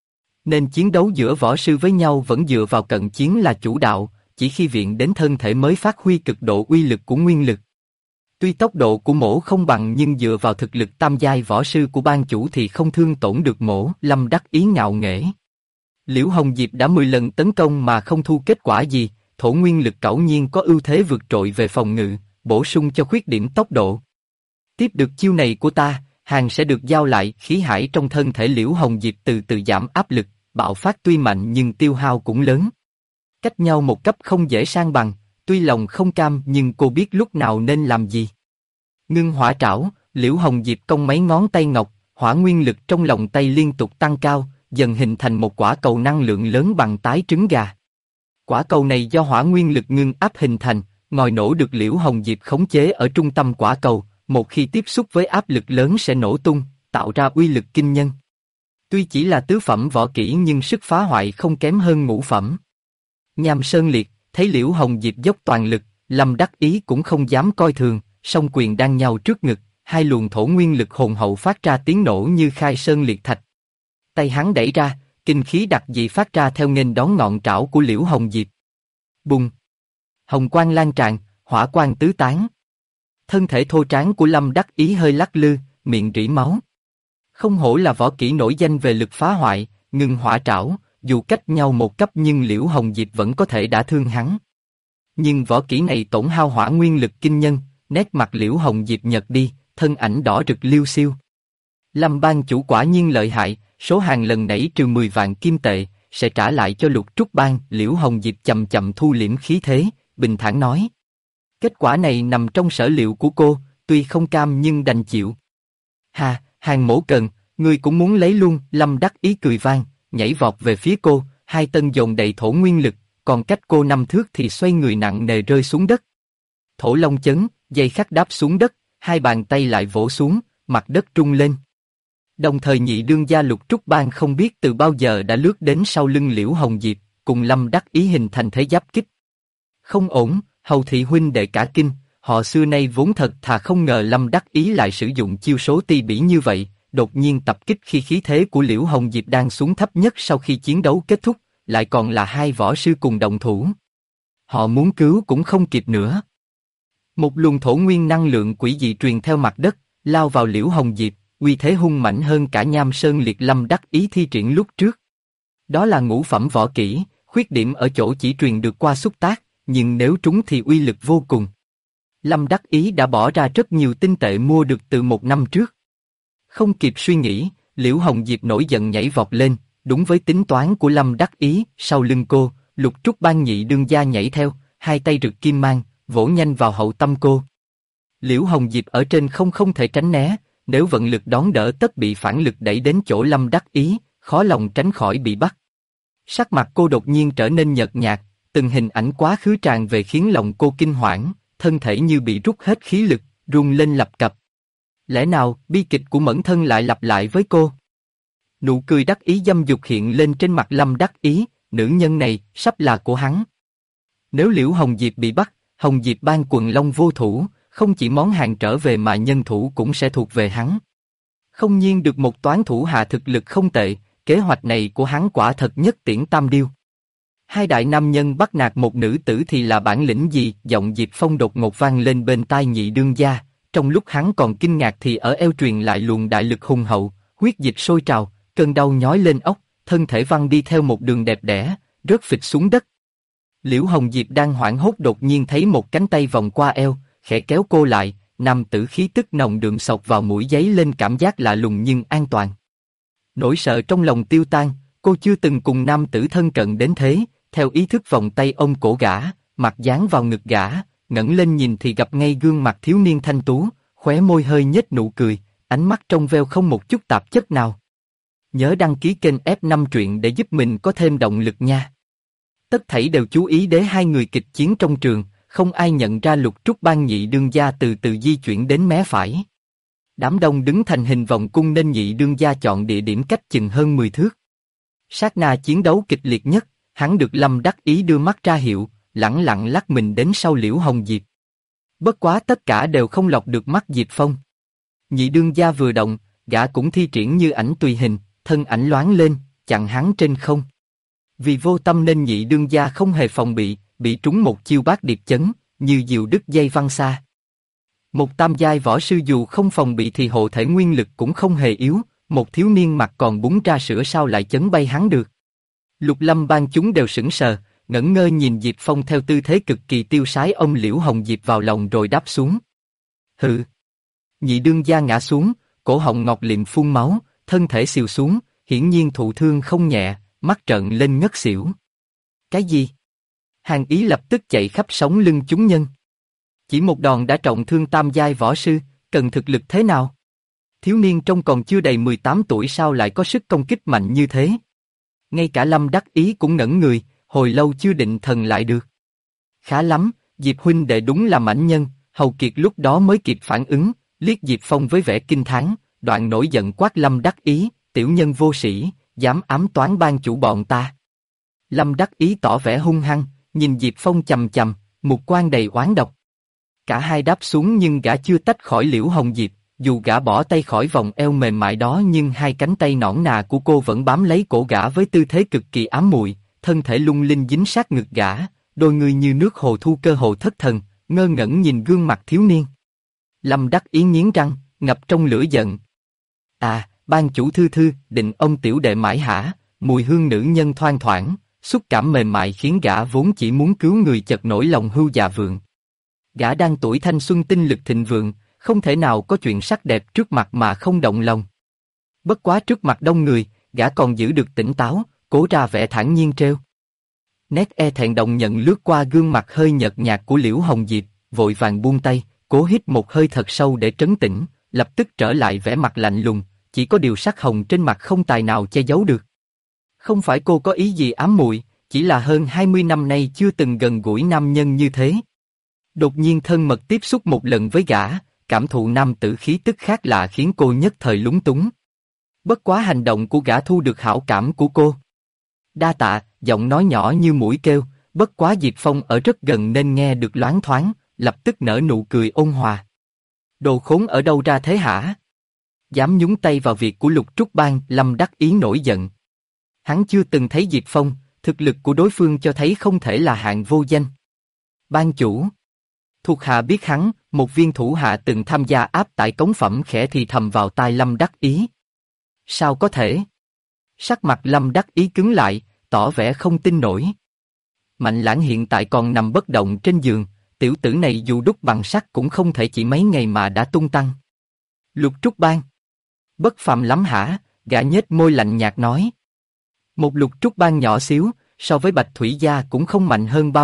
Nên chiến đấu giữa võ sư với nhau vẫn dựa vào cận chiến là chủ đạo, chỉ khi viện đến thân thể mới phát huy cực độ uy lực của nguyên lực. Tuy tốc độ của mổ không bằng nhưng dựa vào thực lực tam giai võ sư của ban chủ thì không thương tổn được mổ. Lâm đắc ý ngạo nghễ. Liễu Hồng Diệp đã 10 lần tấn công mà không thu kết quả gì, thổ nguyên lực cẩu nhiên có ưu thế vượt trội về phòng ngự, bổ sung cho khuyết điểm tốc độ. Tiếp được chiêu này của ta, hàng sẽ được giao lại. Khí hải trong thân thể Liễu Hồng Diệp từ từ giảm áp lực, bạo phát tuy mạnh nhưng tiêu hao cũng lớn. Cách nhau một cấp không dễ san bằng, tuy lòng không cam nhưng cô biết lúc nào nên làm gì. Ngưng hỏa trảo, Liễu Hồng Diệp cong mấy ngón tay ngọc, hỏa nguyên lực trong lòng tay liên tục tăng cao, dần hình thành một quả cầu năng lượng lớn bằng tái trứng gà. Quả cầu này do hỏa nguyên lực ngưng áp hình thành, ngòi nổ được Liễu Hồng Diệp khống chế ở trung tâm quả cầu, một khi tiếp xúc với áp lực lớn sẽ nổ tung, tạo ra uy lực kinh nhân. Tuy chỉ là tứ phẩm võ kỹ nhưng sức phá hoại không kém hơn ngũ phẩm. Nham Sơn Liệt, thấy Liễu Hồng Diệp dốc toàn lực, Lâm đắc ý cũng không dám coi thường, song quyền đang nhau trước ngực, hai luồng thổ nguyên lực hồn hậu phát ra tiếng nổ như khai sơn liệt thạch. Tay hắn đẩy ra, kinh khí đặc dị phát ra theo nghênh đón ngọn trảo của Liễu Hồng Diệp. Bùng! Hồng quang lan tràn, hỏa quang tứ tán. Thân thể thô tráng của Lâm đắc ý hơi lắc lư, miệng rỉ máu. Không hổ là võ kỹ nổi danh về lực phá hoại, ngưng hỏa trảo, dù cách nhau một cấp nhưng Liễu Hồng Diệp vẫn có thể đả thương hắn. Nhưng võ kỹ này tổn hao hỏa nguyên lực kinh nhân, nét mặt Liễu Hồng Diệp nhợt đi, thân ảnh đỏ rực liêu xiêu. Lâm ban chủ quả nhiên lợi hại, số hàng lần nãy trừ 10 vạn kim tệ, sẽ trả lại cho Lục Trúc Bang. Liễu Hồng Diệp chậm chậm thu liễm khí thế, bình thản nói. Kết quả này nằm trong sở liệu của cô, tuy không cam nhưng đành chịu. Hà, Hàng Mỗ Cần, ngươi cũng muốn lấy luôn. Lâm đắc ý cười vang, nhảy vọt về phía cô, hai tân dồn đầy thổ nguyên lực, còn cách cô 5 thước thì xoay người nặng nề rơi xuống đất. Thổ long chấn, dây khắc đáp xuống đất, hai bàn tay lại vỗ xuống, mặt đất trung lên. Đồng thời nhị đương gia Lục Trúc Bang không biết từ bao giờ đã lướt đến sau lưng Liễu Hồng Diệp, cùng Lâm đắc ý hình thành thế giáp kích. Không ổn, hầu thị huynh đệ cả kinh, họ xưa nay vốn thật thà không ngờ Lâm đắc ý lại sử dụng chiêu số ti bỉ như vậy, đột nhiên tập kích khi khí thế của Liễu Hồng Diệp đang xuống thấp nhất sau khi chiến đấu kết thúc, lại còn là hai võ sư cùng động thủ. Họ muốn cứu cũng không kịp nữa. Một luồng thổ nguyên năng lượng quỷ dị truyền theo mặt đất, lao vào Liễu Hồng Diệp, uy thế hung mạnh hơn cả Nham Sơn Liệt Lâm đắc ý thi triển lúc trước. Đó là ngũ phẩm võ kỹ, khuyết điểm ở chỗ chỉ truyền được qua xúc tác, nhưng nếu trúng thì uy lực vô cùng. Lâm đắc ý đã bỏ ra rất nhiều tinh tệ mua được từ 1 năm trước. Không kịp suy nghĩ, Liễu Hồng Diệp nổi giận nhảy vọt lên, đúng với tính toán của Lâm đắc ý, sau lưng cô, Lục Trúc Bang nhị đương gia nhảy theo, hai tay rực kim mang, vỗ nhanh vào hậu tâm cô. Liễu Hồng Diệp ở trên không thể tránh né, nếu vận lực đón đỡ tất bị phản lực đẩy đến chỗ Lâm đắc ý, khó lòng tránh khỏi bị bắt. Sắc mặt cô đột nhiên trở nên nhợt nhạt, từng hình ảnh quá khứ tràn về khiến lòng cô kinh hoảng, thân thể như bị rút hết khí lực, run lên lập cập. Lẽ nào bi kịch của Mẫn Thân lại lặp lại với cô? Nụ cười đắc ý dâm dục hiện lên trên mặt Lâm đắc ý, nữ nhân này sắp là của hắn. Nếu Liễu Hồng Diệp bị bắt, Hồng Diệp Bang quần long vô thủ, không chỉ món hàng trở về mà nhân thủ cũng sẽ thuộc về hắn. Không nhiên được một toán thủ hạ thực lực không tệ, kế hoạch này của hắn quả thật nhất tiễn tam điêu. Hai đại nam nhân bắt nạt một nữ tử thì là bản lĩnh gì? Giọng Diệp Phong đột ngột vang lên bên tai nhị đương gia. Trong lúc hắn còn kinh ngạc thì ở eo truyền lại luồng đại lực hùng hậu, huyết dịch sôi trào, cơn đau nhói lên óc, thân thể văng đi theo một đường đẹp đẽ, rớt phịch xuống đất. Liễu Hồng Diệp đang hoảng hốt đột nhiên thấy một cánh tay vòng qua eo, khẽ kéo cô lại, nam tử khí tức nồng đượm sộc vào mũi giấy lên cảm giác lạ lùng nhưng an toàn. Nỗi sợ trong lòng tiêu tan, cô chưa từng cùng nam tử thân cận đến thế, theo ý thức vòng tay ôm cổ gã, mặt dán vào ngực gã, ngẩng lên nhìn thì gặp ngay gương mặt thiếu niên thanh tú, khóe môi hơi nhếch nụ cười, ánh mắt trong veo không một chút tạp chất nào. Nhớ đăng ký kênh F5 truyện để giúp mình có thêm động lực nha. Tất thảy đều chú ý đến hai người kịch chiến trong trường, không ai nhận ra Lục Trúc Bang nhị đương gia từ từ di chuyển đến mé phải. Đám đông đứng thành hình vòng cung nên nhị đương gia chọn địa điểm cách chừng hơn 10 thước. Sát na chiến đấu kịch liệt nhất, hắn được Lâm đắc ý đưa mắt ra hiệu, lẳng lặng lắc mình đến sau Liễu Hồng Diệp. Bất quá tất cả đều không lọt được mắt Diệp Phong. Nhị đương gia vừa động, gã cũng thi triển như ảnh tùy hình, thân ảnh loáng lên, chặn hắn trên không. Vì vô tâm nên nhị đương gia không hề phòng bị trúng một chiêu bát điệp chấn, như diều đứt dây văng xa. Một tam giai võ sư dù không phòng bị thì hộ thể nguyên lực cũng không hề yếu, một thiếu niên mặt còn bún ra sữa sao lại chấn bay hắn được. Lục Lâm Bang chúng đều sững sờ, ngẩn ngơ nhìn Diệp Phong theo tư thế cực kỳ tiêu sái ôm Liễu Hồng Diệp vào lòng rồi đáp xuống. Hừ. Nhị đương gia ngã xuống, cổ họng ngọc liệm phun máu, thân thể xìu xuống, hiển nhiên thụ thương không nhẹ, mắt trợn lên ngất xỉu. Cái gì? Hàn ý lập tức chạy khắp sống lưng chúng nhân. Chỉ một đòn đã trọng thương tam giai võ sư, cần thực lực thế nào? Thiếu niên trông còn chưa đầy 18 tuổi sao lại có sức công kích mạnh như thế? Ngay cả Lâm Đắc Ý cũng ngẩn người, hồi lâu chưa định thần lại được. Khá lắm, Diệp huynh đệ đúng là mãnh nhân, Hầu Kiệt lúc đó mới kịp phản ứng, liếc Diệp Phong với vẻ kinh thán, đoạn nổi giận quát Lâm Đắc Ý, tiểu nhân vô sĩ, dám ám toán ban chủ bọn ta. Lâm Đắc Ý tỏ vẻ hung hăng, nhìn Diệp Phong chằm chằm, mục quan đầy oán độc. Cả hai đáp xuống nhưng gã chưa tách khỏi Liễu Hồng Diệp, dù gã bỏ tay khỏi vòng eo mềm mại đó nhưng hai cánh tay nõn nà của cô vẫn bám lấy cổ gã với tư thế cực kỳ ám muội, thân thể lung linh dính sát ngực gã, đôi người như nước hồ thu cơ hồ thất thần, ngơ ngẩn nhìn gương mặt thiếu niên. Lâm Đắc Ý nghiến răng, ngập trong lửa giận. À, ban chủ thư thư, định ông tiểu đệ mãi hả? Mùi hương nữ nhân thoang thoảng, xúc cảm mềm mại khiến gã vốn chỉ muốn cứu người chợt nổi lòng hưu già vượng. Gã đang tuổi thanh xuân tinh lực thịnh vượng, không thể nào có chuyện sắc đẹp trước mặt mà không động lòng. Bất quá trước mặt đông người, gã còn giữ được tỉnh táo, cố ra vẻ thản nhiên trêu. Nét e thẹn đồng nhận lướt qua gương mặt hơi nhợt nhạt của Liễu Hồng Diệp, vội vàng buông tay, cố hít một hơi thật sâu để trấn tĩnh, lập tức trở lại vẻ mặt lạnh lùng, chỉ có điều sắc hồng trên mặt không tài nào che giấu được. Không phải cô có ý gì ám muội, chỉ là hơn 20 năm nay chưa từng gần gũi nam nhân như thế. Đột nhiên thân mật tiếp xúc một lần với gã, cảm thụ nam tử khí tức khác lạ khiến cô nhất thời lúng túng. Bất quá hành động của gã thu được hảo cảm của cô. Đa tạ, giọng nói nhỏ như mũi kêu, bất quá Diệp Phong ở rất gần nên nghe được loáng thoáng, lập tức nở nụ cười ôn hòa. Đồ khốn ở đâu ra thế hả? Dám nhúng tay vào việc của Lục Trúc Bang, Lâm Đắc Ý nổi giận. Hắn chưa từng thấy Diệp Phong, thực lực của đối phương cho thấy không thể là hạng vô danh. Ban chủ. Thuộc hạ biết hắn, một viên thủ hạ từng tham gia áp tải cống phẩm khẽ thì thầm vào tai Lâm Đắc Ý. Sao có thể? Sắc mặt Lâm Đắc Ý cứng lại, tỏ vẻ không tin nổi. Mạnh Lãng hiện tại còn nằm bất động trên giường, tiểu tử này dù đúc bằng sắt cũng không thể chỉ mấy ngày mà đã tung tăng. Lục Trúc Bang. Bất phàm lắm hả? Gã nhếch môi lạnh nhạt nói. Một Lục Trúc Bang nhỏ xíu, so với Bạch Thủy Gia cũng không mạnh hơn bao